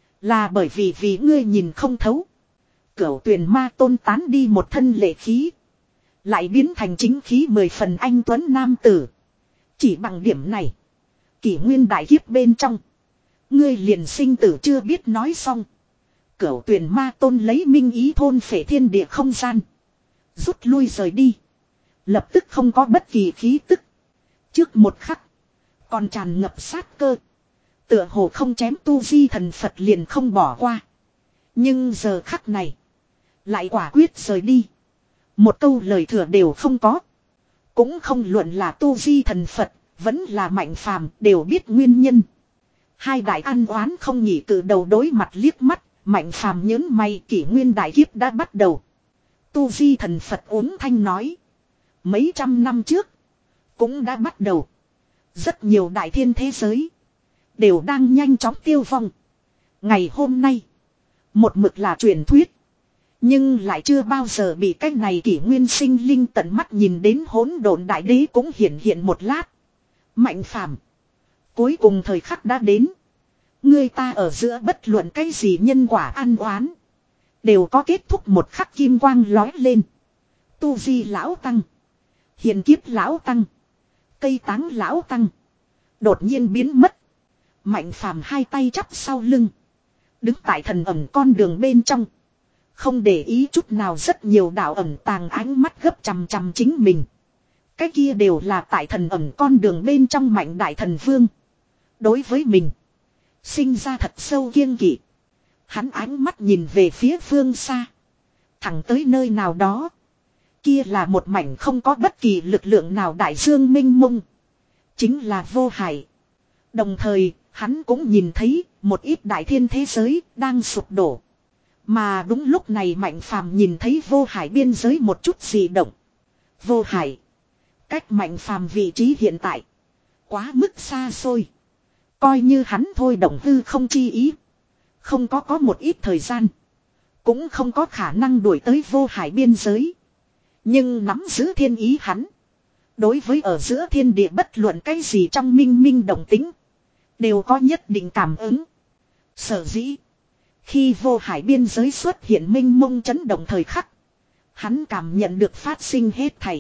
Là bởi vì vì ngươi nhìn không thấu. Cửu Tuyền Ma Tôn tán đi một thân lệ khí. Lại biến thành chính khí mười phần anh tuấn nam tử. Chỉ bằng điểm này. Kỷ nguyên đại kiếp bên trong. Ngươi liền sinh tử chưa biết nói xong. Cửu Tuyền Ma Tôn lấy minh ý thôn phệ thiên địa không gian. Rút lui rời đi. Lập tức không có bất kỳ khí tức. Trước một khắc. Còn tràn ngập sát cơ. Tựa hồ không chém tu vi thần Phật liền không bỏ qua. Nhưng giờ khắc này. Lại quả quyết rời đi. Một câu lời thừa đều không có. Cũng không luận là tu vi thần Phật. Vẫn là Mạnh Phàm đều biết nguyên nhân. Hai đại ăn oán không nhỉ cử đầu đối mặt liếc mắt. Mạnh Phàm nhớn mày kỷ nguyên đại kiếp đã bắt đầu. Tu vi thần Phật uống thanh nói. Mấy trăm năm trước. Cũng đã bắt đầu. Rất nhiều đại thiên thế giới. Đều đang nhanh chóng tiêu vong. Ngày hôm nay. Một mực là truyền thuyết. Nhưng lại chưa bao giờ bị cái này kỷ nguyên sinh linh tận mắt nhìn đến hỗn độn đại đế cũng hiện hiện một lát. Mạnh Phàm. Cuối cùng thời khắc đã đến. Người ta ở giữa bất luận cái gì nhân quả ăn oán. Đều có kết thúc một khắc kim quang lói lên. Tu vi lão tăng. Hiền kiếp lão tăng. Cây táng lão tăng. Đột nhiên biến mất. Mạnh Phàm hai tay chắp sau lưng. Đứng tại thần ẩm con đường bên trong. Không để ý chút nào rất nhiều đạo ẩn tàng ánh mắt gấp chằm chằm chính mình. Cái kia đều là tại thần ẩm con đường bên trong mạnh đại thần vương. Đối với mình. Sinh ra thật sâu kiêng kỵ. Hắn ánh mắt nhìn về phía phương xa. Thẳng tới nơi nào đó. Kia là một mảnh không có bất kỳ lực lượng nào đại dương mênh mông. Chính là vô hải. Đồng thời, hắn cũng nhìn thấy một ít đại thiên thế giới đang sụp đổ. Mà đúng lúc này Mạnh Phàm nhìn thấy vô hải biên giới một chút dị động. Vô hải. Cách Mạnh Phàm vị trí hiện tại. Quá mức xa xôi. Coi như hắn thôi động hư không chi ý. Không có có một ít thời gian. Cũng không có khả năng đuổi tới vô hải biên giới. Nhưng nắm giữ thiên ý hắn. Đối với ở giữa thiên địa bất luận cái gì trong minh minh động tính. Đều có nhất định cảm ứng. Sở dĩ. Khi vô hải biên giới xuất hiện minh mông chấn động thời khắc. Hắn cảm nhận được phát sinh hết thảy.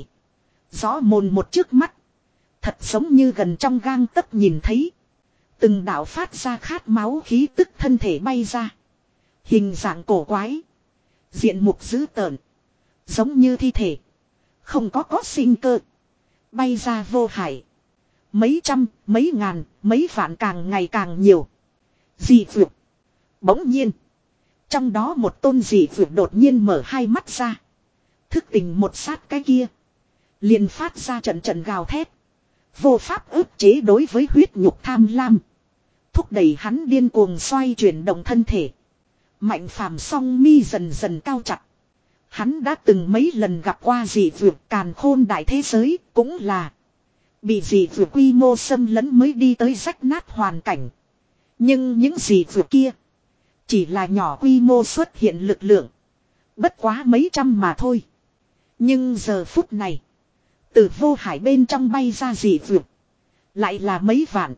Rõ mồn một trước mắt. Thật giống như gần trong gang tấc nhìn thấy. Từng đạo phát ra khát máu khí tức thân thể bay ra. Hình dạng cổ quái. Diện mục dữ tợn. Giống như thi thể. Không có có sinh cơ. Bay ra vô hải. Mấy trăm, mấy ngàn, mấy vạn càng ngày càng nhiều. Dị vượt. Bỗng nhiên. Trong đó một tôn dị vượt đột nhiên mở hai mắt ra. Thức tỉnh một sát cái kia. Liền phát ra trận trận gào thét. Vô pháp ức chế đối với huyết nhục tham lam. Thúc đẩy hắn điên cuồng xoay chuyển động thân thể. Mạnh Phàm song mi dần dần cao chặt. Hắn đã từng mấy lần gặp qua dị vượt càn khôn đại thế giới, cũng là bị dị vượt quy mô xâm lấn mới đi tới rách nát hoàn cảnh. Nhưng những dị vượt kia chỉ là nhỏ quy mô xuất hiện lực lượng. Bất quá mấy trăm mà thôi. Nhưng giờ phút này, từ vô hải bên trong bay ra dị vượt lại là mấy vạn.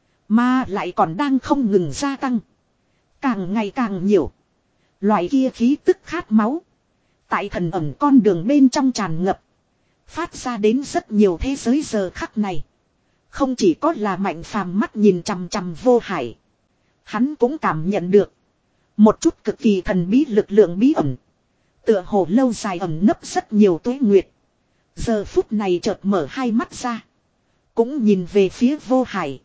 Mà lại còn đang không ngừng gia tăng. Càng ngày càng nhiều. Loại kia khí tức khát máu. Tại thần ẩn con đường bên trong tràn ngập. Phát ra đến rất nhiều thế giới giờ khắc này. Không chỉ có là Mạnh Phàm mắt nhìn chằm chằm vô hải. Hắn cũng cảm nhận được. Một chút cực kỳ thần bí lực lượng bí ẩn. Tựa hồ lâu dài ẩn nấp rất nhiều tuế nguyệt. Giờ phút này chợt mở hai mắt ra. Cũng nhìn về phía vô hải.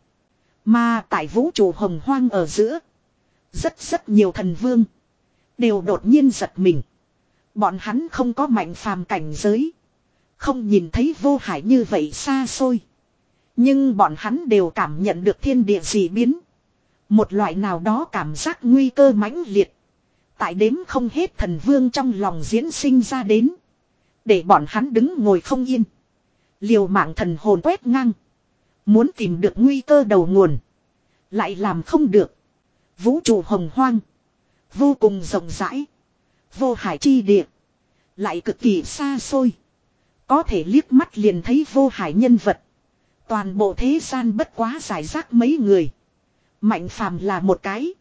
Mà tại vũ trụ hồng hoang ở giữa. Rất rất nhiều thần vương. Đều đột nhiên giật mình. Bọn hắn không có Mạnh Phàm cảnh giới. Không nhìn thấy vô hải như vậy xa xôi. Nhưng bọn hắn đều cảm nhận được thiên địa dị biến. Một loại nào đó cảm giác nguy cơ mãnh liệt. Tại đếm không hết thần vương trong lòng diễn sinh ra đến. Để bọn hắn đứng ngồi không yên. Liều mạng thần hồn quét ngang. Muốn tìm được nguy cơ đầu nguồn. Lại làm không được. Vũ trụ hồng hoang. Vô cùng rộng rãi. Vô hải chi địa. Lại cực kỳ xa xôi. Có thể liếc mắt liền thấy vô hải nhân vật. Toàn bộ thế gian bất quá giải rác mấy người. Mạnh Phàm là một cái.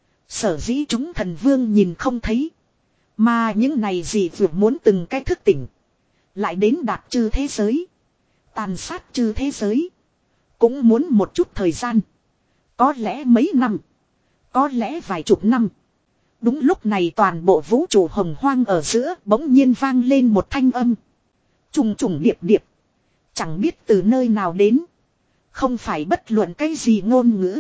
Sở dĩ chúng thần vương nhìn không thấy. Mà những này gì vừa muốn từng cái thức tỉnh. Lại đến đạt chư thế giới. Tàn sát chư thế giới. Cũng muốn một chút thời gian. Có lẽ mấy năm. Có lẽ vài chục năm. Đúng lúc này toàn bộ vũ trụ hồng hoang ở giữa bỗng nhiên vang lên một thanh âm. Trùng trùng điệp điệp. Chẳng biết từ nơi nào đến. Không phải bất luận cái gì ngôn ngữ.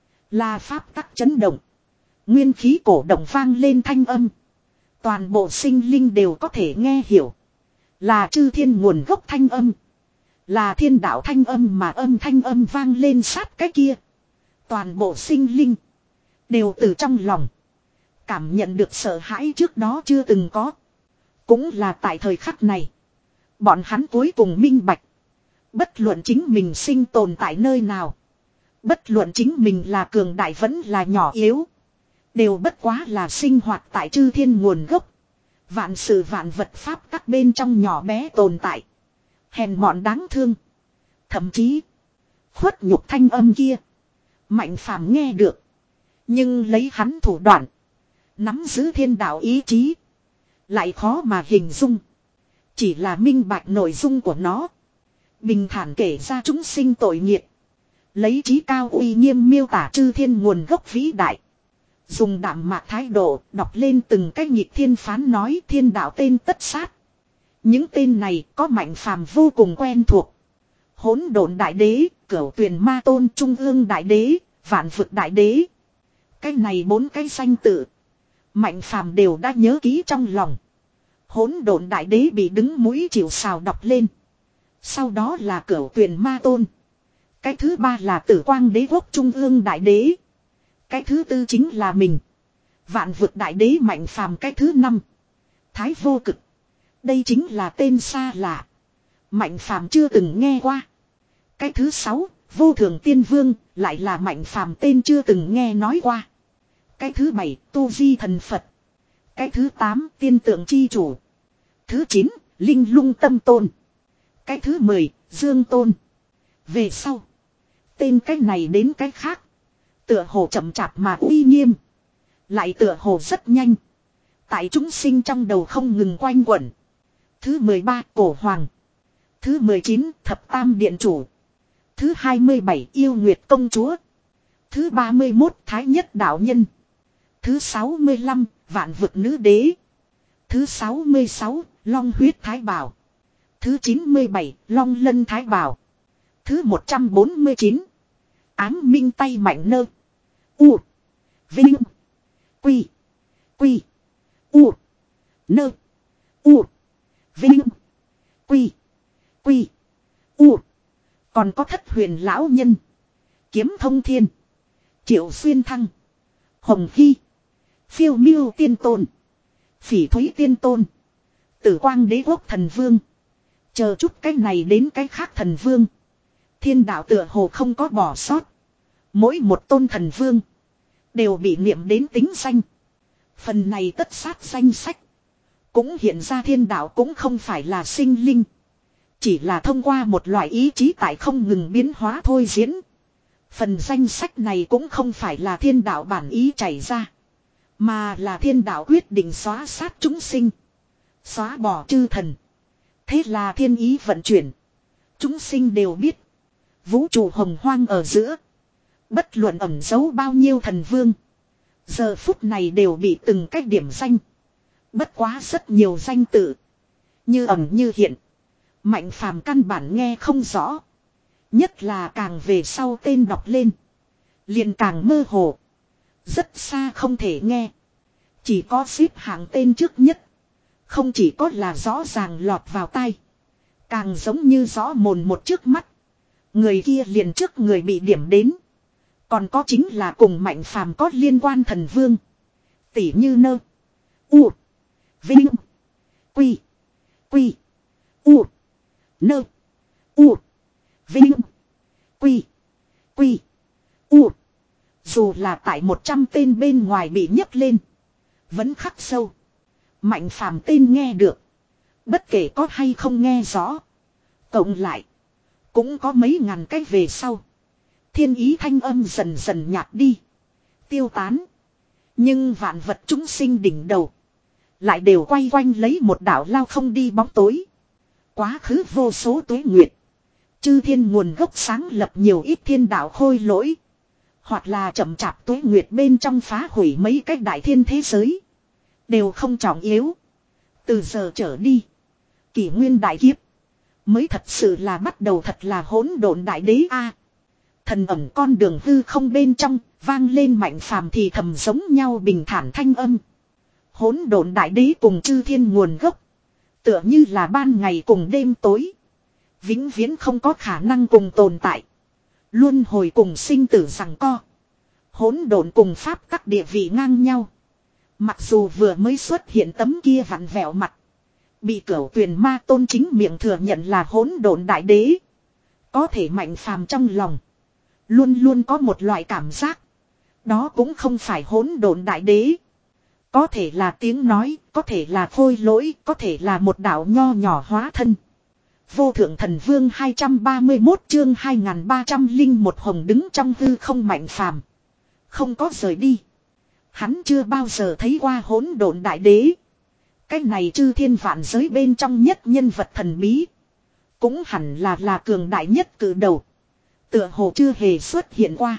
Là pháp tắc chấn động. Nguyên khí cổ động vang lên thanh âm. Toàn bộ sinh linh đều có thể nghe hiểu. Là chư thiên nguồn gốc thanh âm. Là thiên đạo thanh âm mà âm thanh âm vang lên sát cái kia. Toàn bộ sinh linh. Đều từ trong lòng. Cảm nhận được sợ hãi trước đó chưa từng có. Cũng là tại thời khắc này. Bọn hắn cuối cùng minh bạch. Bất luận chính mình sinh tồn tại nơi nào. Bất luận chính mình là cường đại vẫn là nhỏ yếu. Đều bất quá là sinh hoạt tại chư thiên nguồn gốc. Vạn sự vạn vật pháp các bên trong nhỏ bé tồn tại. Hèn mọn đáng thương. Thậm chí. Khuất nhục thanh âm kia. Mạnh Phàm nghe được. Nhưng lấy hắn thủ đoạn. Nắm giữ thiên đạo ý chí. Lại khó mà hình dung. Chỉ là minh bạch nội dung của nó. Bình thản kể ra chúng sinh tội nghiệp. Lấy trí cao uy nghiêm miêu tả chư thiên nguồn gốc vĩ đại. Dùng đạm mạc thái độ đọc lên từng cái nhịp thiên phán nói thiên đạo tên tất sát. Những tên này có Mạnh Phàm vô cùng quen thuộc. Hỗn độn đại đế, cửu tuyền ma tôn, trung ương đại đế, vạn vực đại đế. Cái này bốn cái danh tự. Mạnh phàm đều đã nhớ kỹ trong lòng. Hỗn độn đại đế bị đứng mũi chịu sào đọc lên. Sau đó là cửu tuyền ma tôn. Cái thứ ba là tử quang đế quốc trung ương đại đế. Cái thứ tư chính là mình. Vạn vực đại đế Mạnh phàm. Cái thứ năm Thái vô cực. Đây chính là tên xa lạ. Mạnh phàm chưa từng nghe qua. Cái thứ sáu Vô thường tiên vương. Lại là Mạnh phàm tên chưa từng nghe nói qua. Cái thứ bảy Tu di thần Phật. Cái thứ tám Tiên tượng chi chủ. Thứ chín Linh lung tâm tôn. Cái thứ mười Dương tôn. Về sau tên cái này đến cái khác. Tựa hồ chậm chạp mà uy nghiêm. Lại tựa hồ rất nhanh. Tại chúng sinh trong đầu không ngừng quanh quẩn. Thứ mười ba Cổ Hoàng. Thứ mười chín Thập Tam Điện Chủ. Thứ hai mươi bảy Yêu Nguyệt Công Chúa. Thứ ba mươi mốt Thái Nhất Đạo Nhân. Thứ sáu mươi lăm Vạn Vực Nữ Đế. Thứ sáu mươi sáu Long Huyết Thái Bảo. Thứ chín mươi bảy Long Lân Thái Bảo. Thứ một trăm bốn mươi chín Ám Minh Tay Mạnh Nơ. U. Vinh. Quy. Quy. U. Nơ. U. Vinh. Quy. Quy. U. Còn có Thất Huyền Lão Nhân. Kiếm Thông Thiên. Triệu Xuyên Thăng. Hồng Hy. Phiêu Miêu Tiên Tôn. Phỉ Thúy Tiên Tôn. Tử Quang Đế Quốc Thần Vương. Chờ chút cái này đến cái khác thần vương. Thiên đạo tựa hồ không có bỏ sót. Mỗi một tôn thần vương đều bị niệm đến tính danh. Phần này tất sát danh sách cũng hiện ra thiên đạo cũng không phải là sinh linh. Chỉ là thông qua một loại ý chí tại không ngừng biến hóa thôi diễn. Phần danh sách này cũng không phải là thiên đạo bản ý chảy ra. Mà là thiên đạo quyết định xóa sát chúng sinh. Xóa bỏ chư thần. Thế là thiên ý vận chuyển. Chúng sinh đều biết. Vũ trụ hồng hoang ở giữa. Bất luận ẩn giấu bao nhiêu thần vương. Giờ phút này đều bị từng cách điểm danh. Bất quá rất nhiều danh tự. Như ẩn như hiện. Mạnh phàm căn bản nghe không rõ. Nhất là càng về sau tên đọc lên. Liền càng mơ hồ. Rất xa không thể nghe. Chỉ có xếp hạng tên trước nhất. Không chỉ có là rõ ràng lọt vào tai. Càng giống như rõ mồn một trước mắt. Người kia liền trước người bị điểm đến. Còn có chính là cùng Mạnh phàm có liên quan thần vương. Tỷ như Nơ. U. Vinh. Quy. Quy. U. Nơ. U. Vinh. Quy. Quy. U. Dù là tại một trăm tên bên ngoài bị nhấc lên. Vẫn khắc sâu. Mạnh phàm tên nghe được. Bất kể có hay không nghe rõ. Cộng lại. Cũng có mấy ngàn cái về sau. Thiên ý thanh âm dần dần nhạt đi. Tiêu tán. Nhưng vạn vật chúng sinh đỉnh đầu. Lại đều quay quanh lấy một đảo lao không đi bóng tối. Quá khứ vô số tuế nguyệt. Chư thiên nguồn gốc sáng lập nhiều ít thiên đạo khôi lỗi. Hoặc là chậm chạp tuế nguyệt bên trong phá hủy mấy cách đại thiên thế giới. Đều không trọng yếu. Từ giờ trở đi. Kỷ nguyên đại kiếp. Mới thật sự là bắt đầu thật là hỗn độn đại đế a. Thần ẩn con đường hư không bên trong. Vang lên Mạnh phàm thì thầm giống nhau bình thản thanh âm. Hỗn độn đại đế cùng chư thiên nguồn gốc. Tựa như là ban ngày cùng đêm tối. Vĩnh viễn không có khả năng cùng tồn tại. Luân hồi cùng sinh tử giằng co. Hỗn độn cùng pháp các địa vị ngang nhau. Mặc dù vừa mới xuất hiện tấm kia vặn vẹo mặt. Bị cửu tuyền ma tôn chính miệng thừa nhận là hỗn độn đại đế. Có thể Mạnh phàm trong lòng. Luôn luôn có một loại cảm giác. Đó cũng không phải hỗn độn đại đế. Có thể là tiếng nói, có thể là khôi lỗi, có thể là một đạo nho nhỏ hóa thân. Vô thượng thần vương hai trăm ba mươi mốt chương hai nghìn ba trăm linh một hồng đứng trong hư không Mạnh phàm. Không có rời đi. Hắn chưa bao giờ thấy qua hỗn độn đại đế. Cái này chư thiên vạn giới bên trong nhất nhân vật thần bí. Cũng hẳn là là cường đại nhất cử đầu. Tựa hồ chưa hề xuất hiện qua.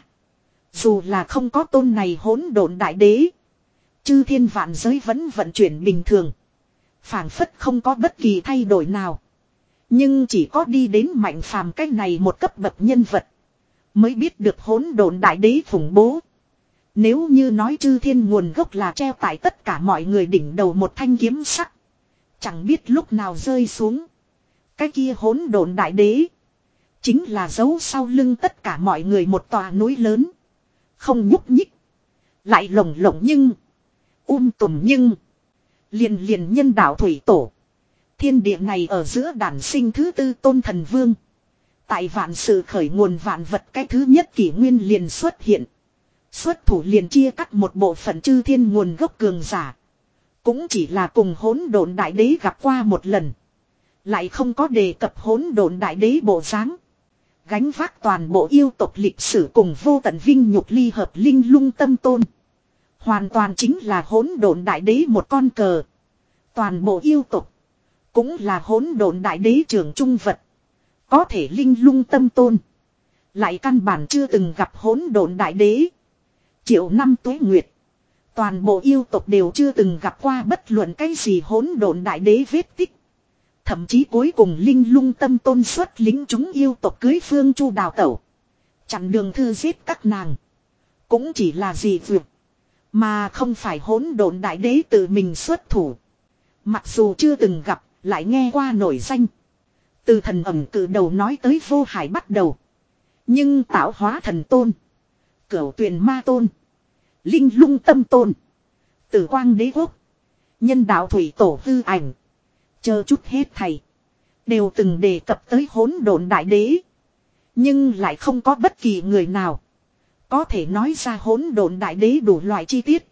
Dù là không có tôn này hỗn độn đại đế. Chư thiên vạn giới vẫn vận chuyển bình thường. Phảng phất không có bất kỳ thay đổi nào. Nhưng chỉ có đi đến Mạnh phàm cái này một cấp bậc nhân vật. Mới biết được hỗn độn đại đế khủng bố. Nếu như nói chư thiên nguồn gốc là treo tại tất cả mọi người đỉnh đầu một thanh kiếm sắc. Chẳng biết lúc nào rơi xuống. Cái kia hỗn độn đại đế. Chính là giấu sau lưng tất cả mọi người một tòa núi lớn. Không nhúc nhích. Lại lồng lộng nhưng. Um tùm nhưng. Liền liền nhân đạo thủy tổ. Thiên địa này ở giữa đản sinh thứ tư tôn thần vương. Tại vạn sự khởi nguồn vạn vật cái thứ nhất kỷ nguyên liền xuất hiện. Xuất thủ liền chia cắt một bộ phận chư thiên nguồn gốc cường giả. Cũng chỉ là cùng hỗn độn đại đế gặp qua một lần. Lại không có đề cập hỗn độn đại đế bộ dáng. Gánh vác toàn bộ yêu tộc lịch sử cùng vô tận vinh nhục ly hợp linh lung tâm tôn. Hoàn toàn chính là hỗn độn đại đế một con cờ. Toàn bộ yêu tộc. Cũng là hỗn độn đại đế trưởng trung vật. Có thể linh lung tâm tôn. Lại căn bản chưa từng gặp hỗn độn đại đế. Triệu năm tuế nguyệt. Toàn bộ yêu tộc đều chưa từng gặp qua bất luận cái gì hỗn độn đại đế vết tích. Thậm chí cuối cùng linh lung tâm tôn xuất lính chúng yêu tộc cưới phương chu đào tẩu. Chặn đường thư giết các nàng. Cũng chỉ là gì vượt. Mà không phải hỗn độn đại đế tự mình xuất thủ. Mặc dù chưa từng gặp, lại nghe qua nổi danh. Từ thần ẩm cử đầu nói tới vô hải bắt đầu. Nhưng tạo hóa thần tôn. Cửu tuyền ma tôn. Linh lung tâm tôn. Tử quang đế quốc. Nhân đạo thủy tổ hư ảnh. Chờ chút hết thầy. Đều từng đề cập tới hỗn độn đại đế. Nhưng lại không có bất kỳ người nào. Có thể nói ra hỗn độn đại đế đủ loại chi tiết.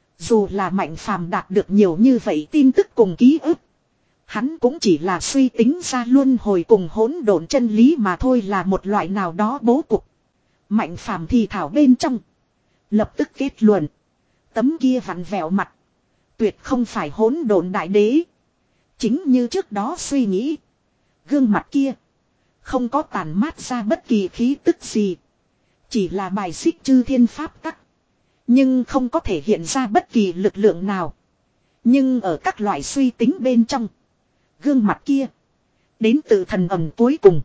Dù là Mạnh Phàm đạt được nhiều như vậy tin tức cùng ký ức. Hắn cũng chỉ là suy tính ra luân hồi cùng hỗn độn chân lý mà thôi, là một loại nào đó bố cục. Mạnh Phàm thì thảo bên trong. Lập tức kết luận. Tấm kia vặn vẹo mặt. Tuyệt không phải hỗn độn đại đế. Chính như trước đó suy nghĩ. Gương mặt kia. Không có tàn mát ra bất kỳ khí tức gì. Chỉ là bài xích chư thiên pháp tắc. Nhưng không có thể hiện ra bất kỳ lực lượng nào. Nhưng ở các loại suy tính bên trong. Gương mặt kia. Đến từ thần ẩm cuối cùng.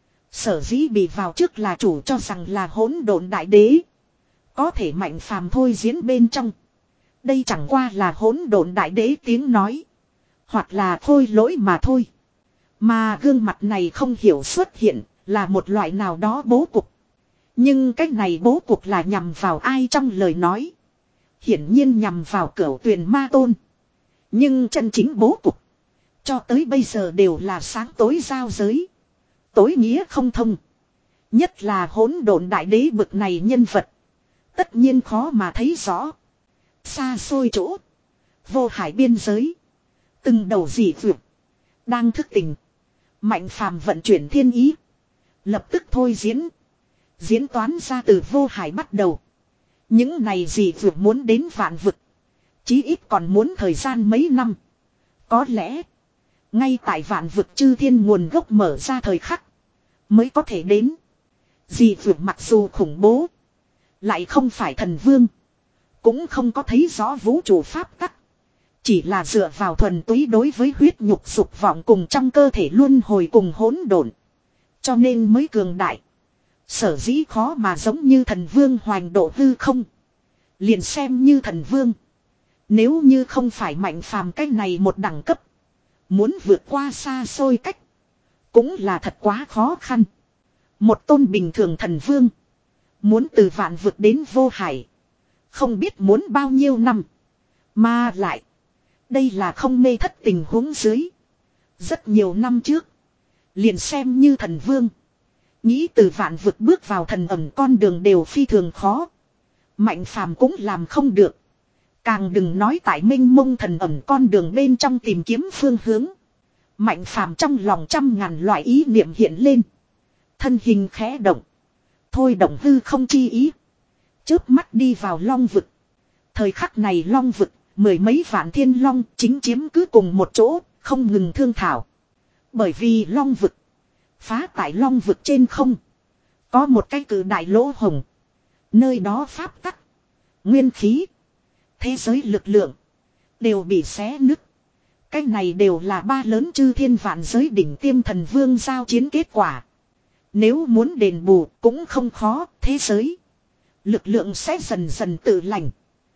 Sở dĩ bị vào trước là chủ cho rằng là hỗn độn đại đế. Có thể Mạnh Phàm thôi diễn bên trong. Đây chẳng qua là hỗn độn đại đế tiếng nói. Hoặc là thôi lỗi mà thôi. Mà gương mặt này không hiểu xuất hiện là một loại nào đó bố cục. Nhưng cách này bố cục là nhằm vào ai trong lời nói. Hiển nhiên nhằm vào Cửu Tuyền ma tôn. Nhưng chân chính bố cục. Cho tới bây giờ đều là sáng tối giao giới. Tối nghĩa không thông. Nhất là hỗn độn đại đế bực này nhân vật. Tất nhiên khó mà thấy rõ. Xa xôi chỗ. Vô hải biên giới. Từng đầu dị vượt. Đang thức tỉnh. Mạnh Phàm vận chuyển thiên ý. Lập tức thôi diễn. Diễn toán ra từ vô hải bắt đầu. Những này dị vượt muốn đến vạn vực. Chí ít còn muốn thời gian mấy năm. Có lẽ. Ngay tại vạn vực chư thiên nguồn gốc mở ra thời khắc. Mới có thể đến. Dị vượt mặc dù khủng bố. Lại không phải thần vương. Cũng không có thấy rõ vũ trụ pháp tắc. Chỉ là dựa vào thuần túy đối với huyết nhục dục vọng cùng trong cơ thể luân hồi cùng hỗn độn. Cho nên mới cường đại. Sở dĩ khó mà giống như thần vương hoành độ hư không. Liền xem như thần vương. Nếu như không phải Mạnh Phàm cách này một đẳng cấp. Muốn vượt qua xa xôi cách. Cũng là thật quá khó khăn. Một tôn bình thường thần vương. Muốn từ vạn vực đến vô hải. Không biết muốn bao nhiêu năm. Mà lại. Đây là không mê thất tình huống dưới. Rất nhiều năm trước. Liền xem như thần vương. Nghĩ từ vạn vực bước vào thần ẩm con đường đều phi thường khó. Mạnh Phàm cũng làm không được. Càng đừng nói tại minh mông thần ẩm con đường bên trong tìm kiếm phương hướng. Mạnh Phàm trong lòng trăm ngàn loại ý niệm hiện lên. Thân hình khẽ động. Thôi động hư không chi ý. Chớp mắt đi vào long vực. Thời khắc này long vực, mười mấy vạn thiên long chính chiếm cứ cùng một chỗ, không ngừng thương thảo. Bởi vì long vực, phá tại long vực trên không. Có một cái cử đại lỗ hồng. Nơi đó pháp tắc, nguyên khí, thế giới lực lượng, đều bị xé nứt. Cái này đều là ba lớn chư thiên vạn giới đỉnh tiêm thần vương giao chiến kết quả. Nếu muốn đền bù cũng không khó, thế giới, lực lượng sẽ dần dần tự lành.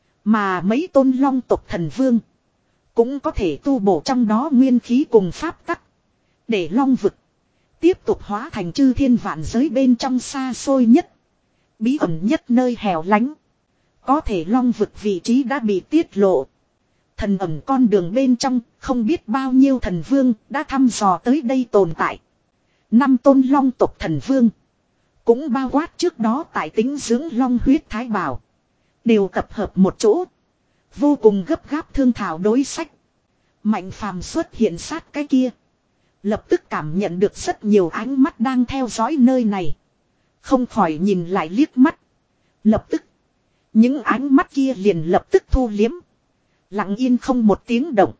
Mà mấy tôn long tộc thần vương cũng có thể tu bổ trong đó nguyên khí cùng pháp tắc. Để long vực tiếp tục hóa thành chư thiên vạn giới bên trong xa xôi nhất, bí ẩn nhất nơi hẻo lánh. Có thể long vực vị trí đã bị tiết lộ. Thần ẩn con đường bên trong không biết bao nhiêu thần vương đã thăm dò tới đây tồn tại. Năm tôn long tộc thần vương cũng bao quát trước đó tại tính dưỡng long huyết thái bảo, đều tập hợp một chỗ, vô cùng gấp gáp thương thảo đối sách. Mạnh phàm xuất hiện sát cái kia, lập tức cảm nhận được rất nhiều ánh mắt đang theo dõi nơi này. Không khỏi nhìn lại liếc mắt. Lập tức, những ánh mắt kia liền lập tức thu liếm. Lặng yên không một tiếng động.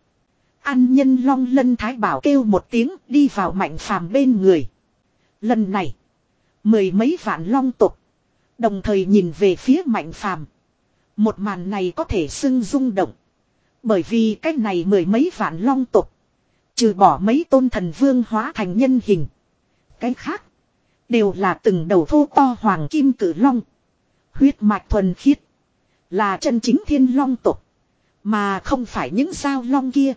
An nhân long lân thái bảo kêu một tiếng đi vào mạnh phàm bên người. Lần này, mười mấy vạn long tộc đồng thời nhìn về phía mạnh phàm. Một màn này có thể xưng rung động. Bởi vì cách này mười mấy vạn long tộc, trừ bỏ mấy tôn thần vương hóa thành nhân hình, cái khác đều là từng đầu thô to hoàng kim cử long. Huyết mạch thuần khiết, là chân chính thiên long tộc, mà không phải những sao long kia.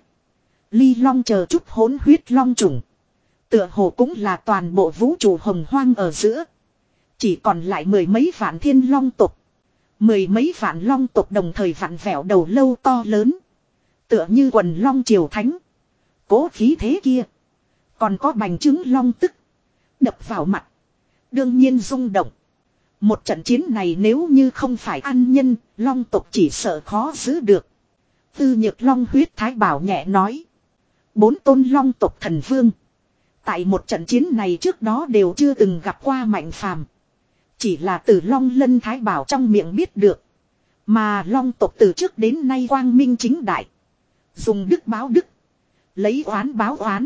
Ly long chờ chút hỗn huyết long trùng, tựa hồ cũng là toàn bộ vũ trụ hồng hoang ở giữa chỉ còn lại mười mấy vạn thiên long tộc. Mười mấy vạn long tộc đồng thời vặn vẹo đầu lâu to lớn, tựa như quần long triều thánh. Cố khí thế kia, còn có bành trướng long tức đập vào mặt, đương nhiên rung động. Một trận chiến này nếu như không phải ăn nhân, long tộc chỉ sợ khó giữ được. Tư nhược long huyết thái bảo nhẹ nói. Bốn tôn long tộc thần vương, tại một trận chiến này trước đó đều chưa từng gặp qua mạnh phàm. Chỉ là từ long lân thái bảo trong miệng biết được. Mà long tộc từ trước đến nay quang minh chính đại, dùng đức báo đức, lấy oán báo oán,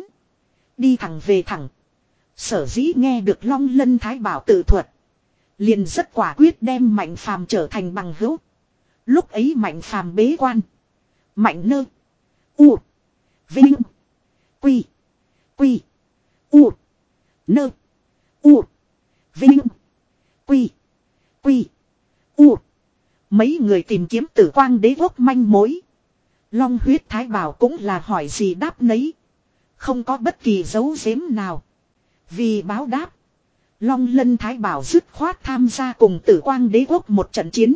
đi thẳng về thẳng. Sở dĩ nghe được long lân thái bảo tự thuật, liền rất quả quyết đem mạnh phàm trở thành bằng hữu. Lúc ấy mạnh phàm bế quan, mạnh nơ u vinh quy quy u nơ u vinh quy quy u, mấy người tìm kiếm tử quang đế quốc manh mối. Long huyết thái bảo cũng là hỏi gì đáp nấy, không có bất kỳ dấu giếm nào. Vì báo đáp, long lân thái bảo dứt khoát tham gia cùng tử quang đế quốc một trận chiến.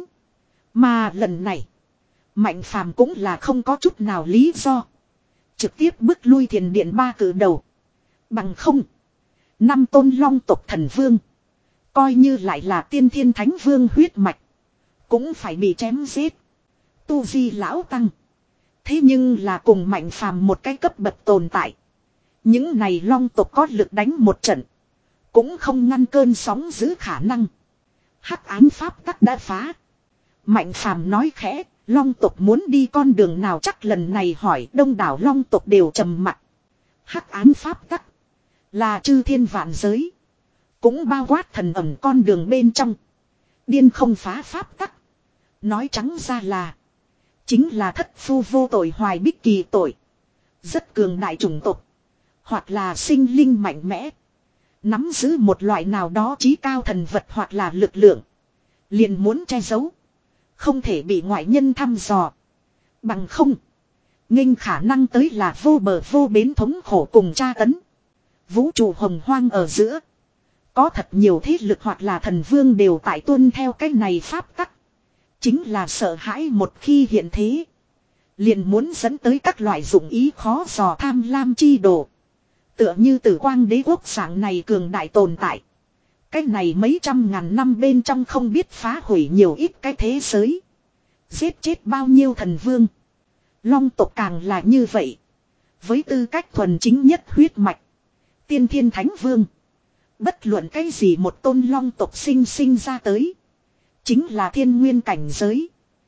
Mà lần này, mạnh phàm cũng là không có chút nào lý do, trực tiếp bước lui thiền điện ba cử đầu. Bằng không, năm tôn long tộc thần vương, coi như lại là tiên thiên thánh vương huyết mạch, cũng phải bị chém giết. Tu vi lão tăng, thế nhưng là cùng mạnh phàm một cái cấp bậc tồn tại. Những này long tộc có lực đánh một trận, cũng không ngăn cơn sóng giữ khả năng. Hắc ám pháp tắc đã phá. Mạnh phàm nói khẽ, long tộc muốn đi con đường nào chắc lần này hỏi đông đảo long tộc đều trầm mặc. Hắc ám pháp tắc là chư thiên vạn giới, cũng bao quát thần ẩn con đường bên trong. Điên không phá pháp tắc, nói trắng ra là chính là thất phu vô tội hoài bích kỳ tội. Rất cường đại chủng tộc, hoặc là sinh linh mạnh mẽ, nắm giữ một loại nào đó chí cao thần vật hoặc là lực lượng, liền muốn che giấu, không thể bị ngoại nhân thăm dò. Bằng không, nghênh khả năng tới là vô bờ vô bến thống khổ cùng tra tấn. Vũ trụ hồng hoang ở giữa, có thật nhiều thế lực hoặc là thần vương đều tại tuân theo cái này pháp tắc. Chính là sợ hãi một khi hiện thế, liền muốn dẫn tới các loại dụng ý khó dò tham lam chi đồ. Tựa như tử quang đế quốc dạng này cường đại tồn tại, cái này mấy trăm ngàn năm bên trong không biết phá hủy nhiều ít cái thế giới, giết chết bao nhiêu thần vương. Long tộc càng là như vậy. Với tư cách thuần chính nhất huyết mạch, tiên thiên thánh vương, bất luận cái gì một tôn long tộc sinh sinh ra tới, chính là thiên nguyên cảnh giới.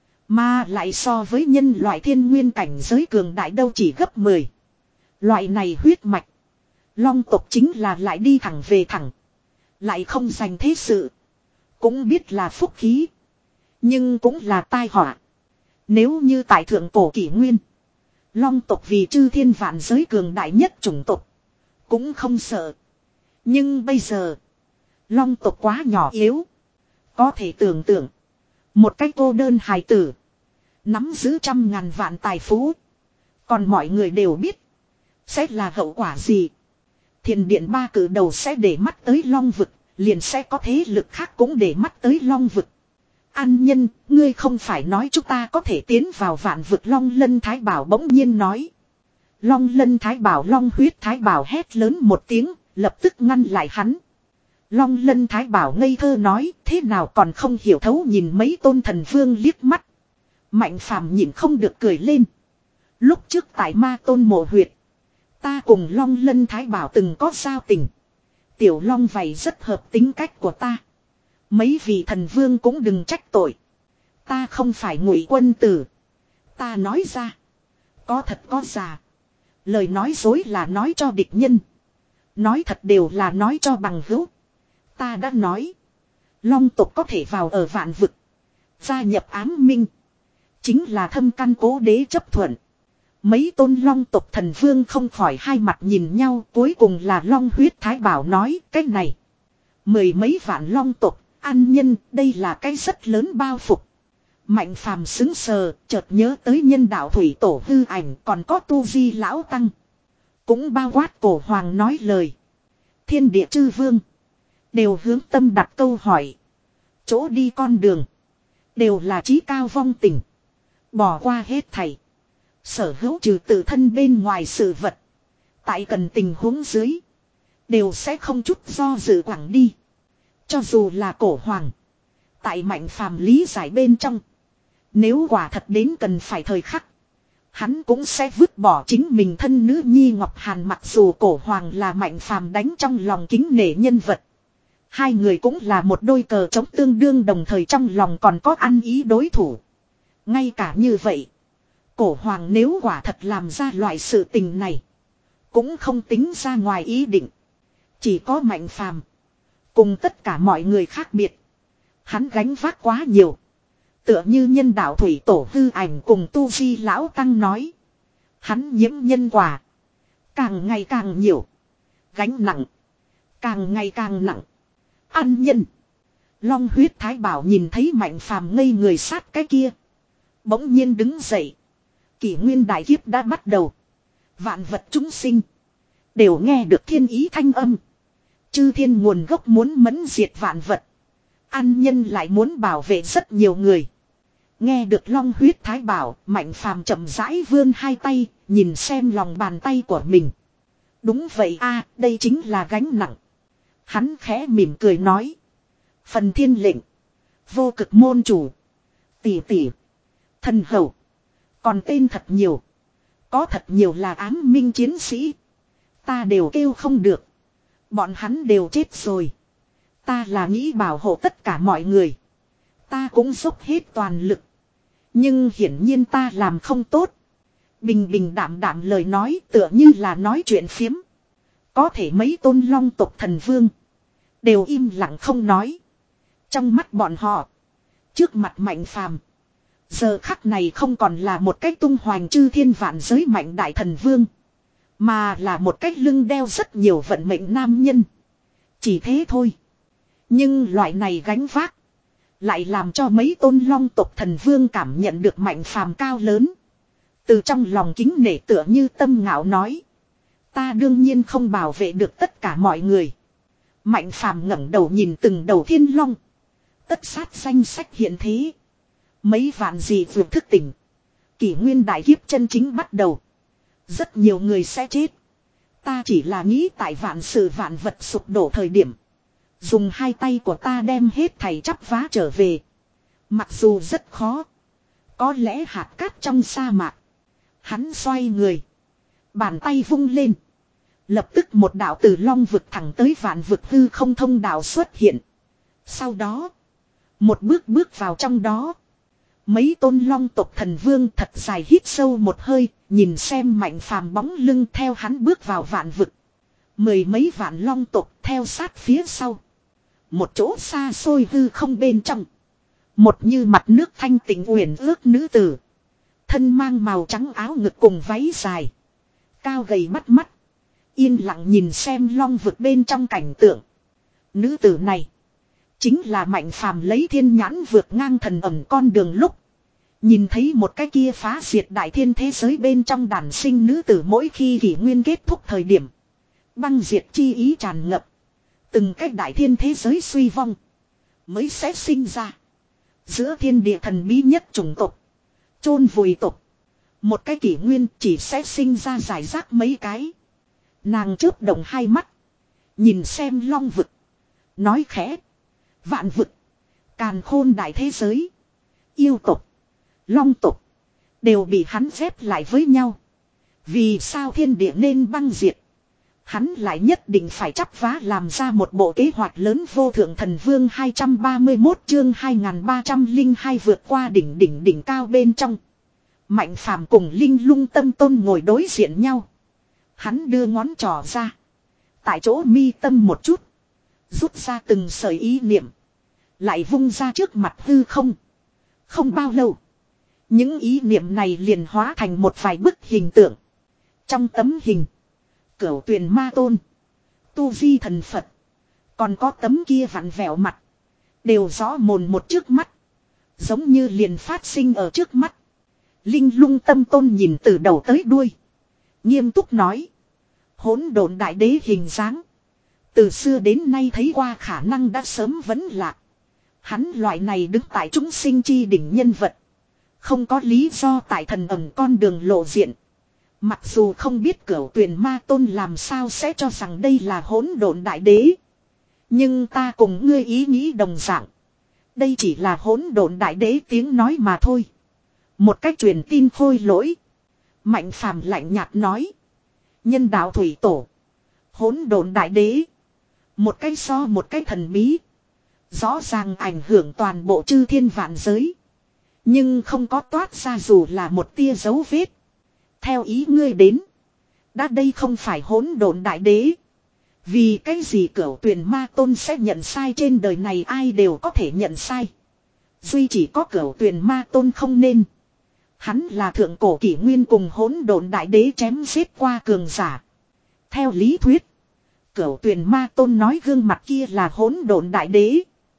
Mà lại so với nhân loại thiên nguyên cảnh giới cường đại đâu chỉ gấp mười. Loại này huyết mạch, long tộc chính là lại đi thẳng về thẳng, lại không giành thế sự. Cũng biết là phúc khí, nhưng cũng là tai họa. Nếu như tại thượng cổ kỷ nguyên, long tộc vì chư thiên vạn giới cường đại nhất chủng tộc, cũng không sợ. Nhưng bây giờ, long tộc quá nhỏ yếu. Có thể tưởng tượng, Một cái cô đơn hài tử. Nắm giữ trăm ngàn vạn tài phú. Còn mọi người đều biết. Sẽ là hậu quả gì. Thiền điện ba cử đầu sẽ để mắt tới long vực. Liền sẽ có thế lực khác cũng để mắt tới long vực. An nhân, ngươi không phải nói chúng ta có thể tiến vào vạn vực. Long Lân Thái Bảo bỗng nhiên nói. Long Lân Thái Bảo, Long Huyết Thái Bảo hét lớn một tiếng, lập tức ngăn lại hắn. Long Lân Thái Bảo ngây thơ nói, thế nào còn không hiểu thấu, nhìn mấy tôn thần vương liếc mắt. Mạnh Phàm nhìn không được cười lên. Lúc trước tại Ma Tôn mộ huyệt, ta cùng Long Lân Thái Bảo từng có giao tình. Tiểu Long vậy rất hợp tính cách của ta. Mấy vị thần vương cũng đừng trách tội. Ta không phải ngụy quân tử. Ta nói ra, có thật có giả. Lời nói dối là nói cho địch nhân. Nói thật đều là nói cho bằng hữu. Ta đã nói. Long tộc có thể vào ở vạn vực. Gia nhập ám minh. Chính là thâm căn cố đế chấp thuận. Mấy tôn long tộc thần vương không khỏi hai mặt nhìn nhau. Cuối cùng là Long Huyết Thái Bảo nói cái này. Mười mấy vạn long tộc, an nhân, đây là cái rất lớn bao phục. Mạnh Phàm xứng sờ, chợt nhớ tới nhân đạo thủy tổ hư ảnh, còn có tu vi lão tăng. Cũng bao quát cổ hoàng nói lời. Thiên địa chư vương đều hướng tâm đặt câu hỏi. Chỗ đi con đường đều là chí cao vong tình. Bỏ qua hết thảy. Sở hữu trừ tự thân bên ngoài sự vật. Tại cần tình huống dưới đều sẽ không chút do dự quẳng đi. Cho dù là cổ hoàng. Tại Mạnh Phàm lý giải bên trong. Nếu quả thật đến cần phải thời khắc. Hắn cũng sẽ vứt bỏ chính mình thân nữ nhi Ngọc Hàn, mặc dù cổ hoàng là Mạnh Phàm đánh trong lòng kính nể nhân vật. Hai người cũng là một đôi cờ chống tương đương, đồng thời trong lòng còn có ăn ý đối thủ. Ngay cả như vậy. Cổ hoàng nếu quả thật làm ra loại sự tình này. Cũng không tính ra ngoài ý định. Chỉ có Mạnh Phàm cùng tất cả mọi người khác biệt. Hắn gánh vác quá nhiều. Tựa như nhân đạo thủy tổ hư ảnh cùng tu vi lão tăng nói. Hắn nhiễm nhân quả. Càng ngày càng nhiều. Gánh nặng. Càng ngày càng nặng. Ăn nhân. Long Huyết Thái Bảo nhìn thấy Mạnh Phàm ngây người sát cái kia. Bỗng nhiên đứng dậy. Kỷ nguyên đại kiếp đã bắt đầu. Vạn vật chúng sinh đều nghe được thiên ý thanh âm. Chư thiên nguồn gốc muốn mẫn diệt vạn vật. An nhân lại muốn bảo vệ rất nhiều người. Nghe được Long Huyết Thái Bảo, Mạnh Phàm chậm rãi vươn hai tay, nhìn xem lòng bàn tay của mình. Đúng vậy a, đây chính là gánh nặng. Hắn khẽ mỉm cười nói. Phần thiên lệnh. Vô cực môn chủ. Tỷ tỷ. Thần hậu. Còn tên thật nhiều. Có thật nhiều là ám minh chiến sĩ. Ta đều kêu không được. Bọn hắn đều chết rồi. Ta là nghĩ bảo hộ tất cả mọi người. Ta cũng dốc hết toàn lực. Nhưng hiển nhiên ta làm không tốt. Bình bình đạm đạm lời nói tựa như là nói chuyện phiếm. Có thể mấy tôn long tộc thần vương đều im lặng không nói. Trong mắt bọn họ, trước mặt Mạnh Phàm, giờ khắc này không còn là một cách tung hoành chư thiên vạn giới mạnh đại thần vương, mà là một cách lưng đeo rất nhiều vận mệnh nam nhân. Chỉ thế thôi. Nhưng loại này gánh vác lại làm cho mấy tôn long tộc thần vương cảm nhận được Mạnh Phàm cao lớn. Từ trong lòng kính nể tựa như tâm ngạo nói. Ta đương nhiên không bảo vệ được tất cả mọi người. Mạnh Phàm ngẩng đầu nhìn từng đầu thiên long. Tất sát danh sách hiện thế. Mấy vạn gì vượt thức tỉnh. Kỷ nguyên đại kiếp chân chính bắt đầu. Rất nhiều người sẽ chết. Ta chỉ là nghĩ tại vạn sự vạn vật sụp đổ thời điểm. Dùng hai tay của ta đem hết thảy chắp vá trở về. Mặc dù rất khó. Có lẽ hạt cát trong sa mạc. Hắn xoay người. Bàn tay vung lên. Lập tức một đạo từ long vực thẳng tới vạn vực hư không thông đạo xuất hiện. Sau đó. Một bước bước vào trong đó. Mấy tôn long tộc thần vương thật dài hít sâu một hơi. Nhìn xem Mạnh Phàm bóng lưng theo hắn bước vào vạn vực. Mười mấy vạn long tộc theo sát phía sau. Một chỗ xa xôi hư không bên trong. Một như mặt nước thanh tịnh uyển ước nữ tử. Thân mang màu trắng áo ngực cùng váy dài. Cao gầy bắt mắt. Yên lặng nhìn xem long vực bên trong cảnh tượng. Nữ tử này Chính là Mạnh Phàm lấy thiên nhãn vượt ngang thần ẩm con đường lúc. Nhìn thấy một cái kia phá diệt đại thiên thế giới bên trong đàn sinh nữ tử mỗi khi kỷ nguyên kết thúc thời điểm. Băng diệt chi ý tràn ngập. Từng cái đại thiên thế giới suy vong. Mới sẽ sinh ra. Giữa thiên địa thần bí nhất chủng tộc. Chôn vùi tộc. Một cái kỷ nguyên chỉ sẽ sinh ra giải rác mấy cái. Nàng chớp động hai mắt. Nhìn xem long vực. Nói khẽ. Vạn vực. Càn khôn đại thế giới. Yêu tộc. Long tộc. Đều bị hắn ghép lại với nhau. Vì sao thiên địa nên băng diệt. Hắn lại nhất định phải chắp vá làm ra một bộ kế hoạch lớn. Vô thượng thần vương hai trăm ba mươi mốt chương hai nghìn ba trăm lẻ hai vượt qua đỉnh đỉnh đỉnh cao bên trong. Mạnh Phàm cùng Linh Lung Tâm Tôn ngồi đối diện nhau. Hắn đưa ngón trỏ ra. Tại chỗ mi tâm một chút. Rút ra từng sợi ý niệm. Lại vung ra trước mặt hư không. Không bao lâu. Những ý niệm này liền hóa thành một vài bức hình tượng. Trong tấm hình. Cửu Tuyền Ma Tôn. Tu Vi Thần Phật. Còn có tấm kia vặn vẹo mặt. Đều rõ mồn một trước mắt. Giống như liền phát sinh ở trước mắt. Linh Lung Tâm Tôn nhìn từ đầu tới đuôi. Nghiêm túc nói. Hỗn độn đại đế hình dáng. Từ xưa đến nay thấy qua khả năng đã sớm vấn lạc. Hắn loại này đứng tại chúng sinh chi đỉnh nhân vật. Không có lý do tại thần ẩn con đường lộ diện. Mặc dù không biết Cửu Tuyền Ma Tôn làm sao sẽ cho rằng đây là hỗn độn đại đế. Nhưng ta cùng ngươi ý nghĩ đồng dạng. Đây chỉ là hỗn độn đại đế tiếng nói mà thôi. Một cách truyền tin khôi lỗi. Mạnh Phàm lạnh nhạt nói. Nhân đạo thủy tổ. Hỗn độn đại đế. Một cái so một cái thần bí. Rõ ràng ảnh hưởng toàn bộ chư thiên vạn giới. Nhưng không có toát ra dù là một tia dấu vết. Theo ý ngươi đến. Đã đây không phải hỗn độn đại đế. Vì cái gì Cửu Tuyền Ma Tôn sẽ nhận sai, trên đời này ai đều có thể nhận sai. Duy chỉ có Cửu Tuyền Ma Tôn không nên. Hắn là thượng cổ kỷ nguyên cùng hỗn độn đại đế chém giết qua cường giả. Theo lý thuyết. Cửu Tuyền Ma Tôn nói gương mặt kia là hỗn độn đại đế.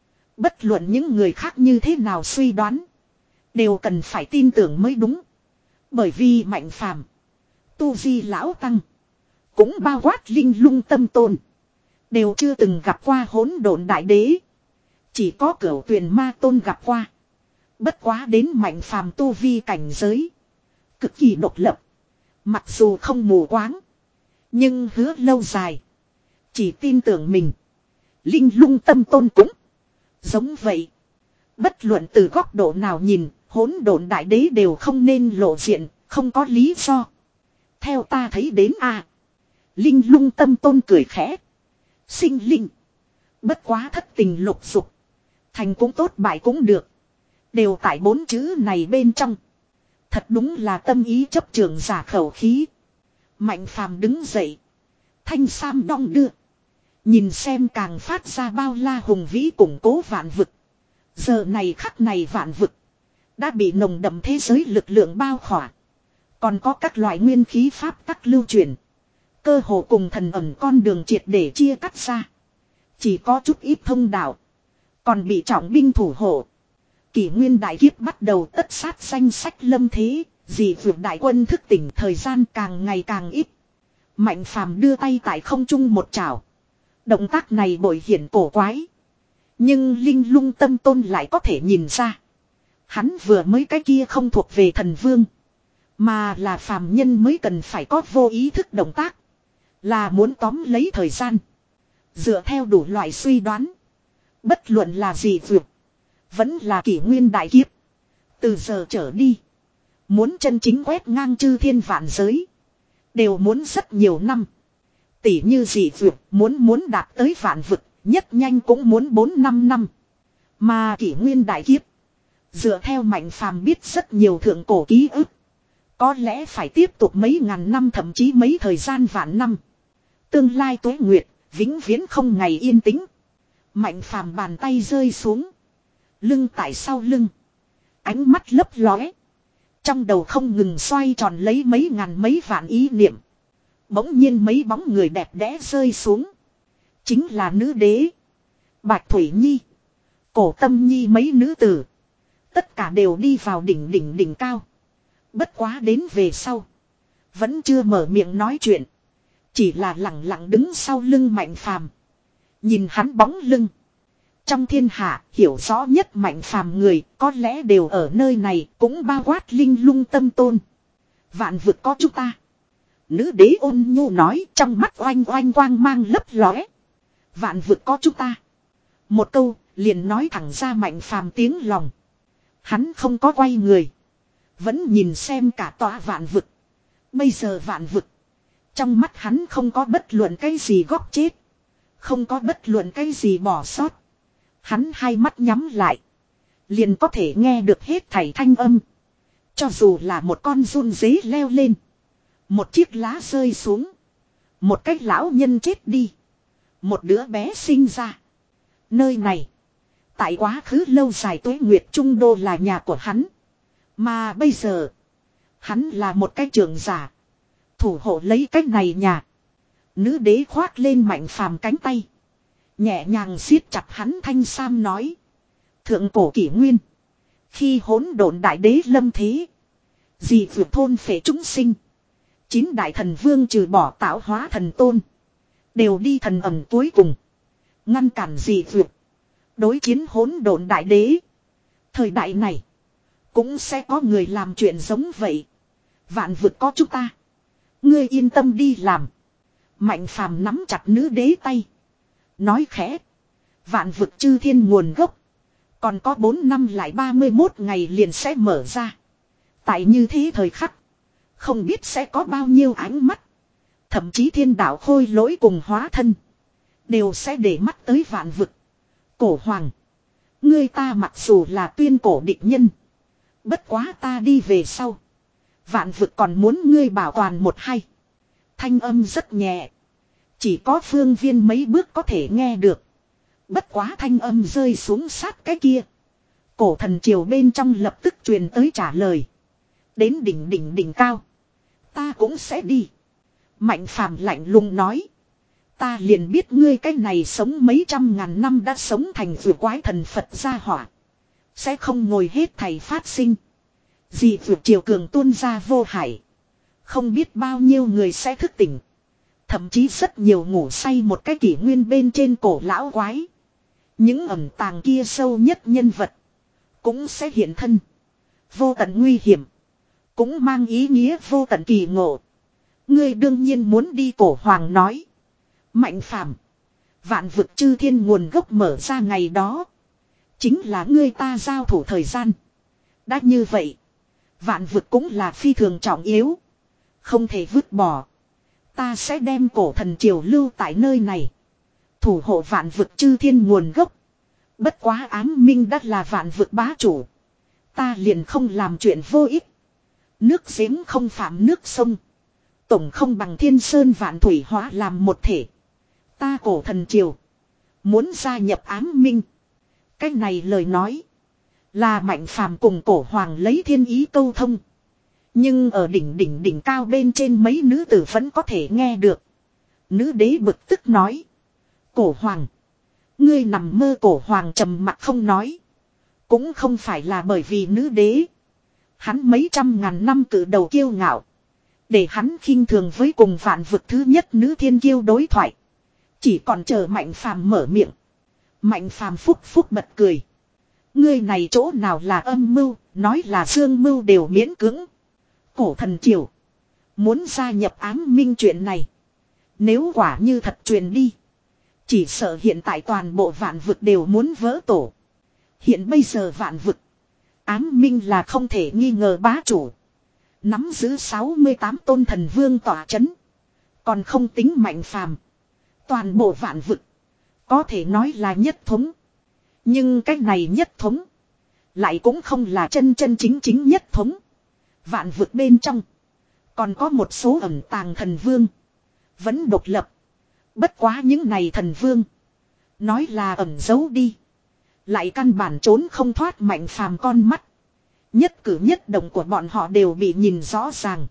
Bất luận những người khác như thế nào suy đoán. Đều cần phải tin tưởng mới đúng. Bởi vì Mạnh Phàm, Tu Vi lão tăng, cũng bao quát Linh Lung Tâm Tôn, đều chưa từng gặp qua hỗn độn đại đế. Chỉ có Cửu Tuyền Ma Tôn gặp qua. Bất quá đến Mạnh Phàm tu vi cảnh giới cực kỳ độc lập. Mặc dù không mù quáng, nhưng hứa lâu dài. Chỉ tin tưởng mình. Linh Lung Tâm Tôn cũng giống vậy. Bất luận từ góc độ nào nhìn, hỗn độn đại đế đều không nên lộ diện, không có lý do. Theo ta thấy đến a à. Linh Lung Tâm Tôn cười khẽ. Sinh linh. Bất quá thất tình lục dục. Thành cũng tốt bại cũng được. Đều tại bốn chữ này bên trong. Thật đúng là tâm ý chấp trường giả khẩu khí. Mạnh Phàm đứng dậy. Thanh sam đong đưa. Nhìn xem càng phát ra bao la hùng vĩ củng cố vạn vực. Giờ này khắc này vạn vực. Đã bị nồng đậm thế giới lực lượng bao khỏa. Còn có các loại nguyên khí pháp tắc lưu truyền. Cơ hồ cùng thần ẩn con đường triệt để chia cắt ra. Chỉ có chút ít thông đạo. Còn bị trọng binh thủ hộ. Kỷ nguyên đại kiếp bắt đầu tất sát danh sách lâm thế. Dị vượt đại quân thức tỉnh, thời gian càng ngày càng ít. Mạnh Phàm đưa tay tại không trung một chảo. Động tác này bội hiển cổ quái. Nhưng Linh Lung Tâm Tôn lại có thể nhìn ra. Hắn vừa mới cái kia không thuộc về thần vương. Mà là phàm nhân mới cần phải có vô ý thức động tác. Là muốn tóm lấy thời gian. Dựa theo đủ loại suy đoán. Bất luận là gì vượt. Vẫn là kỷ nguyên đại kiếp. Từ giờ trở đi. Muốn chân chính quét ngang chư thiên vạn giới. Đều muốn rất nhiều năm. Tỉ như dị vượt muốn muốn đạt tới vạn vực. Nhất nhanh cũng muốn bốn năm năm. Mà kỷ nguyên đại kiếp. Dựa theo Mạnh Phàm biết rất nhiều thượng cổ ký ức. Có lẽ phải tiếp tục mấy ngàn năm, thậm chí mấy thời gian vạn năm. Tương lai tuế nguyệt, vĩnh viễn không ngày yên tĩnh. Mạnh Phàm bàn tay rơi xuống. Lưng tại sau lưng. Ánh mắt lấp lóe. Trong đầu không ngừng xoay tròn lấy mấy ngàn mấy vạn ý niệm. Bỗng nhiên mấy bóng người đẹp đẽ rơi xuống. Chính là nữ đế Bạch Thủy Nhi. Cổ Tâm Nhi mấy nữ tử. Tất cả đều đi vào đỉnh đỉnh đỉnh cao. Bất quá đến về sau. Vẫn chưa mở miệng nói chuyện. Chỉ là lặng lặng đứng sau lưng Mạnh Phàm. Nhìn hắn bóng lưng. Trong thiên hạ hiểu rõ nhất Mạnh Phàm người có lẽ đều ở nơi này cũng bao quát Linh Lung Tâm Tôn. Vạn vực có chúng ta. Nữ đế ôn nhu nói trong mắt oanh oanh quang mang lấp lóe. Vạn vực có chúng ta. Một câu liền nói thẳng ra Mạnh Phàm tiếng lòng. Hắn không có quay người. Vẫn nhìn xem cả tòa vạn vực. Bây giờ vạn vực. Trong mắt hắn không có bất luận cái gì góc chết. Không có bất luận cái gì bỏ sót. Hắn hai mắt nhắm lại. Liền có thể nghe được hết thảy thanh âm. Cho dù là một con giun dế leo lên. Một chiếc lá rơi xuống. Một cái lão nhân chết đi. Một đứa bé sinh ra. Nơi này. Tại quá khứ lâu dài tuế nguyệt trung đô là nhà của hắn. Mà bây giờ. Hắn là một cái trưởng giả. Thủ hộ lấy cái này nhà. Nữ đế khoác lên Mạnh Phàm cánh tay. Nhẹ nhàng siết chặt hắn thanh sam nói. Thượng cổ kỷ nguyên. Khi hỗn độn đại đế lâm thế. Dị vượt thôn phệ chúng sinh. Chín đại thần vương trừ bỏ tạo hóa thần tôn. Đều đi thần ẩm cuối cùng. Ngăn cản dị vượt. Đối chiến hỗn độn đại đế. Thời đại này. Cũng sẽ có người làm chuyện giống vậy. Vạn vực có chúng ta. Ngươi yên tâm đi làm. Mạnh Phàm nắm chặt nữ đế tay. Nói khẽ. Vạn vực chư thiên nguồn gốc. Còn có bốn năm lại ba mươi mốt ngày liền sẽ mở ra. Tại như thế thời khắc. Không biết sẽ có bao nhiêu ánh mắt. Thậm chí thiên đạo khôi lỗi cùng hóa thân. Đều sẽ để mắt tới vạn vực. Cổ hoàng. Ngươi ta mặc dù là tuyên cổ địch nhân. Bất quá ta đi về sau. Vạn vực còn muốn ngươi bảo toàn một hay. Thanh âm rất nhẹ. Chỉ có phương viên mấy bước có thể nghe được. Bất quá thanh âm rơi xuống sát cái kia. Cổ thần triều bên trong lập tức truyền tới trả lời. Đến đỉnh đỉnh đỉnh cao. Ta cũng sẽ đi. Mạnh Phàm lạnh lùng nói. Ta liền biết ngươi cái này sống mấy trăm ngàn năm đã sống thành vừa quái thần Phật gia hỏa. Sẽ không ngồi hết thầy phát sinh. Dị vượt triều cường tuôn ra vô hải. Không biết bao nhiêu người sẽ thức tỉnh. Thậm chí rất nhiều ngủ say một cái kỷ nguyên bên trên cổ lão quái. Những ẩn tàng kia sâu nhất nhân vật. Cũng sẽ hiện thân. Vô tận nguy hiểm. Cũng mang ý nghĩa vô tận kỳ ngộ. Ngươi đương nhiên muốn đi cổ hoàng nói. Mạnh Phàm. Vạn vực chư thiên nguồn gốc mở ra ngày đó. Chính là ngươi ta giao thủ thời gian. Đã như vậy. Vạn vực cũng là phi thường trọng yếu. Không thể vứt bỏ. Ta sẽ đem cổ thần triều lưu tại nơi này. Thủ hộ vạn vực chư thiên nguồn gốc. Bất quá ám minh đã là vạn vực bá chủ. Ta liền không làm chuyện vô ích. Nước giếng không phạm nước sông. Tổng không bằng thiên sơn vạn thủy hóa làm một thể. Ta cổ thần triều. Muốn gia nhập ám minh. Cái này lời nói. Là Mạnh Phàm cùng cổ hoàng lấy thiên ý câu thông. Nhưng ở đỉnh đỉnh đỉnh cao bên trên mấy nữ tử vẫn có thể nghe được. Nữ đế bực tức nói. Cổ hoàng. Ngươi nằm mơ. Cổ hoàng trầm mặt không nói. Cũng không phải là bởi vì nữ đế. Hắn mấy trăm ngàn năm cử đầu kiêu ngạo. Để hắn khinh thường với cùng vạn vực thứ nhất nữ thiên kiêu đối thoại. Chỉ còn chờ Mạnh Phàm mở miệng. Mạnh Phàm phúc phúc bật cười. Ngươi này chỗ nào là âm mưu, nói là dương mưu đều miễn cưỡng. Cổ thần triều. Muốn gia nhập ám minh chuyện này. Nếu quả như thật truyền đi. Chỉ sợ hiện tại toàn bộ vạn vực đều muốn vỡ tổ. Hiện bây giờ vạn vực. Ám minh là không thể nghi ngờ bá chủ. Nắm giữ sáu mươi tám tôn thần vương tỏa chấn. Còn không tính Mạnh Phàm. Toàn bộ vạn vực. Có thể nói là nhất thống. Nhưng cái này nhất thống. Lại cũng không là chân chân chính chính nhất thống. Vạn vực bên trong. Còn có một số ẩn tàng thần vương. Vẫn độc lập. Bất quá những này thần vương. Nói là ẩn giấu đi. Lại căn bản trốn không thoát Mạnh Phàm con mắt. Nhất cử nhất động của bọn họ đều bị nhìn rõ ràng.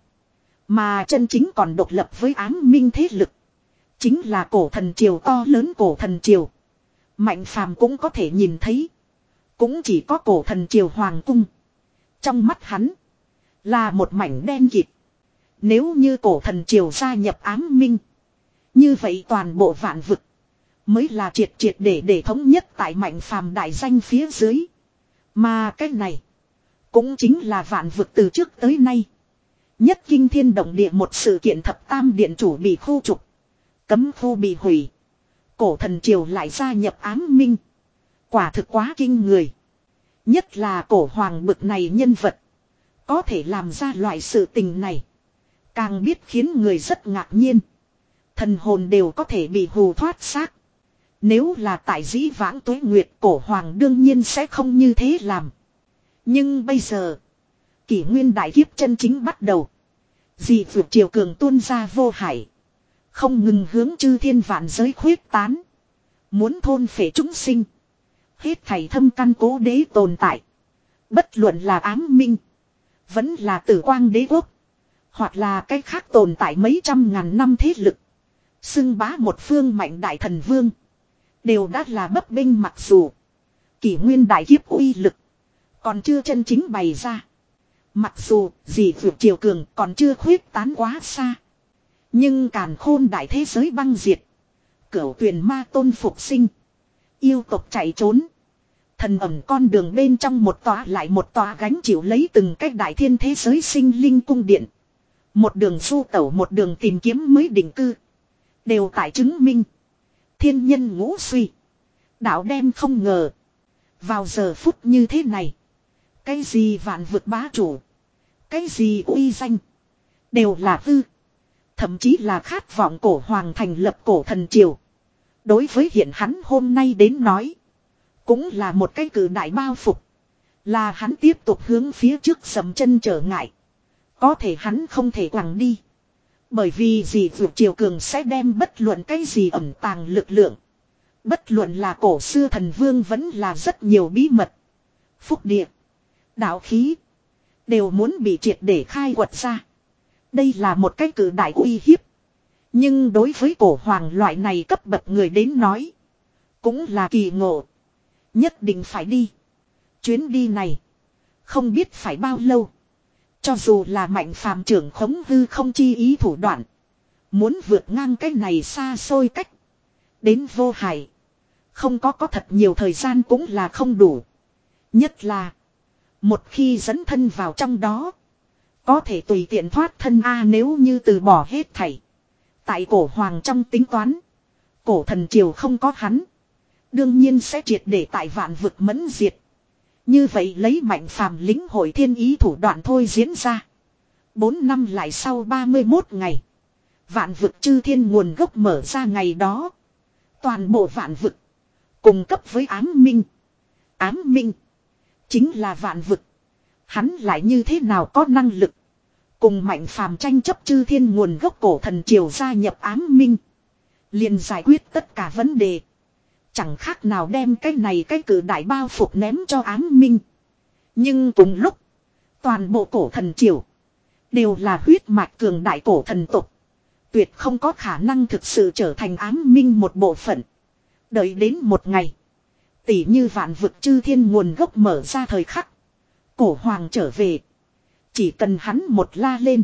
Mà chân chính còn độc lập với ám minh thế lực. Chính là cổ thần triều to lớn cổ thần triều. Mạnh Phàm cũng có thể nhìn thấy. cũng chỉ có cổ thần triều hoàng cung. Trong mắt hắn là một mảnh đen kịt. Nếu như cổ thần triều gia nhập ám minh, như vậy toàn bộ vạn vực mới là triệt triệt để để thống nhất tại Mạnh Phàm đại danh phía dưới. Mà cái này cũng chính là vạn vực từ trước tới nay nhất kinh thiên động địa một sự kiện. Thập tam điện chủ bị khu trục, cấm khu bị hủy, cổ thần triều lại gia nhập ám minh. Quả thực quá kinh người. Nhất là cổ hoàng bực này nhân vật có thể làm ra loại sự tình này, càng biết khiến người rất ngạc nhiên. Thần hồn đều có thể bị hù thoát xác. Nếu là tại dĩ vãng tuế nguyệt, cổ hoàng đương nhiên sẽ không như thế làm. Nhưng bây giờ kỷ nguyên đại kiếp chân chính bắt đầu. Dị vượt triều cường tuôn ra vô hải, không ngừng hướng chư thiên vạn giới khuyết tán, muốn thôn phệ chúng sinh. Hết thảy thâm căn cố đế tồn tại, bất luận là ám minh, vẫn là tử quang đế quốc, hoặc là cái khác tồn tại mấy trăm ngàn năm thế lực, xưng bá một phương mạnh đại thần vương, đều đã là bấp bênh. Mặc dù kỷ nguyên đại kiếp uy lực còn chưa chân chính bày ra, mặc dù dị vượt triều cường còn chưa khuyết tán quá xa, nhưng càn khôn đại thế giới băng diệt, cửu tuyền ma tôn phục sinh, yêu tộc chạy trốn, thần ẩm con đường bên trong một tòa lại một tòa gánh chịu lấy từng cách đại thiên thế giới sinh linh cung điện, một đường du tẩu, một đường tìm kiếm mới định cư, đều tại chứng minh thiên nhân ngũ suy, đạo đem không ngờ. Vào giờ phút như thế này, cái gì vạn vực bá chủ, cái gì uy danh, đều là hư. Thậm chí là khát vọng cổ hoàng thành lập cổ thần triều, đối với hiện hắn hôm nay đến nói, cũng là một cái cử đại bao phục. Là hắn tiếp tục hướng phía trước dầm chân trở ngại. Có thể hắn không thể quẳng đi. Bởi vì dị vượt triều cường sẽ đem bất luận cái gì ẩn tàng lực lượng, bất luận là cổ xưa thần vương vẫn là rất nhiều bí mật, phúc địa, đạo khí, đều muốn bị triệt để khai quật ra. Đây là một cái cử đại uy hiếp. Nhưng đối với cổ hoàng loại này cấp bậc người đến nói, cũng là kỳ ngộ. Nhất định phải đi. Chuyến đi này không biết phải bao lâu. Cho dù là Mạnh Phàm trưởng khống hư không chi ý thủ đoạn, muốn vượt ngang cái này xa xôi cách đến vô hải, không có có thật nhiều thời gian cũng là không đủ. Nhất là một khi dẫn thân vào trong đó, có thể tùy tiện thoát thân a. À, nếu như từ bỏ hết thảy, tại cổ hoàng trong tính toán, cổ thần triều không có hắn, đương nhiên sẽ triệt để tại vạn vực mẫn diệt. Như vậy lấy Mạnh Phàm lĩnh hội thiên ý thủ đoạn thôi diễn ra. Bốn năm lại sau ba mươi mốt ngày, vạn vực chư thiên nguồn gốc mở ra ngày đó, toàn bộ vạn vực cùng cấp với ám minh. Ám minh chính là vạn vực. Hắn lại như thế nào có năng lực cùng Mạnh Phàm tranh chấp chư thiên nguồn gốc cổ thần triều gia nhập ám minh, liền giải quyết tất cả vấn đề. Chẳng khác nào đem cái này cái cử đại bao phục ném cho ám minh. Nhưng cùng lúc, toàn bộ cổ thần triều đều là huyết mạch cường đại cổ thần tộc, tuyệt không có khả năng thực sự trở thành ám minh một bộ phận. Đợi đến một ngày, tỷ như vạn vực chư thiên nguồn gốc mở ra thời khắc, cổ hoàng trở về, chỉ cần hắn một la lên,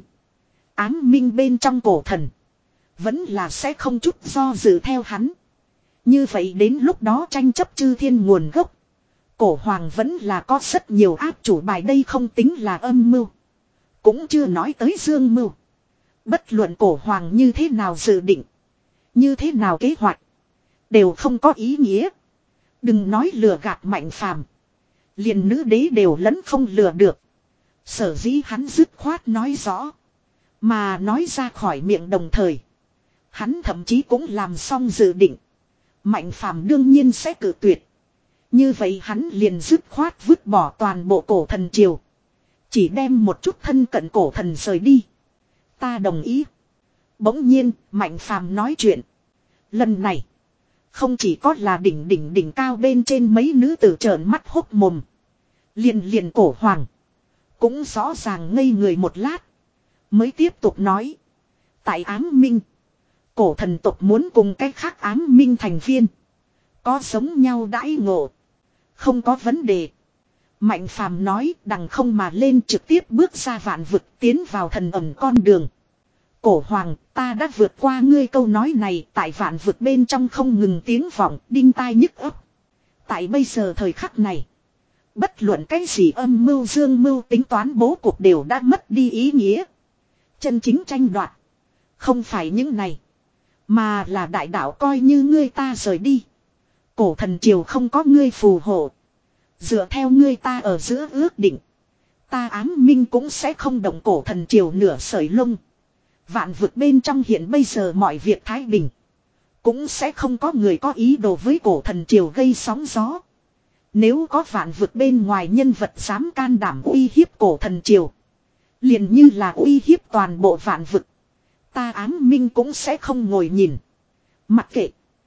ám minh bên trong cổ thần vẫn là sẽ không chút do dự theo hắn. Như vậy đến lúc đó tranh chấp chư thiên nguồn gốc, cổ hoàng vẫn là có rất nhiều áp chủ bài. Đây không tính là âm mưu, cũng chưa nói tới dương mưu. Bất luận cổ hoàng như thế nào dự định, như thế nào kế hoạch, đều không có ý nghĩa. Đừng nói lừa gạt Mạnh Phàm, liền nữ đế đều lẫn không lừa được. Sở dĩ hắn dứt khoát nói rõ, mà nói ra khỏi miệng đồng thời, hắn thậm chí cũng làm xong dự định. Mạnh Phàm đương nhiên sẽ cự tuyệt. Như vậy hắn liền dứt khoát vứt bỏ toàn bộ cổ thần triều, chỉ đem một chút thân cận cổ thần rời đi. Ta đồng ý. Bỗng nhiên Mạnh Phàm nói chuyện. Lần này không chỉ có là đỉnh đỉnh đỉnh cao bên trên mấy nữ tử trợn mắt hốc mồm, liền liền cổ hoàng cũng rõ ràng ngây người một lát, mới tiếp tục nói. Tại ám minh, cổ thần tộc muốn cùng cách khác ám minh thành viên có giống nhau đãi ngộ. Không có vấn đề. Mạnh phàm nói đằng không mà lên trực tiếp bước ra vạn vực tiến vào thần ẩn con đường. Cổ hoàng, ta đã vượt qua ngươi câu nói này tại vạn vực bên trong không ngừng tiếng vọng đinh tai nhức óc. Tại bây giờ thời khắc này. Bất luận cái gì âm mưu dương mưu tính toán bố cục đều đã mất đi ý nghĩa. Chân chính tranh đoạt. Không phải những này. Mà là đại đạo coi như ngươi ta rời đi. Cổ thần triều không có ngươi phù hộ. Dựa theo ngươi ta ở giữa ước định. Ta ám minh cũng sẽ không động cổ thần triều nửa sợi lông. Vạn vực bên trong hiện bây giờ mọi việc thái bình. Cũng sẽ không có người có ý đồ với cổ thần triều gây sóng gió. Nếu có vạn vực bên ngoài nhân vật dám can đảm uy hiếp cổ thần triều. Liền như là uy hiếp toàn bộ vạn vực. Ta ám minh cũng sẽ không ngồi nhìn. Mặc kệ.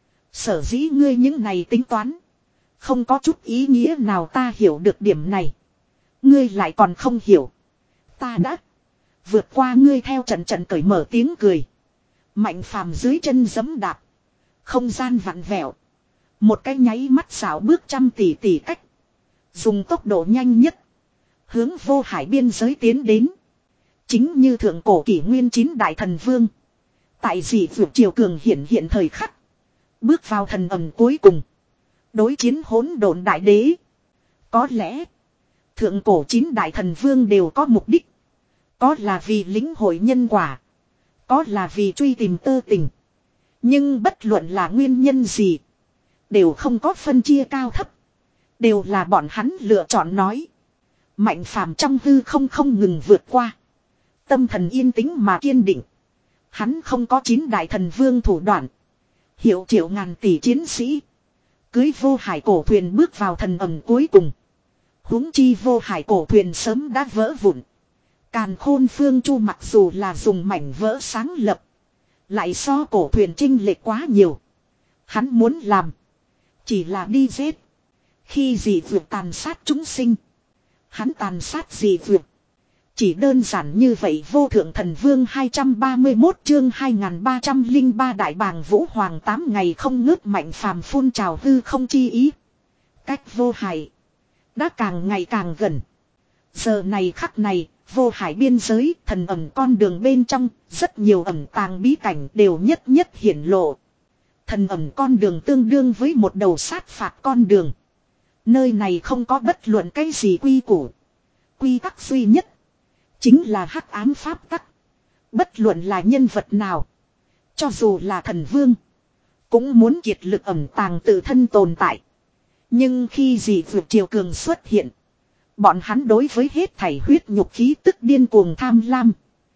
Sở dĩ ngươi những này tính toán. Không có chút ý nghĩa nào ta hiểu được điểm này. Ngươi lại còn không hiểu. Ta đã vượt qua ngươi theo trận trận cởi mở tiếng cười. Mạnh phàm dưới chân giẫm đạp. Không gian vặn vẹo. Một cái nháy mắt xảo bước trăm tỷ tỷ cách. Dùng tốc độ nhanh nhất. Hướng vô hải biên giới tiến đến. Chính như thượng cổ kỷ nguyên chín đại thần vương. Tại dị vượt triều cường hiện hiện thời khắc. Bước vào thần ẩm cuối cùng. Đối chiến hỗn độn đại đế. Có lẽ. Thượng cổ chín đại thần vương đều có mục đích. Có là vì lĩnh hội nhân quả. Có là vì truy tìm tơ tình. Nhưng bất luận là nguyên nhân gì. Đều không có phân chia cao thấp. Đều là bọn hắn lựa chọn nói. Mạnh phàm trong hư không không ngừng vượt qua. Tâm thần yên tĩnh mà kiên định. Hắn không có chín đại thần vương thủ đoạn. Hiệu triệu ngàn tỷ chiến sĩ. Cưới vô hải cổ thuyền bước vào thần ẩm cuối cùng. Huống chi vô hải cổ thuyền sớm đã vỡ vụn. Càn khôn phương chu mặc dù là dùng mảnh vỡ sáng lập. Lại so cổ thuyền trinh lệch quá nhiều. Hắn muốn làm. Chỉ là đi giết. Khi dị vượt tàn sát chúng sinh. Hắn tàn sát dị vượt. Chỉ đơn giản như vậy vô thượng thần vương hai trăm ba mươi mốt chương hai nghìn ba trăm lẻ ba đại bàng vũ hoàng tám ngày không ngớt mạnh phàm phun trào hư không chi ý. Cách vô hải. Đã càng ngày càng gần. Giờ này khắc này, vô hải biên giới, thần ẩn con đường bên trong, rất nhiều ẩn tàng bí cảnh đều nhất nhất hiển lộ. Thần ẩn con đường tương đương với một đầu sát phạt con đường. Nơi này không có bất luận cái gì quy củ. Quy tắc duy nhất. Chính là hắc ám pháp tắc. Bất luận là nhân vật nào. Cho dù là thần vương. Cũng muốn kiệt lực ẩn tàng tự thân tồn tại. Nhưng khi dị vượt triều cường xuất hiện. Bọn hắn đối với hết thảy huyết nhục khí tức điên cuồng tham lam.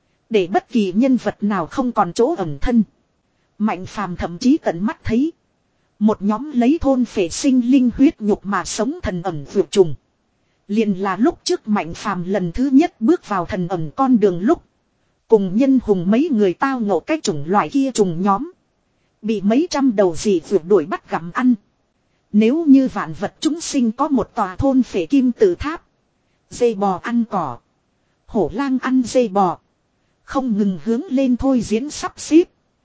Để bất kỳ nhân vật nào không còn chỗ ẩn thân. Mạnh phàm thậm chí tận mắt thấy. Một nhóm lấy thôn phệ sinh linh huyết nhục mà sống thần ẩn vượt trùng. Liền là lúc trước mạnh phàm lần thứ nhất bước vào thần ẩn con đường lúc. Cùng nhân hùng mấy người tao ngộ cái chủng loại kia trùng nhóm. Bị mấy trăm đầu dị vượt đuổi bắt gặm ăn. Nếu như vạn vật chúng sinh có một tòa thôn phệ kim tự tháp. Dê bò ăn cỏ. Hổ lang ăn dê bò. Không ngừng hướng lên thôi diễn sắp xếp.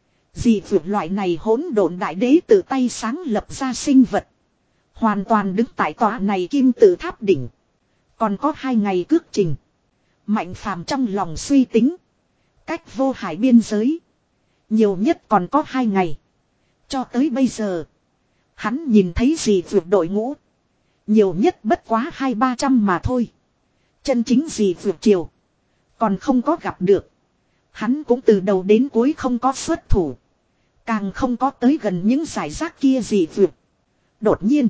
Dị vượt loại này hỗn độn đại đế tự tay sáng lập ra sinh vật. Hoàn toàn đứng tại tòa này kim tự tháp đỉnh. Còn có hai ngày cước trình. Mạnh phàm trong lòng suy tính. Cách vô hải biên giới. Nhiều nhất còn có hai ngày. Cho tới bây giờ. Hắn nhìn thấy gì vượt đội ngũ. Nhiều nhất bất quá hai ba trăm mà thôi. Chân chính gì vượt triều. Còn không có gặp được. Hắn cũng từ đầu đến cuối không có xuất thủ. Càng không có tới gần những giải rác kia gì vượt. Đột nhiên.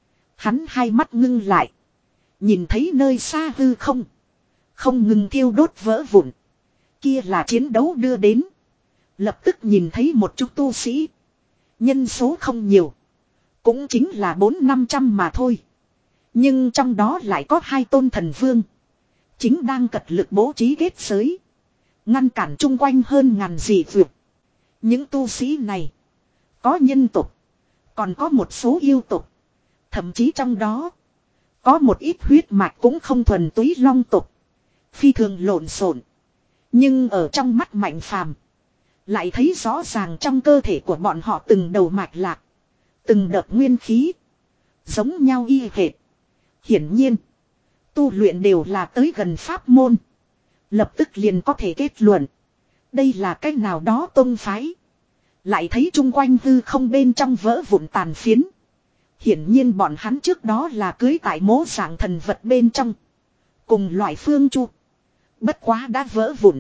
Hắn hai mắt ngưng lại. Nhìn thấy nơi xa hư không. Không ngừng thiêu đốt vỡ vụn. Kia là chiến đấu đưa đến. Lập tức nhìn thấy một chút tu sĩ. Nhân số không nhiều. Cũng chính là bốn năm trăm mà thôi. Nhưng trong đó lại có hai tôn thần vương. Chính đang cật lực bố trí kết giới. Ngăn cản chung quanh hơn ngàn dị vượt. Những tu sĩ này. Có nhân tục. Còn có một số yêu tục. Thậm chí trong đó. Có một ít huyết mạch cũng không thuần túy long tục. Phi thường lộn xộn. Nhưng ở trong mắt mạnh phàm. Lại thấy rõ ràng trong cơ thể của bọn họ từng đầu mạch lạc. Từng đợt nguyên khí. Giống nhau y hệt. Hiển nhiên. Tu luyện đều là tới gần pháp môn. Lập tức liền có thể kết luận. Đây là cách nào đó tông phái. Lại thấy chung quanh hư không bên trong vỡ vụn tàn phiến. Hiển nhiên bọn hắn trước đó là cưới tại mố dạng thần vật bên trong. Cùng loại phương chu. Bất quá đã vỡ vụn.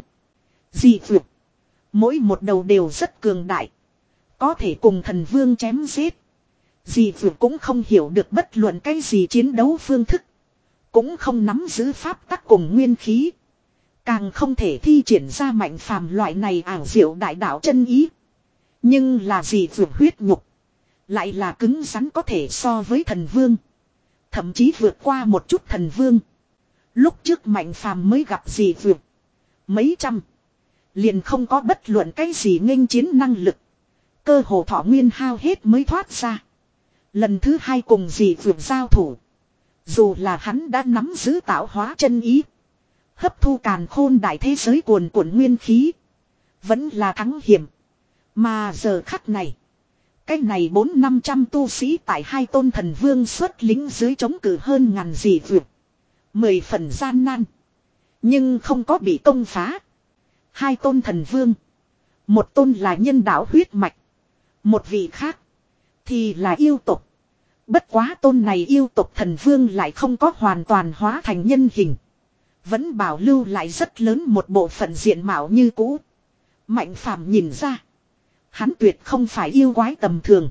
Dị vượt. Mỗi một đầu đều rất cường đại. Có thể cùng thần vương chém giết. Dị vượt cũng không hiểu được bất luận cái gì chiến đấu phương thức. Cũng không nắm giữ pháp tắc cùng nguyên khí. Càng không thể thi triển ra mạnh phàm loại này ảo diệu đại đạo chân ý. Nhưng là dị vượt huyết nhục. Lại là cứng rắn có thể so với thần vương. Thậm chí vượt qua một chút thần vương. Lúc trước mạnh phàm mới gặp dị vượt. Mấy trăm. Liền không có bất luận cái gì nghênh chiến năng lực. Cơ hồ thọ nguyên hao hết mới thoát ra. Lần thứ hai cùng dị vượt giao thủ. Dù là hắn đã nắm giữ tạo hóa chân ý. Hấp thu càn khôn đại thế giới cuồn cuộn nguyên khí. Vẫn là thắng hiểm. Mà giờ khắc này. Cái này bốn năm trăm tu sĩ tại hai tôn thần vương xuất lính dưới chống cự hơn ngàn dị vượt. Mười phần gian nan. Nhưng không có bị công phá. Hai tôn thần vương. Một tôn là nhân đạo huyết mạch. Một vị khác. Thì là yêu tộc. Bất quá tôn này yêu tộc thần vương lại không có hoàn toàn hóa thành nhân hình. Vẫn bảo lưu lại rất lớn một bộ phận diện mạo như cũ. Mạnh phàm nhìn ra. Hắn tuyệt không phải yêu quái tầm thường.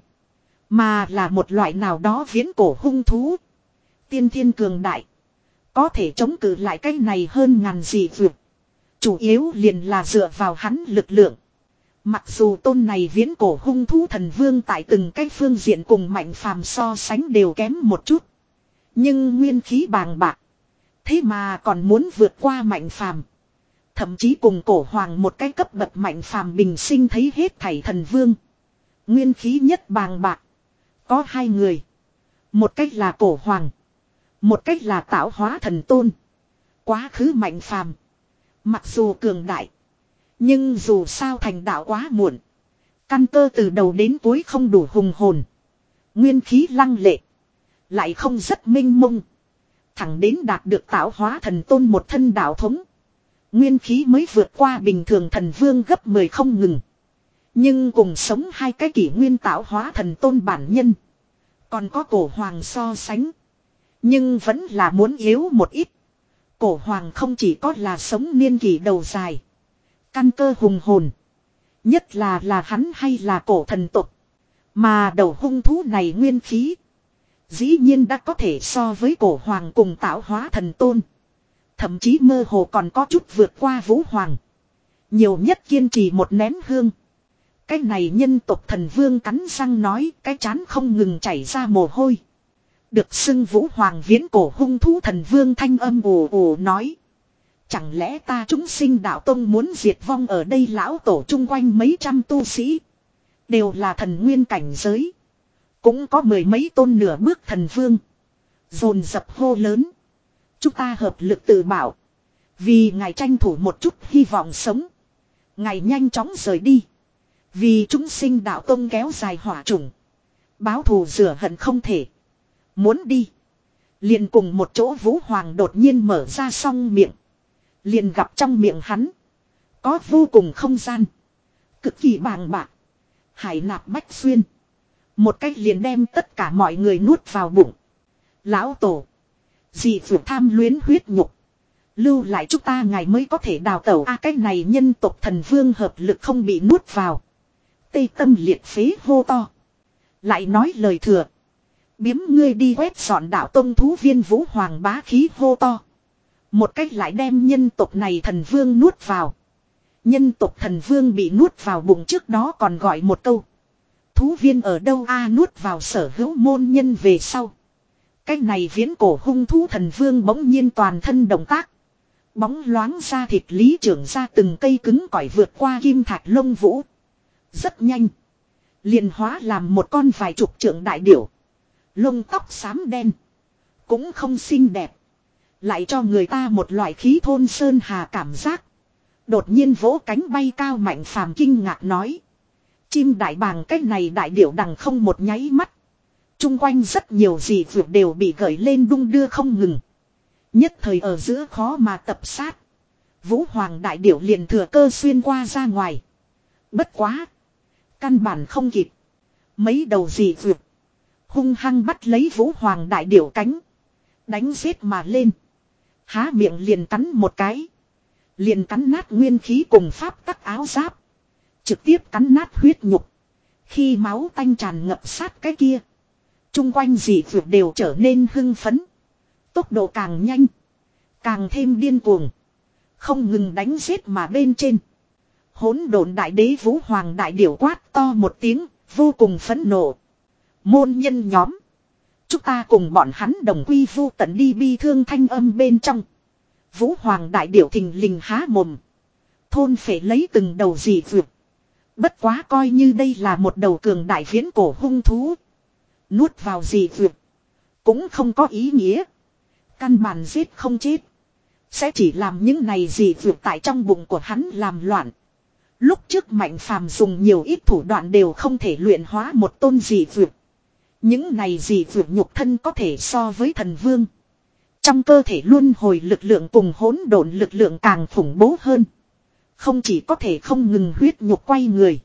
Mà là một loại nào đó viễn cổ hung thú. Tiên thiên cường đại. Có thể chống cự lại cái này hơn ngàn dị vượt. Chủ yếu liền là dựa vào hắn lực lượng. Mặc dù tôn này viễn cổ hung thú thần vương tại từng cái phương diện cùng mạnh phàm so sánh đều kém một chút. Nhưng nguyên khí bàng bạc. Thế mà còn muốn vượt qua mạnh phàm. Thậm chí cùng cổ hoàng một cái cấp bậc mạnh phàm bình sinh thấy hết thảy thần vương. Nguyên khí nhất bàng bạc. Có hai người. Một cách là cổ hoàng. Một cách là tạo hóa thần tôn. Quá khứ mạnh phàm. Mặc dù cường đại. Nhưng dù sao thành đạo quá muộn. Căn cơ từ đầu đến cuối không đủ hùng hồn. Nguyên khí lăng lệ. Lại không rất minh mông. Thẳng đến đạt được tạo hóa thần tôn một thân đạo thống. Nguyên khí mới vượt qua bình thường thần vương gấp mười không ngừng. Nhưng cùng sống hai cái kỷ nguyên tạo hóa thần tôn bản nhân. Còn có cổ hoàng so sánh. Nhưng vẫn là muốn yếu một ít. Cổ hoàng không chỉ có là sống niên kỷ đầu dài. Căn cơ hùng hồn. Nhất là là hắn hay là cổ thần tục. Mà đầu hung thú này nguyên khí. Dĩ nhiên đã có thể so với cổ hoàng cùng tạo hóa thần tôn. Thậm chí mơ hồ còn có chút vượt qua vũ hoàng. Nhiều nhất kiên trì một nén hương. Cái này nhân tộc thần vương cắn răng nói. Cái chán không ngừng chảy ra mồ hôi. Được xưng vũ hoàng viễn cổ hung thú thần vương thanh âm ồ ồ nói. Chẳng lẽ ta chúng sinh đạo tông muốn diệt vong ở đây lão tổ chung quanh mấy trăm tu sĩ. Đều là thần nguyên cảnh giới. Cũng có mười mấy tôn nửa bước thần vương. Dồn dập hô lớn. Chúng ta hợp lực tự bảo. Vì ngài tranh thủ một chút hy vọng sống. Ngài nhanh chóng rời đi. Vì chúng sinh đạo tông kéo dài hỏa trùng. Báo thù rửa hận không thể. Muốn đi. Liền cùng một chỗ vũ hoàng đột nhiên mở ra song miệng. Liền gặp trong miệng hắn. Có vô cùng không gian. Cực kỳ bàng bạc. Hải nạp bách xuyên. Một cách liền đem tất cả mọi người nuốt vào bụng. Lão tổ. Dị vượt tham luyến huyết nhục. Lưu lại chúng ta ngài mới có thể đào tẩu. A à, cái này nhân tộc thần vương hợp lực không bị nuốt vào. Tây tâm liệt phế hô to. Lại nói lời thừa. Biếm ngươi đi quét dọn đạo tông thú viên vũ hoàng bá khí hô to. Một cách lại đem nhân tộc này thần vương nuốt vào. Nhân tộc thần vương bị nuốt vào bụng trước đó còn gọi một câu. Thú viên ở đâu a à, nuốt vào sở hữu môn nhân về sau. Cái này viễn cổ hung thú thần vương bỗng nhiên toàn thân động tác. Bóng loáng ra thịt lý trưởng ra từng cây cứng cỏi vượt qua kim thạch lông vũ. Rất nhanh. Liền hóa làm một con vài chục trượng đại điểu. Lông tóc xám đen. Cũng không xinh đẹp. Lại cho người ta một loại khí thôn sơn hà cảm giác. Đột nhiên vỗ cánh bay cao mạnh phàm kinh ngạc nói. Chim đại bàng cái này đại điểu đằng không một nháy mắt. Trung quanh rất nhiều dị vượt đều bị gợi lên đung đưa không ngừng. Nhất thời ở giữa khó mà tập sát. Vũ Hoàng đại điểu liền thừa cơ xuyên qua ra ngoài. Bất quá. Căn bản không kịp. Mấy đầu dị vượt. Hung hăng bắt lấy Vũ Hoàng đại điểu cánh. Đánh giết mà lên. Há miệng liền cắn một cái. Liền cắn nát nguyên khí cùng pháp tắc áo giáp. Trực tiếp cắn nát huyết nhục. Khi máu tanh tràn ngập sát cái kia. Trung quanh dị vượt đều trở nên hưng phấn. Tốc độ càng nhanh. Càng thêm điên cuồng. Không ngừng đánh giết mà bên trên. Hỗn độn đại đế Vũ Hoàng đại điểu quát to một tiếng. Vô cùng phẫn nộ. Môn nhân nhóm. Chúng ta cùng bọn hắn đồng quy vu tận đi bi thương thanh âm bên trong. Vũ Hoàng đại điểu thình lình há mồm. Thôn phệ lấy từng đầu dị vượt. Bất quá coi như đây là một đầu cường đại viễn cổ hung thú. Nuốt vào dị vượt. Cũng không có ý nghĩa. Căn bản giết không chết. Sẽ chỉ làm những này dị vượt tại trong bụng của hắn làm loạn. Lúc trước Mạnh Phàm dùng nhiều ít thủ đoạn đều không thể luyện hóa một tôn dị vượt. Những này dị vượt nhục thân có thể so với thần vương. Trong cơ thể luân hồi lực lượng cùng hỗn độn lực lượng càng khủng bố hơn. Không chỉ có thể không ngừng huyết nhục quay người.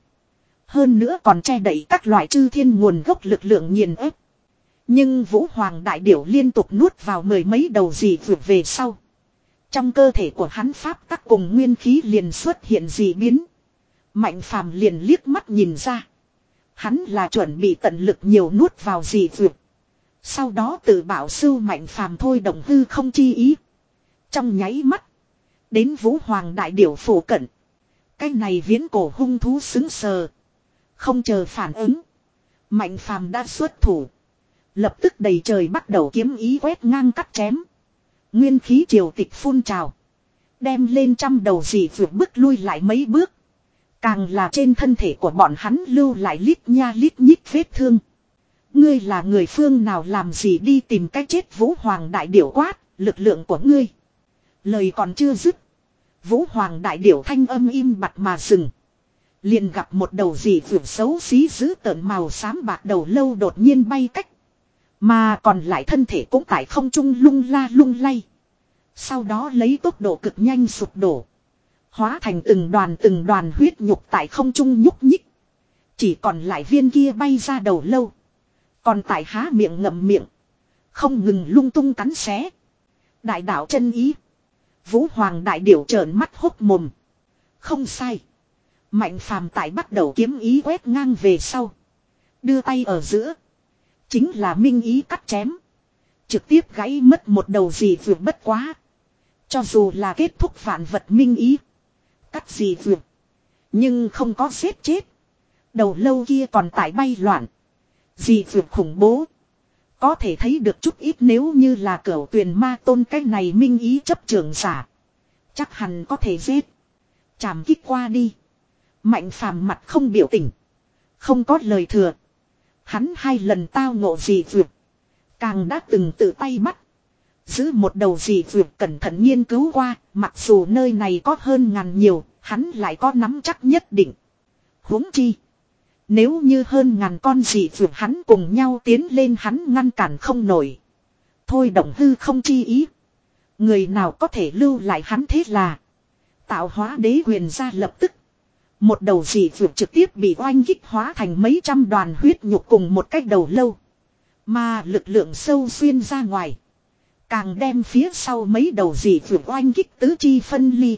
Hơn nữa còn che đậy các loại chư thiên nguồn gốc lực lượng nghiền ép. Nhưng Vũ Hoàng đại điểu liên tục nuốt vào mười mấy đầu dị vượt về sau. Trong cơ thể của hắn pháp tắc cùng nguyên khí liền xuất hiện dị biến. Mạnh Phàm liền liếc mắt nhìn ra. Hắn là chuẩn bị tận lực nhiều nuốt vào dị vượt. Sau đó tự bảo sư Mạnh Phàm thôi động hư không chi ý. Trong nháy mắt. Đến Vũ Hoàng đại điểu phủ cận. Cái này viễn cổ hung thú xứng sờ. Không chờ phản ứng. Mạnh Phàm đã xuất thủ. Lập tức đầy trời bắt đầu kiếm ý quét ngang cắt chém. Nguyên khí triều tịch phun trào. Đem lên trăm đầu dị vượt bước lui lại mấy bước. Càng là trên thân thể của bọn hắn lưu lại lít nha lít nhít vết thương. Ngươi là người phương nào làm gì đi tìm cách chết Vũ Hoàng đại điểu quát, lực lượng của ngươi. Lời còn chưa dứt. Vũ Hoàng đại điểu thanh âm im bặt mà dừng. Liền gặp một đầu dị vượt xấu xí dữ tợn màu xám bạc đầu lâu đột nhiên bay cách. Mà còn lại thân thể cũng tại không trung lung la lung lay. Sau đó lấy tốc độ cực nhanh sụp đổ. Hóa thành từng đoàn từng đoàn huyết nhục tại không trung nhúc nhích. Chỉ còn lại viên kia bay ra đầu lâu. Còn tại há miệng ngậm miệng. Không ngừng lung tung cắn xé. Đại đạo chân ý. Vũ Hoàng đại điểu trợn mắt hốc mồm. Không sai. Mạnh Phàm tại bắt đầu kiếm ý quét ngang về sau. Đưa tay ở giữa. Chính là minh ý cắt chém. Trực tiếp gãy mất một đầu dị vượt bất quá. Cho dù là kết thúc vạn vật minh ý. Cắt dị vượt. Nhưng không có giết chết. Đầu lâu kia còn tại bay loạn. Dị vượt khủng bố. Có thể thấy được chút ít nếu như là cửu tuyền ma tôn cái này minh ý chấp trường giả. Chắc hẳn có thể giết. Chàm kích qua đi. Mạnh Phàm mặt không biểu tình. Không có lời thừa. Hắn hai lần tao ngộ dị vượt. Càng đã từng tự tay bắt. Giữ một đầu dị vượt cẩn thận nghiên cứu qua. Mặc dù nơi này có hơn ngàn nhiều. Hắn lại có nắm chắc nhất định. Huống chi. Nếu như hơn ngàn con dị vượt hắn cùng nhau tiến lên hắn ngăn cản không nổi. Thôi động hư không chi ý. Người nào có thể lưu lại hắn thế là. Tạo hóa đế huyền ra lập tức. Một đầu dị vượt trực tiếp bị oanh kích hóa thành mấy trăm đoàn huyết nhục cùng một cái đầu lâu. Mà lực lượng sâu xuyên ra ngoài. Càng đem phía sau mấy đầu dị vượt oanh kích tứ chi phân ly.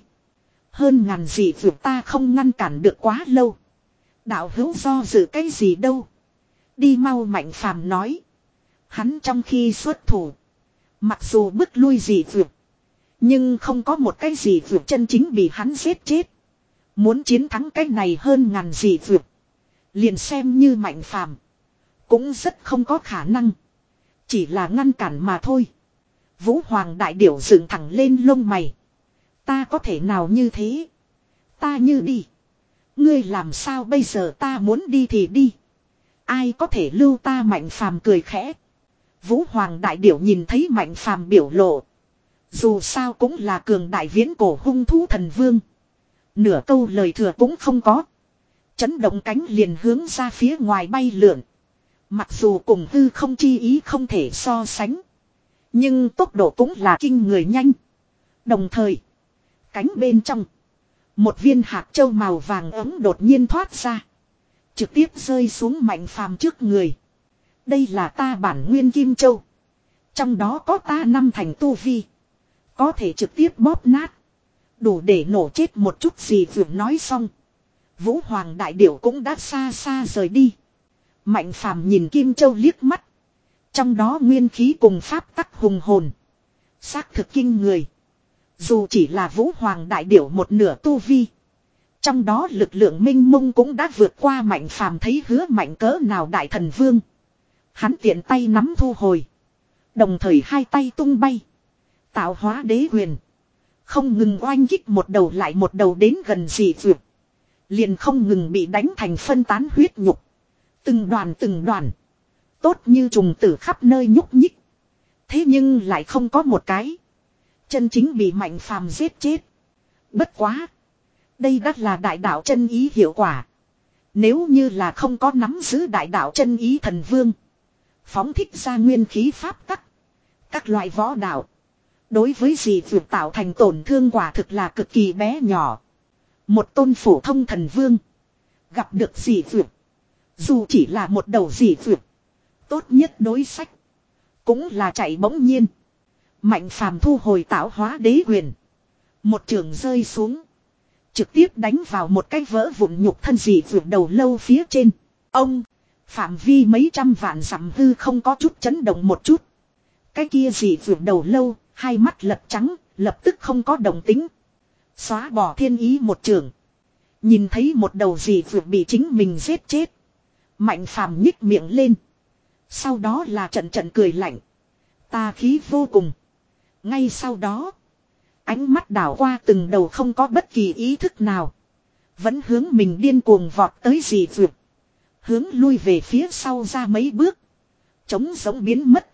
Hơn ngàn dị vượt ta không ngăn cản được quá lâu. Đạo hữu do dự cái gì đâu. Đi mau Mạnh Phàm nói. Hắn trong khi xuất thủ. Mặc dù bức lui dị vượt. Nhưng không có một cái dị vượt chân chính bị hắn giết chết. Muốn chiến thắng cái này hơn ngàn dị vượt. Liền xem như Mạnh Phàm cũng rất không có khả năng. Chỉ là ngăn cản mà thôi. Vũ Hoàng đại điểu dựng thẳng lên lông mày. Ta có thể nào như thế? Ta như đi. Ngươi làm sao bây giờ ta muốn đi thì đi. Ai có thể lưu ta Mạnh Phàm cười khẽ. Vũ Hoàng đại điểu nhìn thấy Mạnh Phàm biểu lộ. Dù sao cũng là cường đại viễn cổ hung thú thần vương. Nửa câu lời thừa cũng không có. Chấn động cánh liền hướng ra phía ngoài bay lượn. Mặc dù cùng hư không chi ý không thể so sánh. Nhưng tốc độ cũng là kinh người nhanh. Đồng thời, cánh bên trong, một viên hạt châu màu vàng ấm đột nhiên thoát ra. Trực tiếp rơi xuống Mạnh Phàm trước người. Đây là ta bản nguyên kim châu. Trong đó có ta năm thành tu vi. Có thể trực tiếp bóp nát. Đủ để nổ chết một chút gì vừa nói xong. Vũ Hoàng đại điểu cũng đã xa xa rời đi. Mạnh Phàm nhìn Kim Châu liếc mắt. Trong đó nguyên khí cùng pháp tắc hùng hồn. Xác thực kinh người. Dù chỉ là Vũ Hoàng đại điểu một nửa tu vi. Trong đó lực lượng minh mông cũng đã vượt qua Mạnh Phàm thấy hứa mạnh cỡ nào đại thần vương. Hắn tiện tay nắm thu hồi. Đồng thời hai tay tung bay. Tạo hóa đế huyền. Không ngừng oanh kích một đầu lại một đầu đến gần dị vượt. Liền không ngừng bị đánh thành phân tán huyết nhục. Từng đoàn từng đoàn. Tốt như trùng tử khắp nơi nhúc nhích. Thế nhưng lại không có một cái. Chân chính bị Mạnh Phàm giết chết. Bất quá. Đây đắt là đại đạo chân ý hiệu quả. Nếu như là không có nắm giữ đại đạo chân ý thần vương. Phóng thích ra nguyên khí pháp tắc. Các loại võ đạo. Đối với dị vượt tạo thành tổn thương quả thực là cực kỳ bé nhỏ. Một tôn phổ thông thần vương. Gặp được dị vượt. Dù chỉ là một đầu dị vượt. Tốt nhất đối sách. Cũng là chạy bỗng nhiên. Mạnh Phàm thu hồi tạo hóa đế huyền. Một trường rơi xuống. Trực tiếp đánh vào một cái vỡ vụn nhục thân dị vượt đầu lâu phía trên. Ông. Phạm vi mấy trăm vạn dặm hư không có chút chấn động một chút. Cái kia dị vượt đầu lâu. Hai mắt lật trắng. Lập tức không có động tính. Xóa bỏ thiên ý một trường. Nhìn thấy một đầu dị vượt bị chính mình giết chết. Mạnh Phàm nhích miệng lên. Sau đó là trận trận cười lạnh. Tà khí vô cùng. Ngay sau đó. Ánh mắt đảo qua từng đầu không có bất kỳ ý thức nào. Vẫn hướng mình điên cuồng vọt tới dị vượt. Hướng lui về phía sau ra mấy bước. Trống giống biến mất.